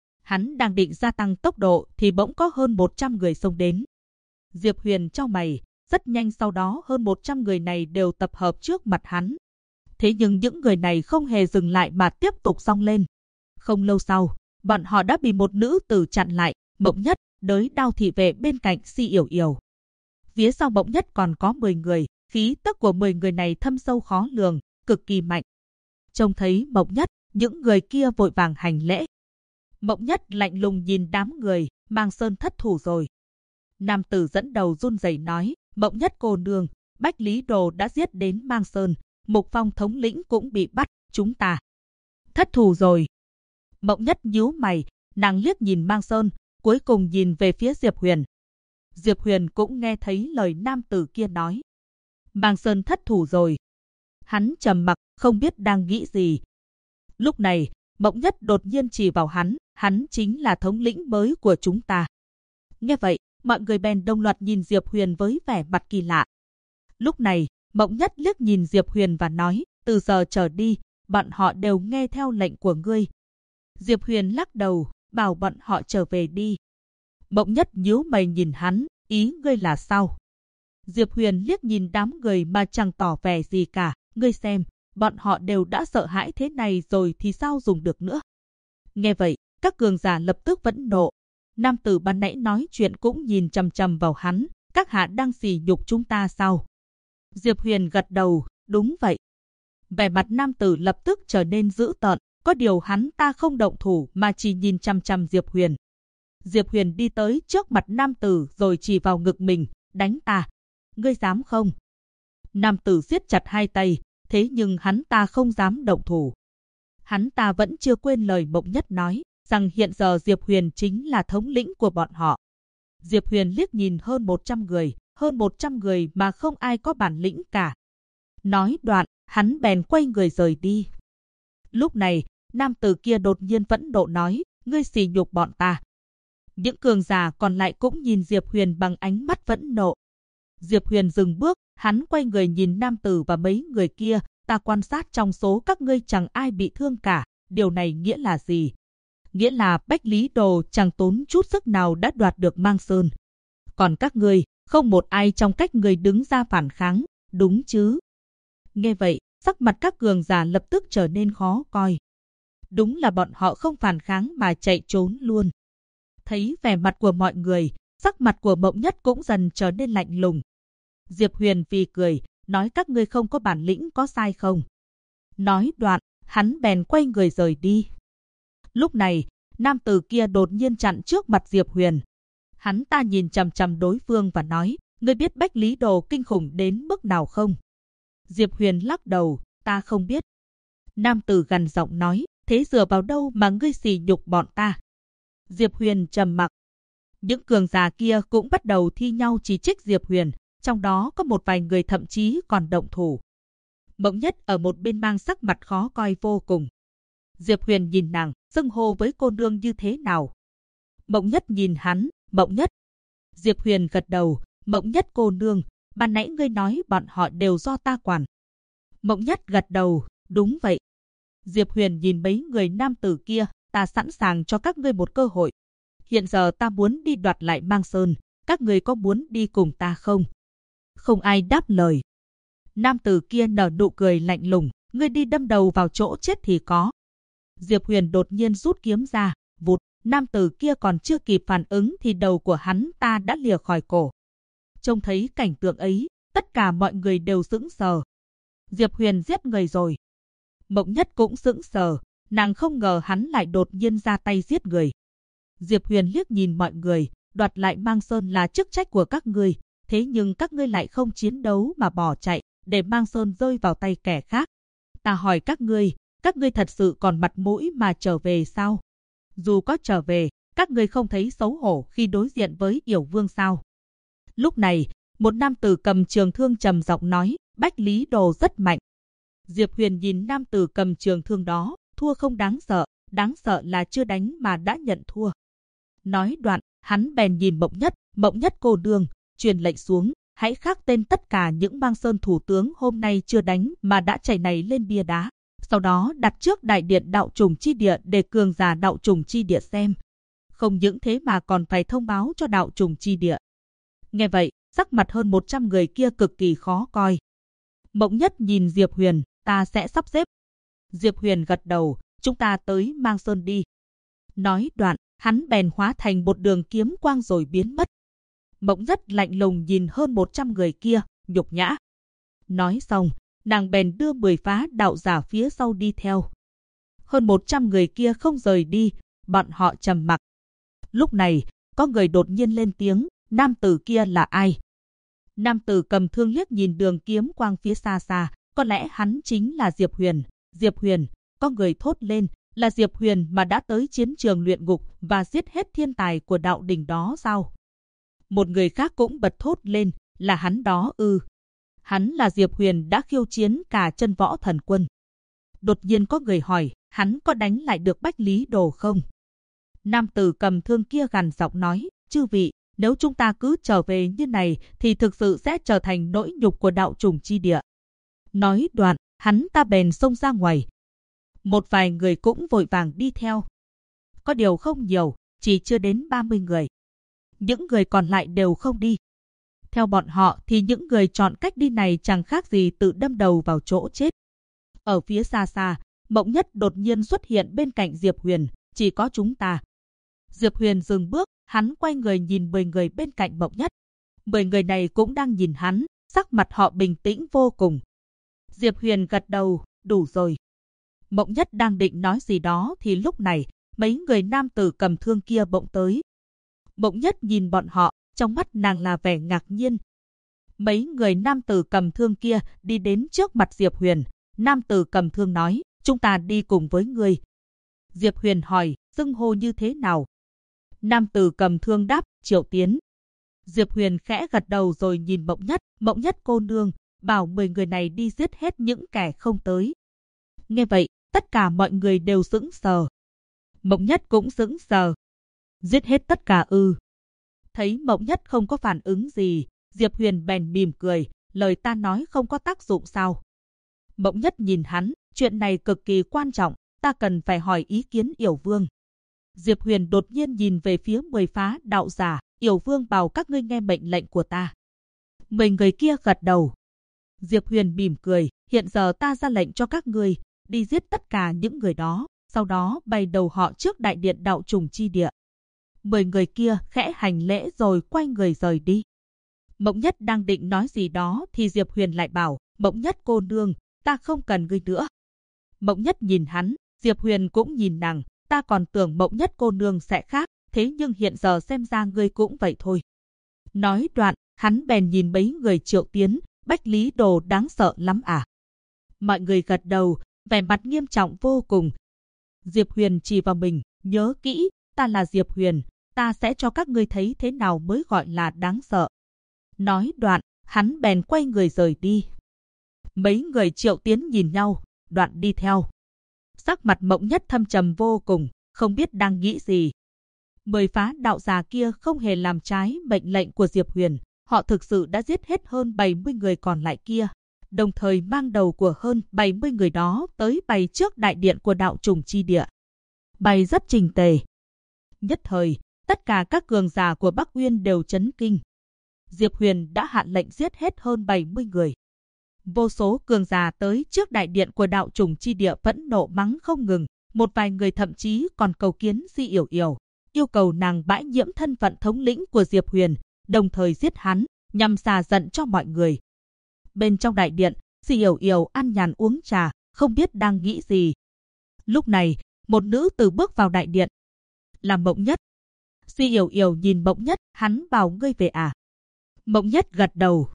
Hắn đang định gia tăng tốc độ thì bỗng có hơn 100 người xông đến. Diệp Huyền chau mày, rất nhanh sau đó hơn 100 người này đều tập hợp trước mặt hắn. Thế nhưng những người này không hề dừng lại mà tiếp tục xông lên. Không lâu sau, bọn họ đã bị một nữ tử chặn lại, Mộng Nhất, đới đao thị vệ bên cạnh Si Yểu Yểu. Phía sau Mộng Nhất còn có 10 người, khí tức của 10 người này thâm sâu khó lường, cực kỳ mạnh. Trông thấy Mộng Nhất, những người kia vội vàng hành lễ. Mộng Nhất lạnh lùng nhìn đám người, Mang Sơn thất thủ rồi. Nam tử dẫn đầu run rẩy nói, Mộng Nhất cô nương, Bách Lý Đồ đã giết đến Mang Sơn, Mục Phong thống lĩnh cũng bị bắt, chúng ta thất thủ rồi. Mộng Nhất nhíu mày, nàng liếc nhìn Mang Sơn, cuối cùng nhìn về phía Diệp Huyền. Diệp Huyền cũng nghe thấy lời nam tử kia nói. Mang Sơn thất thủ rồi. Hắn trầm mặc, không biết đang nghĩ gì. Lúc này, Mộng Nhất đột nhiên chỉ vào hắn chính là thống lĩnh mới của chúng ta. Nghe vậy, mọi người bèn đồng loạt nhìn Diệp Huyền với vẻ mặt kỳ lạ. Lúc này, Mộng Nhất liếc nhìn Diệp Huyền và nói, từ giờ trở đi, bọn họ đều nghe theo lệnh của ngươi. Diệp Huyền lắc đầu, bảo bọn họ trở về đi. Mộng Nhất nhíu mày nhìn hắn, ý ngươi là sao? Diệp Huyền liếc nhìn đám người mà chẳng tỏ vẻ gì cả, ngươi xem, bọn họ đều đã sợ hãi thế này rồi thì sao dùng được nữa. Nghe vậy, các cường giả lập tức phẫn nộ. Nam tử ban nãy nói chuyện cũng nhìn chằm chằm vào hắn, các hạ đang sỉ nhục chúng ta sao? Diệp Huyền gật đầu, đúng vậy. Vẻ mặt nam tử lập tức trở nên dữ tợn, có điều hắn ta không động thủ mà chỉ nhìn chằm chằm Diệp Huyền. Diệp Huyền đi tới trước mặt nam tử rồi chỉ vào ngực mình, đánh ta. Ngươi dám không? Nam tử siết chặt hai tay, thế nhưng hắn ta không dám động thủ. Hắn ta vẫn chưa quên lời Mộng Nhất nói, rằng hiện giờ Diệp Huyền chính là thống lĩnh của bọn họ. Diệp Huyền liếc nhìn hơn 100 người mà không ai có bản lĩnh cả. Nói đoạn, hắn bèn quay người rời đi. Lúc này, nam tử kia đột nhiên phẫn nộ nói, ngươi sỉ nhục bọn ta. Những cường giả còn lại cũng nhìn Diệp Huyền bằng ánh mắt phẫn nộ. Diệp Huyền dừng bước, hắn quay người nhìn nam tử và mấy người kia, ta quan sát trong số các ngươi chẳng ai bị thương cả, điều này nghĩa là gì? Nghĩa là Bách Lý Đồ chẳng tốn chút sức nào đã đoạt được Mang Sơn. Còn các ngươi, không một ai trong cách người đứng ra phản kháng, đúng chứ? Nghe vậy, sắc mặt các cường giả lập tức trở nên khó coi. Đúng là bọn họ không phản kháng mà chạy trốn luôn. Thấy vẻ mặt của mọi người, sắc mặt của Mộng Nhất cũng dần trở nên lạnh lùng. Diệp Huyền phì cười, nói các ngươi không có bản lĩnh có sai không? Nói đoạn, hắn bèn quay người rời đi. Lúc này, nam tử kia đột nhiên chặn trước mặt Diệp Huyền. Hắn ta nhìn chằm chằm đối phương và nói, ngươi biết Bách Lý Đồ kinh khủng đến mức nào không? Diệp Huyền lắc đầu, ta không biết. Nam tử gằn giọng nói, thế dựa vào đâu mà ngươi sỉ nhục bọn ta? Diệp Huyền trầm mặc. Những cường giả kia cũng bắt đầu thi nhau chỉ trích Diệp Huyền, trong đó có một vài người thậm chí còn động thủ. Mộng Nhất ở một bên mang sắc mặt khó coi vô cùng. Diệp Huyền nhìn nàng, xưng hô với cô nương như thế nào? Mộng Nhất nhìn hắn, Mộng Nhất. Diệp Huyền gật đầu, Mộng Nhất cô nương, ban nãy ngươi nói bọn họ đều do ta quản. Mộng Nhất gật đầu, đúng vậy. Diệp Huyền nhìn mấy người nam tử kia, ta sẵn sàng cho các ngươi một cơ hội. Hiện giờ ta muốn đi đoạt lại Mang Sơn, các ngươi có muốn đi cùng ta không? Không ai đáp lời. Nam tử kia nở nụ cười lạnh lùng, ngươi đi đâm đầu vào chỗ chết thì có. Diệp Huyền đột nhiên rút kiếm ra, vụt, nam tử kia còn chưa kịp phản ứng thì đầu của hắn ta đã lìa khỏi cổ. Trông thấy cảnh tượng ấy, tất cả mọi người đều sững sờ. Diệp Huyền giết người rồi. Mộng Nhất cũng sững sờ, nàng không ngờ hắn lại đột nhiên ra tay giết người. Diệp Huyền liếc nhìn mọi người, đoạt lại Mang Sơn là chức trách của các ngươi, thế nhưng các ngươi lại không chiến đấu mà bỏ chạy, để Mang Sơn rơi vào tay kẻ khác. Ta hỏi các ngươi thật sự còn mặt mũi mà trở về sao? Dù có trở về, các ngươi không thấy xấu hổ khi đối diện với Yểu Vương sao? Lúc này, một nam tử cầm trường thương trầm giọng nói, Bách Lý Đồ rất mạnh. Diệp Huyền nhìn nam tử cầm trường thương đó, thua không đáng sợ là chưa đánh mà đã nhận thua. Nói đoạn, hắn bèn nhìn Mộng Nhất cô nương, truyền lệnh xuống, hãy khắc tên tất cả những Mang Sơn thủ tướng hôm nay chưa đánh mà đã chạy này lên bia đá. Sau đó đặt trước đại điện đạo trùng chi địa để cường giả đạo trùng chi địa xem. Không những thế mà còn phải thông báo cho đạo trùng chi địa. Nghe vậy, sắc mặt hơn 100 người kia cực kỳ khó coi. Mộng Nhất nhìn Diệp Huyền, ta sẽ sắp xếp. Diệp Huyền gật đầu, chúng ta tới Mang Sơn đi. Nói đoạn, hắn bèn hóa thành một đường kiếm quang rồi biến mất. Mộng Nhất lạnh lùng nhìn hơn 100 người kia, nhục nhã. Nói xong, nàng bèn đưa 10 phá đạo giả phía sau đi theo. Hơn 100 người kia không rời đi, bọn họ trầm mặc. Lúc này, có người đột nhiên lên tiếng, nam tử kia là ai? Nam tử cầm thương liếc nhìn đường kiếm quang phía xa xa, có lẽ hắn chính là Diệp Huyền. Diệp Huyền, có người thốt lên, là Diệp Huyền mà đã tới chiến trường luyện ngục và giết hết thiên tài của đạo đỉnh đó sao? Một người khác cũng bật thốt lên, là hắn đó ư? Hắn là Diệp Huyền đã khiêu chiến cả chân võ thần quân. Đột nhiên có người hỏi, hắn có đánh lại được Bách Lý Đồ không? Nam tử cầm thương kia gằn giọng nói, chư vị, nếu chúng ta cứ trở về như này thì thực sự sẽ trở thành nỗi nhục của đạo trùng chi địa. Nói đoạn, hắn ta bèn xông ra ngoài. Một vài người cũng vội vàng đi theo. Có điều không nhiều, chỉ chưa đến 30 người. Những người còn lại đều không đi. Theo bọn họ thì những người chọn cách đi này chẳng khác gì tự đâm đầu vào chỗ chết. Ở phía xa xa, Mộng Nhất đột nhiên xuất hiện bên cạnh Diệp Huyền, chỉ có chúng ta. Diệp Huyền dừng bước, hắn quay người nhìn 10 người bên cạnh Mộng Nhất. 10 người này cũng đang nhìn hắn, sắc mặt họ bình tĩnh vô cùng. Diệp Huyền gật đầu, đủ rồi. Mộng Nhất đang định nói gì đó thì lúc này, mấy người nam tử cầm thương kia bỗng tới. Mộng Nhất nhìn bọn họ, trong mắt nàng là vẻ ngạc nhiên. Mấy người nam tử cầm thương kia đi đến trước mặt Diệp Huyền. Nam tử cầm thương nói, chúng ta đi cùng với ngươi. Diệp Huyền hỏi, xưng hô như thế nào? Nam tử cầm thương đáp, Triệu Tiến. Diệp Huyền khẽ gật đầu rồi nhìn Mộng Nhất cô nương, bảo 10 người này đi giết hết những kẻ không tới. Nghe vậy, tất cả mọi người đều sững sờ. Mộng Nhất cũng sững sờ. Giết hết tất cả ư? Thấy Mộng Nhất không có phản ứng gì, Diệp Huyền bèn mỉm cười, lời ta nói không có tác dụng sao? Mộng Nhất nhìn hắn, chuyện này cực kỳ quan trọng, ta cần phải hỏi ý kiến Yểu Vương. Diệp Huyền đột nhiên nhìn về phía 10 phá đạo giả, Yểu Vương bảo các ngươi nghe mệnh lệnh của ta. 10 người kia gật đầu. Diệp Huyền mỉm cười, hiện giờ ta ra lệnh cho các ngươi, đi giết tất cả những người đó, sau đó bày đầu họ trước đại điện đạo trùng chi địa. 10 người kia khẽ hành lễ rồi quay người rời đi. Mộng Nhất đang định nói gì đó thì Diệp Huyền lại bảo, Mộng Nhất cô nương, ta không cần ngươi nữa. Mộng Nhất nhìn hắn, Diệp Huyền cũng nhìn nàng, ta còn tưởng Mộng Nhất cô nương sẽ khác, thế nhưng hiện giờ xem ra ngươi cũng vậy thôi. Nói đoạn, hắn bèn nhìn mấy người Triệu Tiến, Bách Lý Đồ đáng sợ lắm à? Mọi người gật đầu, vẻ mặt nghiêm trọng vô cùng. Diệp Huyền chỉ vào mình, nhớ kỹ, ta là Diệp Huyền, ta sẽ cho các ngươi thấy thế nào mới gọi là đáng sợ. Nói đoạn, hắn bèn quay người rời đi. Mấy người Triệu Tiến nhìn nhau, đoạn đi theo. Sắc mặt Mộng Nhất thâm trầm vô cùng, không biết đang nghĩ gì. 10 phá đạo già kia không hề làm trái mệnh lệnh của Diệp Huyền, họ thực sự đã giết hết hơn 70 người còn lại kia, đồng thời mang đầu của hơn 70 người đó tới bày trước đại điện của đạo trùng chi địa. Bày rất chỉnh tề. Nhất thời, tất cả các cường giả của Bắc Uyên đều chấn kinh. Diệp Huyền đã hạ lệnh giết hết hơn 70 người. Vô số cường giả tới trước đại điện của đạo trùng chi địa phẫn nộ mắng không ngừng, một vài người thậm chí còn cầu kiến Si Yểu Yểu, yêu cầu nàng bãi nhiễm thân phận thống lĩnh của Diệp Huyền, đồng thời giết hắn, nhằm xả giận cho mọi người. Bên trong đại điện, Si Yểu Yểu ăn nhàn uống trà, không biết đang nghĩ gì. Lúc này, một nữ tử bước vào đại điện. Là Mộng Nhất. Si Yểu Yểu nhìn Mộng Nhất, hắn bảo ngươi về à? Mộng Nhất gật đầu.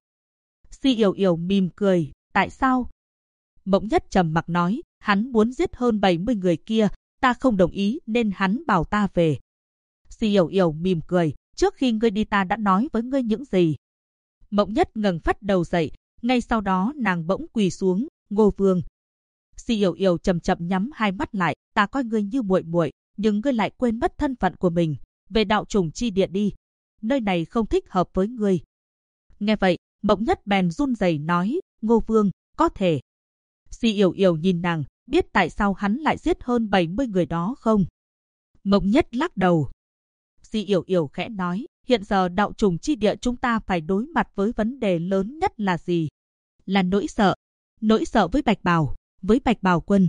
Si Yểu Yểu mỉm cười, tại sao? Mộng Nhất trầm mặc nói, hắn muốn giết hơn 70 người kia, ta không đồng ý nên hắn bảo ta về. Si Yểu Yểu mỉm cười, trước khi ngươi đi ta đã nói với ngươi những gì? Mộng Nhất ngẩng phắt đầu dậy, ngay sau đó nàng bỗng quỳ xuống, Ngô Vương. Si Yểu Yểu chậm chậm nhắm hai mắt lại, ta coi ngươi như muội muội, nhưng ngươi lại quên mất thân phận của mình, về đạo trùng chi địa đi, nơi này không thích hợp với ngươi. Nghe vậy, Mộng Nhất bèn run rẩy nói, Ngô Vương, có thể. Si Yểu Yểu nhìn nàng, biết tại sao hắn lại giết hơn 70 người đó không? Mộng Nhất lắc đầu. Si Yểu Yểu khẽ nói, hiện giờ đạo trùng chi địa chúng ta phải đối mặt với vấn đề lớn nhất là gì? Là nỗi sợ với Bạch Bào Quân.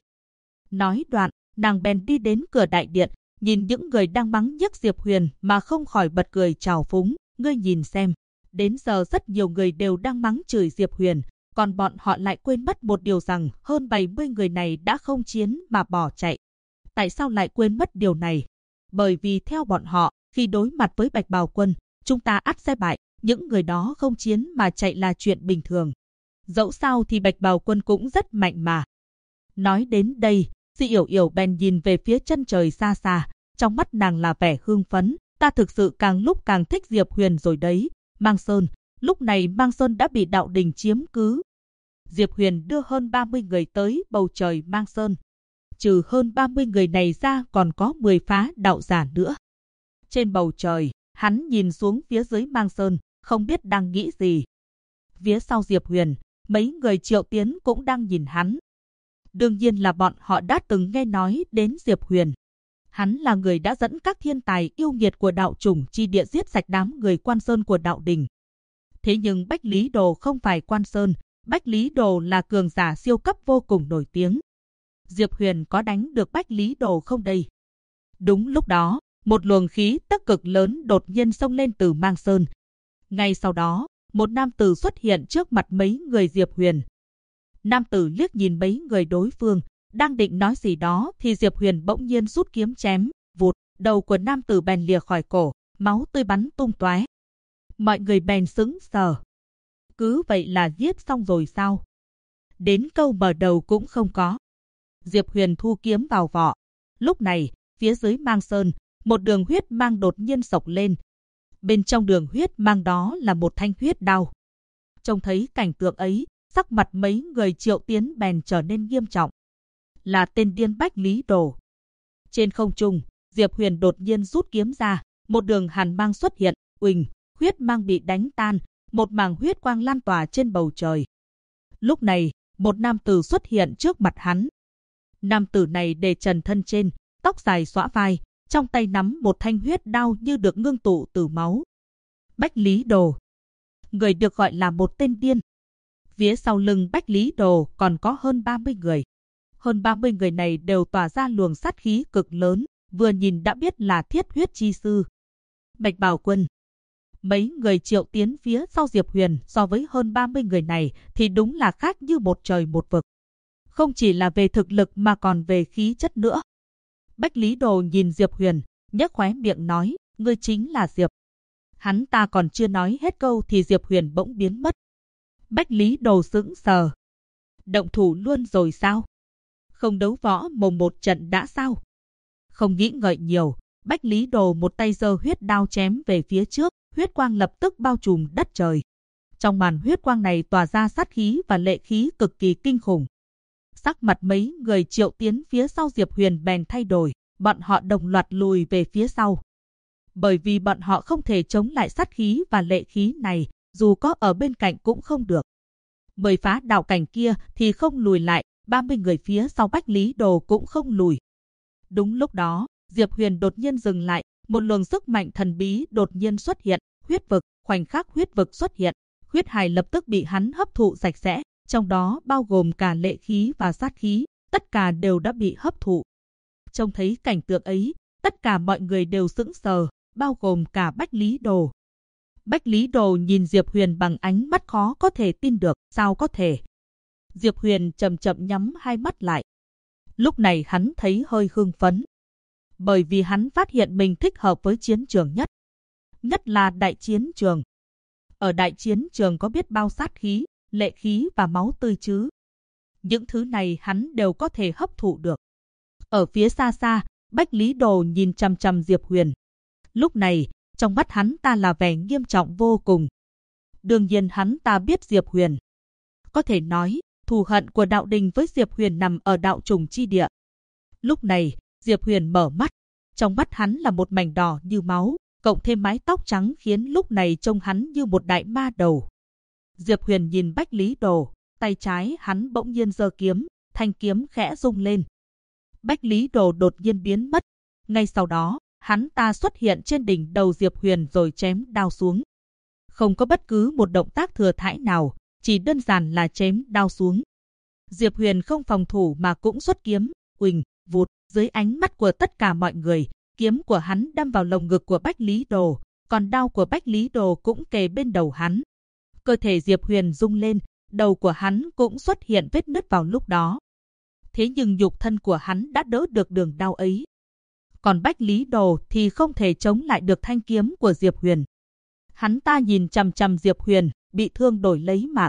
Nói đoạn, nàng bèn đi đến cửa đại điện, nhìn những người đang mắng nhiếc Diệp Huyền mà không khỏi bật cười trào phúng, ngươi nhìn xem. Đến giờ rất nhiều người đều đang mắng chửi Diệp Huyền, còn bọn họ lại quên mất một điều rằng hơn 70 người này đã không chiến mà bỏ chạy. Tại sao lại quên mất điều này? Bởi vì theo bọn họ, khi đối mặt với Bạch Bào Quân, chúng ta ắt sẽ bại, những người đó không chiến mà chạy là chuyện bình thường. Dẫu sao thì Bạch Bào Quân cũng rất mạnh mà. Nói đến đây, Si Yểu Yểu bèn nhìn về phía chân trời xa xa, trong mắt nàng là vẻ hưng phấn, ta thực sự càng lúc càng thích Diệp Huyền rồi đấy. Mang Sơn, lúc này Mang Sơn đã bị đạo đình chiếm cứ. Diệp Huyền đưa hơn 30 người tới bầu trời Mang Sơn. Trừ hơn 30 người này ra còn có 10 phá đạo giả nữa. Trên bầu trời, hắn nhìn xuống phía dưới Mang Sơn, không biết đang nghĩ gì. Phía sau Diệp Huyền, mấy người Triệu Tiến cũng đang nhìn hắn. Đương nhiên là bọn họ đã từng nghe nói đến Diệp Huyền. Hắn là người đã dẫn các thiên tài yêu nghiệt của đạo trùng chi địa giết sạch đám người Quan Sơn của đạo đình. Thế nhưng Bách Lý Đồ không phải Quan Sơn, Bách Lý Đồ là cường giả siêu cấp vô cùng nổi tiếng. Diệp Huyền có đánh được Bách Lý Đồ không đây? Đúng lúc đó, một luồng khí tức cực lớn đột nhiên xông lên từ Mang Sơn. Ngay sau đó, một nam tử xuất hiện trước mặt mấy người Diệp Huyền. Nam tử liếc nhìn mấy người đối phương, đang định nói gì đó thì Diệp Huyền bỗng nhiên rút kiếm chém, vụt, đầu của nam tử bèn lìa khỏi cổ, máu tươi bắn tung tóe. Mọi người bèn sững sờ. Cứ vậy là giết xong rồi sao? Đến câu mở đầu cũng không có. Diệp Huyền thu kiếm vào vỏ. Lúc này, phía dưới Mang Sơn, một đường huyết mang đột nhiên xộc lên. Bên trong đường huyết mang đó là một thanh huyết đao. Trông thấy cảnh tượng ấy, sắc mặt mấy người Triệu Tiến bèn trở nên nghiêm trọng. Là tên điên Bách Lý Đồ. Trên không trung, Diệp Huyền đột nhiên rút kiếm ra, một đường hàn mang xuất hiện, uỳnh, huyết mang bị đánh tan, một mảng huyết quang lan tỏa trên bầu trời. Lúc này, một nam tử xuất hiện trước mặt hắn. Nam tử này để trần thân trên, tóc dài xõa vai, trong tay nắm một thanh huyết đao như được ngưng tụ từ máu. Bách Lý Đồ. Người được gọi là một tên điên. Phía sau lưng Bách Lý Đồ còn có hơn 30 người. Hơn 30 người này đều tỏa ra luồng sát khí cực lớn, vừa nhìn đã biết là thiết huyết chi sư. Bạch Bào Quân. Mấy người Triệu Tiến phía sau Diệp Huyền so với hơn 30 người này thì đúng là khác như một trời một vực. Không chỉ là về thực lực mà còn về khí chất nữa. Bách Lý Đồ nhìn Diệp Huyền, nhếch khóe miệng nói, ngươi chính là Diệp. Hắn ta còn chưa nói hết câu thì Diệp Huyền bỗng biến mất. Bách Lý Đồ sững sờ. Động thủ luôn rồi sao? Không đấu võ mồm một trận đã sao? Không nghĩ ngợi nhiều, Bách Lý Đồ một tay giơ huyết đao chém về phía trước, huyết quang lập tức bao trùm đất trời. Trong màn huyết quang này tỏa ra sát khí và lệ khí cực kỳ kinh khủng. Sắc mặt mấy người Triệu Tiến phía sau Diệp Huyền bèn thay đổi, bọn họ đồng loạt lùi về phía sau. Bởi vì bọn họ không thể chống lại sát khí và lệ khí này, dù có ở bên cạnh cũng không được. Bởi phá đạo cảnh kia thì không lùi lại, 30 người phía sau Bách Lý Đồ cũng không lùi. Đúng lúc đó, Diệp Huyền đột nhiên dừng lại, một luồng sức mạnh thần bí đột nhiên xuất hiện, huyết vực, khoảnh khắc huyết vực xuất hiện, huyết hải lập tức bị hắn hấp thụ sạch sẽ, trong đó bao gồm cả lệ khí và sát khí, tất cả đều đã bị hấp thụ. Trông thấy cảnh tượng ấy, tất cả mọi người đều sững sờ, bao gồm cả Bách Lý Đồ. Bách Lý Đồ nhìn Diệp Huyền bằng ánh mắt khó có thể tin được, sao có thể? Diệp Huyền chậm chậm nhắm hai mắt lại. Lúc này hắn thấy hơi hưng phấn. Bởi vì hắn phát hiện mình thích hợp với chiến trường nhất. Nhất là đại chiến trường. Ở đại chiến trường có biết bao sát khí, lệ khí và máu tươi chứ. Những thứ này hắn đều có thể hấp thụ được. Ở phía xa xa, Bách Lý Đồ nhìn chằm chằm Diệp Huyền. Lúc này, trong mắt hắn ta là vẻ nghiêm trọng vô cùng. Đương nhiên hắn ta biết Diệp Huyền. Có thể nói, thù hận của đạo đình với Diệp Huyền nằm ở đạo trùng chi địa. Lúc này, Diệp Huyền mở mắt. Trong mắt hắn là một mảnh đỏ như máu, cộng thêm mái tóc trắng khiến lúc này trông hắn như một đại ma đầu. Diệp Huyền nhìn Bách Lý Đồ, tay trái hắn bỗng nhiên giơ kiếm, thanh kiếm khẽ rung lên. Bách Lý Đồ đột nhiên biến mất. Ngay sau đó, hắn ta xuất hiện trên đỉnh đầu Diệp Huyền rồi chém đao xuống. Không có bất cứ một động tác thừa thãi nào, chỉ đơn giản là chém đao xuống. Diệp Huyền không phòng thủ mà cũng xuất kiếm, uỳnh, vụt, dưới ánh mắt của tất cả mọi người, kiếm của hắn đâm vào lồng ngực của Bách Lý Đồ, còn đao của Bách Lý Đồ cũng kề bên đầu hắn. Cơ thể Diệp Huyền rung lên, đầu của hắn cũng xuất hiện vết nứt vào lúc đó. Thế nhưng nhục thân của hắn đã đỡ được đường đao ấy. Còn Bách Lý Đồ thì không thể chống lại được thanh kiếm của Diệp Huyền. Hắn ta nhìn chằm chằm Diệp Huyền, bị thương đổi lấy mạng.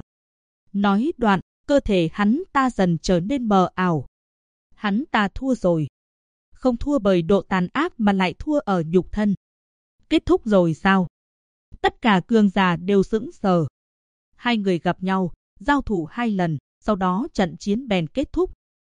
Nói đoạn, cơ thể hắn ta dần trở nên mờ ảo. Hắn ta thua rồi. Không thua bởi độ tàn ác mà lại thua ở nhục thân. Kết thúc rồi sao? Tất cả cường giả đều sững sờ. Hai người gặp nhau, giao thủ 2 lần, sau đó trận chiến bèn kết thúc.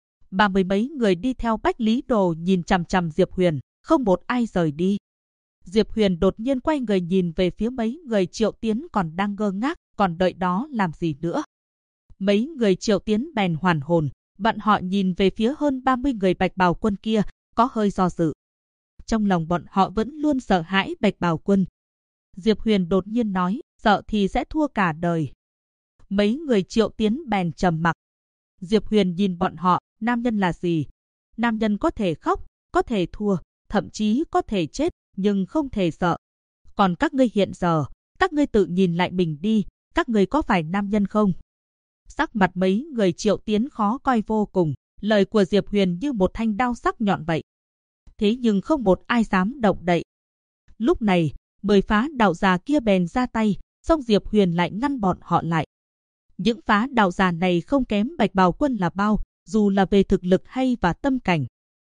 30 mấy người đi theo Bách Lý Đồ nhìn chằm chằm Diệp Huyền, không một ai rời đi. Diệp Huyền đột nhiên quay người nhìn về phía mấy người Triệu Tiến còn đang ngơ ngác, còn đợi đó làm gì nữa. Mấy người Triệu Tiến bèn hoàn hồn, bọn họ nhìn về phía hơn 30 người Bạch Bào Quân kia, có hơi do dự. Trong lòng bọn họ vẫn luôn sợ hãi Bạch Bào Quân. Diệp Huyền đột nhiên nói, sợ thì sẽ thua cả đời. Mấy người Triệu Tiến bèn trầm mặc. Diệp Huyền nhìn bọn họ, nam nhân là gì? Nam nhân có thể khóc, có thể thua, thậm chí có thể chết, nhưng không thể sợ. Còn các ngươi hiện giờ, các ngươi tự nhìn lại mình đi, các ngươi có phải nam nhân không? Sắc mặt mấy người Triệu Tiến khó coi vô cùng, lời của Diệp Huyền như một thanh đao sắc nhọn vậy. Thế nhưng không một ai dám động đậy. Lúc này, 10 phá đạo già kia bèn ra tay, song Diệp Huyền lại ngăn bọn họ lại. Những phá đạo già này không kém Bạch Bào Quân là bao, dù là về thực lực hay và tâm cảnh.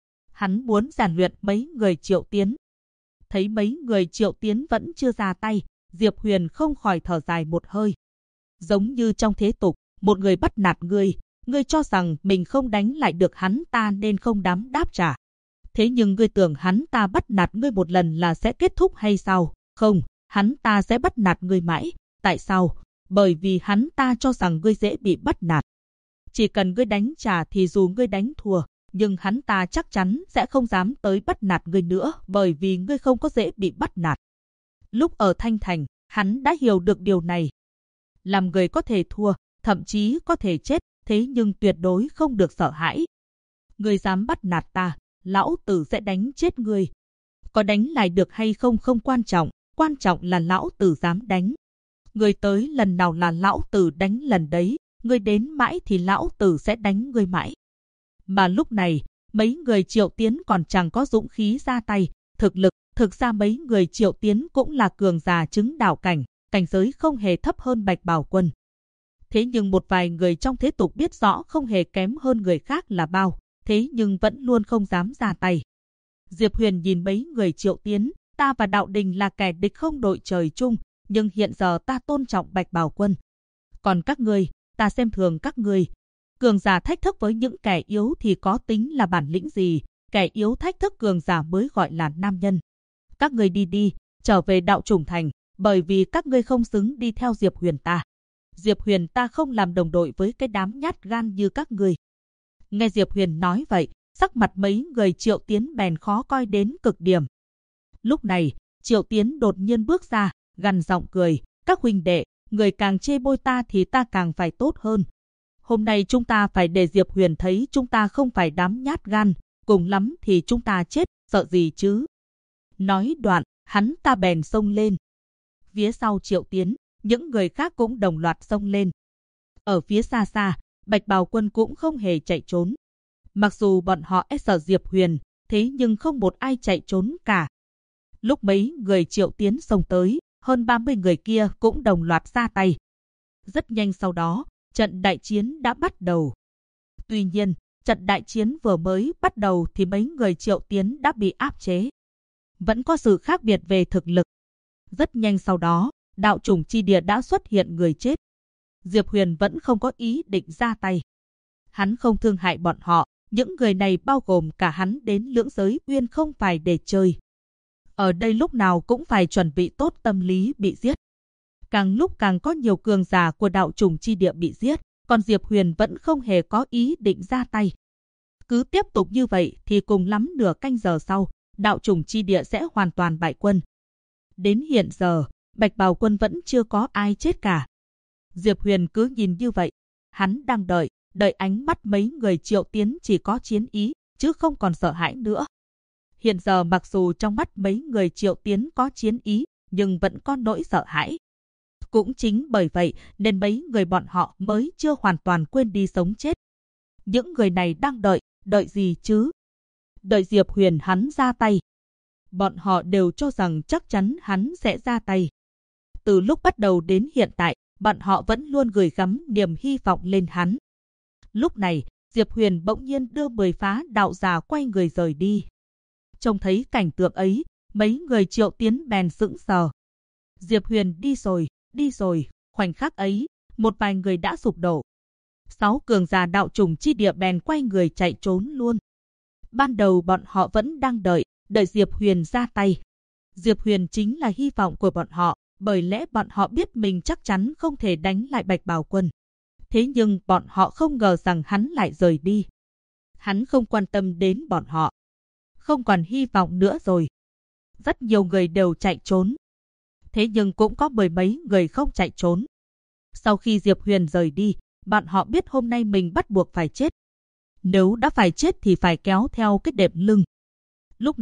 Hắn muốn rèn luyện mấy người Triệu Tiến. Thấy mấy người Triệu Tiến vẫn chưa ra tay, Diệp Huyền không khỏi thở dài một hơi. Giống như trong thế tục, một người bắt nạt ngươi cho rằng mình không đánh lại được hắn ta nên không dám đáp trả. Thế nhưng ngươi tưởng hắn ta bắt nạt ngươi một lần là sẽ kết thúc hay sao? Không, hắn ta sẽ bắt nạt ngươi mãi. Tại sao? Bởi vì hắn ta cho rằng ngươi dễ bị bắt nạt. Chỉ cần ngươi đánh trả thì dù ngươi đánh thua, nhưng hắn ta chắc chắn sẽ không dám tới bắt nạt ngươi nữa, bởi vì ngươi không có dễ bị bắt nạt. Lúc ở Thanh Thành, hắn đã hiểu được điều này. Làm người có thể thua, thậm chí có thể chết, thế nhưng tuyệt đối không được sợ hãi. Ngươi dám bắt nạt ta, lão tử sẽ đánh chết ngươi. Có đánh lại được hay không không quan trọng là lão tử dám đánh. Ngươi tới lần nào là lão tử đánh lần đấy, ngươi đến mãi thì lão tử sẽ đánh ngươi mãi. Mà lúc này, mấy người Triệu Tiến còn chẳng có dũng khí ra tay, thực ra mấy người Triệu Tiến cũng là cường giả chứng đạo cảnh, cảnh giới không hề thấp hơn Bạch Bào Quân. Thế nhưng một vài người trong thế tục biết rõ không hề kém hơn người khác là bao, thế nhưng vẫn luôn không dám ra tay. Diệp Huyền nhìn mấy người Triệu Tiến, ta và Đạo Đình là kẻ địch không đội trời chung, nhưng hiện giờ ta tôn trọng Bạch Bào Quân. Còn các ngươi, ta xem thường các ngươi. Cường giả thách thức với những kẻ yếu thì có tính là bản lĩnh gì, kẻ yếu thách thức cường giả mới gọi là nam nhân. Các ngươi đi, trở về Đạo Trùng Thành, bởi vì các ngươi không xứng đi theo Diệp Huyền ta. Diệp Huyền ta không làm đồng đội với cái đám nhát gan như các ngươi. Nghe Diệp Huyền nói vậy, sắc mặt mấy người Triệu Tiến bèn khó coi đến cực điểm. Lúc này, Triệu Tiến đột nhiên bước ra, gằn giọng cười, các huynh đệ, người càng chê bôi ta thì ta càng phải tốt hơn. Hôm nay chúng ta phải để Diệp Huyền thấy chúng ta không phải đám nhát gan, cùng lắm thì chúng ta chết, sợ gì chứ. Nói đoạn, hắn ta bèn xông lên. Phía sau Triệu Tiến, những người khác cũng đồng loạt xông lên. Ở phía xa xa, Bạch Bào Quân cũng không hề chạy trốn. Mặc dù bọn họ e sợ Diệp Huyền, thế nhưng không một ai chạy trốn cả. Lúc mấy người Triệu Tiến xông tới, hơn 30 người kia cũng đồng loạt ra tay. Rất nhanh sau đó, trận đại chiến đã bắt đầu. Tuy nhiên, trận đại chiến vừa mới bắt đầu thì mấy người Triệu Tiến đã bị áp chế. Vẫn có sự khác biệt về thực lực. Rất nhanh sau đó, Đạo Trùng Chi Địa đã xuất hiện người chết. Diệp Huyền vẫn không có ý định ra tay. Hắn không thương hại bọn họ, những người này bao gồm cả hắn đến Lưỡng Giới Uyên không phải để chơi. Ở đây lúc nào cũng phải chuẩn bị tốt tâm lý bị giết. Càng lúc càng có nhiều cường giả của Đạo Trùng Chi Địa bị giết, còn Diệp Huyền vẫn không hề có ý định ra tay. Cứ tiếp tục như vậy thì cùng lắm nửa canh giờ sau, Đạo Trùng Chi Địa sẽ hoàn toàn bại quân. Đến hiện giờ, Bạch Bào Quân vẫn chưa có ai chết cả. Diệp Huyền cứ nhìn như vậy, hắn đang đợi ánh mắt mấy người Triệu Tiến chỉ có chiến ý, chứ không còn sợ hãi nữa. Hiện giờ mặc dù trong mắt mấy người Triệu Tiến có chiến ý, nhưng vẫn có nỗi sợ hãi. Cũng chính bởi vậy nên mấy người bọn họ mới chưa hoàn toàn quên đi sống chết. Những người này đang đợi gì chứ? Đợi Diệp Huyền hắn ra tay. Bọn họ đều cho rằng chắc chắn hắn sẽ ra tay. Từ lúc bắt đầu đến hiện tại, bọn họ vẫn luôn gửi gắm niềm hy vọng lên hắn. Lúc này, Diệp Huyền bỗng nhiên đưa 10 phá đạo giả quay người rời đi. Trông thấy cảnh tượng ấy, mấy người Triệu Tiến bèn sững sờ. Diệp Huyền đi rồi, khoảnh khắc ấy, một vài người đã sụp đổ. 6 cường giả Đạo Trùng Chi Địa bèn quay người chạy trốn luôn. Ban đầu bọn họ vẫn đang đợi Diệp Huyền ra tay. Diệp Huyền chính là hy vọng của bọn họ, bởi lẽ bọn họ biết mình chắc chắn không thể đánh lại Bạch Bào Quân. Thế nhưng bọn họ không ngờ rằng hắn lại rời đi. Hắn không quan tâm đến bọn họ. Không còn hy vọng nữa rồi. Rất nhiều người đều chạy trốn. Thế nhưng cũng có 10 mấy người không chạy trốn. Sau khi Diệp Huyền rời đi, bọn họ biết hôm nay mình bắt buộc phải chết. Nếu đã phải chết thì phải kéo theo cái đệm lưng. Lúc này,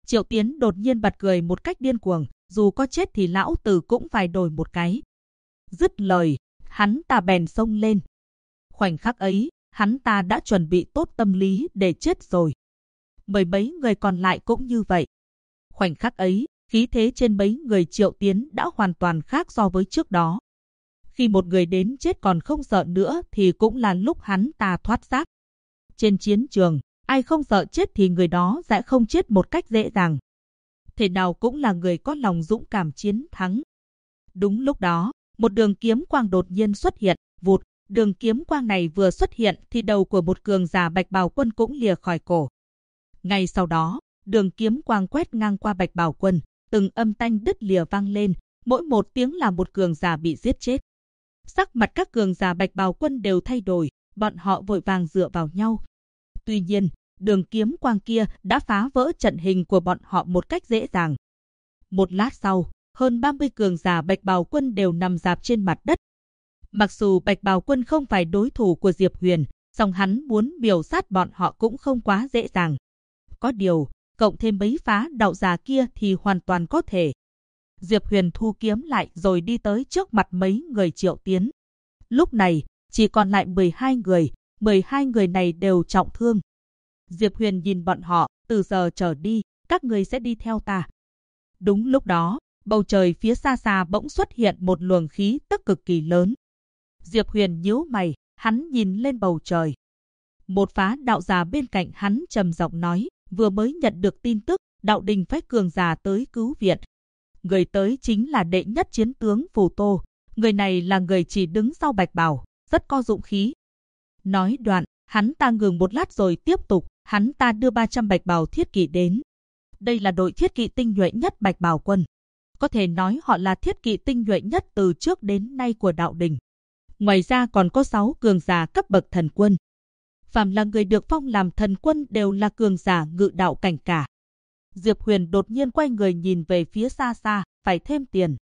Triệu Tiến đột nhiên bật cười một cách điên cuồng, dù có chết thì lão tử cũng phải đổi một cái. Dứt lời, hắn ta bèn xông lên. Khoảnh khắc ấy, hắn ta đã chuẩn bị tốt tâm lý để chết rồi. Mười mấy người còn lại cũng như vậy. Khoảnh khắc ấy, khí thế trên mấy người Triệu Tiến đã hoàn toàn khác so với trước đó. Khi một người đến chết còn không sợ nữa thì cũng là lúc hắn ta thoát xác. Trên chiến trường, ai không sợ chết thì người đó sẽ không chết một cách dễ dàng. Thế nào cũng là người có lòng dũng cảm chiến thắng. Đúng lúc đó, một đường kiếm quang đột nhiên xuất hiện, vụt. Đường kiếm quang này vừa xuất hiện thì đầu của một cường giả Bạch Bào Quân cũng lìa khỏi cổ. Ngay sau đó, đường kiếm quang quét ngang qua Bạch Bào Quân, từng âm thanh đứt lìa vang lên, mỗi một tiếng là một cường giả bị giết chết. Sắc mặt các cường giả Bạch Bào Quân đều thay đổi, bọn họ vội vàng dựa vào nhau. Tuy nhiên, đường kiếm quang kia đã phá vỡ trận hình của bọn họ một cách dễ dàng. Một lát sau, hơn 30 cường giả Bạch Bào Quân đều nằm rạp trên mặt đất. Mặc dù Bạch Bào Quân không phải đối thủ của Diệp Huyền, song hắn muốn miểu sát bọn họ cũng không quá dễ dàng. Có điều, cộng thêm mấy phá đạo giả kia thì hoàn toàn có thể. Diệp Huyền thu kiếm lại rồi đi tới trước mặt mấy người Triệu Tiến. Lúc này, chỉ còn lại 12 người, 12 người này đều trọng thương. Diệp Huyền nhìn bọn họ, từ giờ trở đi, các người sẽ đi theo ta. Đúng lúc đó, bầu trời phía xa xa bỗng xuất hiện một luồng khí tức cực kỳ lớn. Diệp Huyền nhíu mày, hắn nhìn lên bầu trời. Một phá đạo giả bên cạnh hắn trầm giọng nói, vừa mới nhận được tin tức, đạo đình phái cường giả tới cứu viện. Người tới chính là đệ nhất chiến tướng Phù Tô. Người này là người chỉ đứng sau Bạch Bào, rất có dũng khí. Nói đoạn, hắn ta ngừng một lát rồi tiếp tục, hắn ta đưa 300 Bạch Bào thiết kỵ đến. Đây là đội thiết kỵ tinh nhuệ nhất Bạch Bào Quân. Có thể nói họ là thiết kỵ tinh nhuệ nhất từ trước đến nay của đạo đình. Ngoài ra còn có 6 cường giả cấp bậc thần quân. Phàm là người được phong làm thần quân đều là cường giả ngự đạo cảnh cả. Diệp Huyền đột nhiên quay người nhìn về phía xa xa, phải thêm tiền.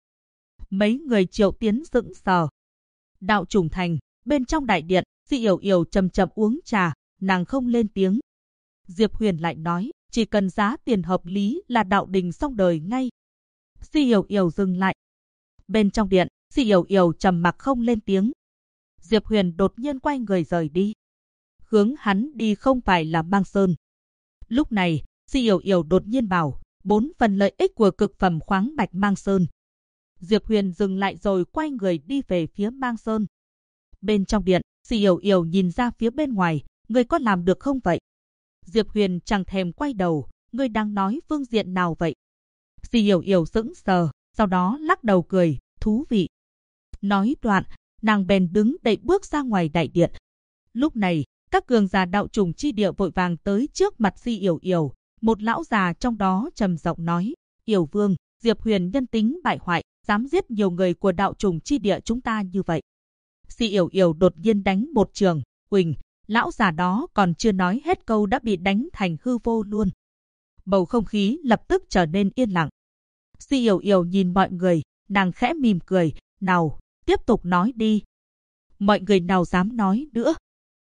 Mấy người Triệu Tiến sững sờ. Đạo Trùng Thành, bên trong đại điện, Di Yểu Yểu chậm chậm uống trà, nàng không lên tiếng. Diệp Huyền lại nói, chỉ cần giá tiền hợp lý là đạo đình xong đời ngay. Di Yểu Yểu dừng lại. Bên trong điện, Di Yểu Yểu trầm mặc không lên tiếng. Diệp Huyền đột nhiên quay người rời đi. Hướng hắn đi không phải là Mang Sơn. Lúc này, Di Yểu Yểu đột nhiên bảo, 4 phần lợi ích của cực phẩm khoáng bạch Mang Sơn. Diệp Huyền dừng lại rồi quay người đi về phía Mang Sơn. Bên trong điện, Di Yểu Yểu nhìn ra phía bên ngoài, ngươi có làm được không vậy? Diệp Huyền chẳng thèm quay đầu, ngươi đang nói phương diện nào vậy? Di Yểu Yểu sững sờ, sau đó lắc đầu cười, thú vị. Nói đoạn, nàng bèn đứng đậy bước ra ngoài đại điện. Lúc này, các cường giả đạo trùng chi địa vội vàng tới trước mặt Di Yểu Yểu. Một lão già trong đó trầm giọng nói, Yểu Vương, Diệp Huyền nhân tính bại hoại, dám giết nhiều người của đạo trùng chi địa chúng ta như vậy. Di Yểu Yểu đột nhiên đánh một trường, huỳnh, lão già đó còn chưa nói hết câu đã bị đánh thành hư vô luôn. Bầu không khí lập tức trở nên yên lặng. Di Yểu Yểu nhìn mọi người, nàng khẽ mỉm cười, nào, tiếp tục nói đi. Mọi người nào dám nói nữa.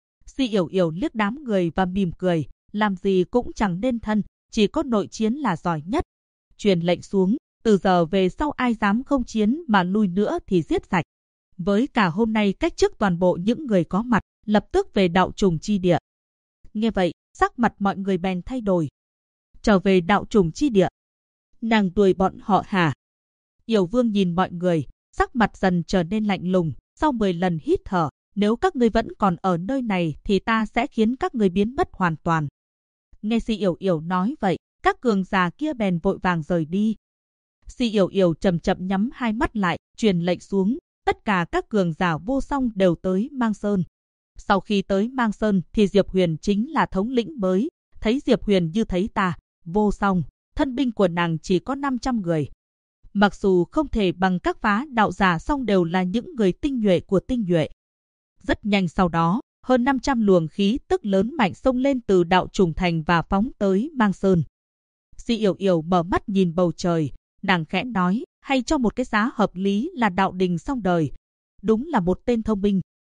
Di Yểu Yểu liếc đám người và mỉm cười, làm gì cũng chẳng nên thân, chỉ có nội chiến là giỏi nhất. Truyền lệnh xuống, từ giờ về sau ai dám không chiến mà lui nữa thì giết sạch. Với cả hôm nay cách chức toàn bộ những người có mặt, lập tức về đạo trùng chi địa. Nghe vậy, sắc mặt mọi người bèn thay đổi. Trở về đạo trùng chi địa. Nàng đuổi bọn họ hả? Yểu Vương nhìn mọi người, sắc mặt dần trở nên lạnh lùng, sau 10 lần hít thở, nếu các ngươi vẫn còn ở nơi này thì ta sẽ khiến các ngươi biến mất hoàn toàn. Nghe Di Yểu Yểu nói vậy, các cường giả kia bèn vội vàng rời đi. Di Yểu Yểu chậm chậm nhắm hai mắt lại, truyền lệnh xuống, tất cả các cường giả vô song đều tới Mang Sơn. Sau khi tới Mang Sơn thì Diệp Huyền chính là thống lĩnh mới, thấy Diệp Huyền như thấy ta, vô song, thân binh của nàng chỉ có 500 người. Mặc dù không thể bằng các phá đạo giả song đều là những người tinh nhuệ của tinh nhuệ. Rất nhanh sau đó, hơn 500 luồng khí tức lớn mạnh xông lên từ đạo trùng thành và phóng tới Mang Sơn. Di Yểu Yểu mở mắt nhìn bầu trời, nàng khẽ nói, hay cho một cái giá hợp lý là đạo đình xong đời. Đúng là một tên thông minh,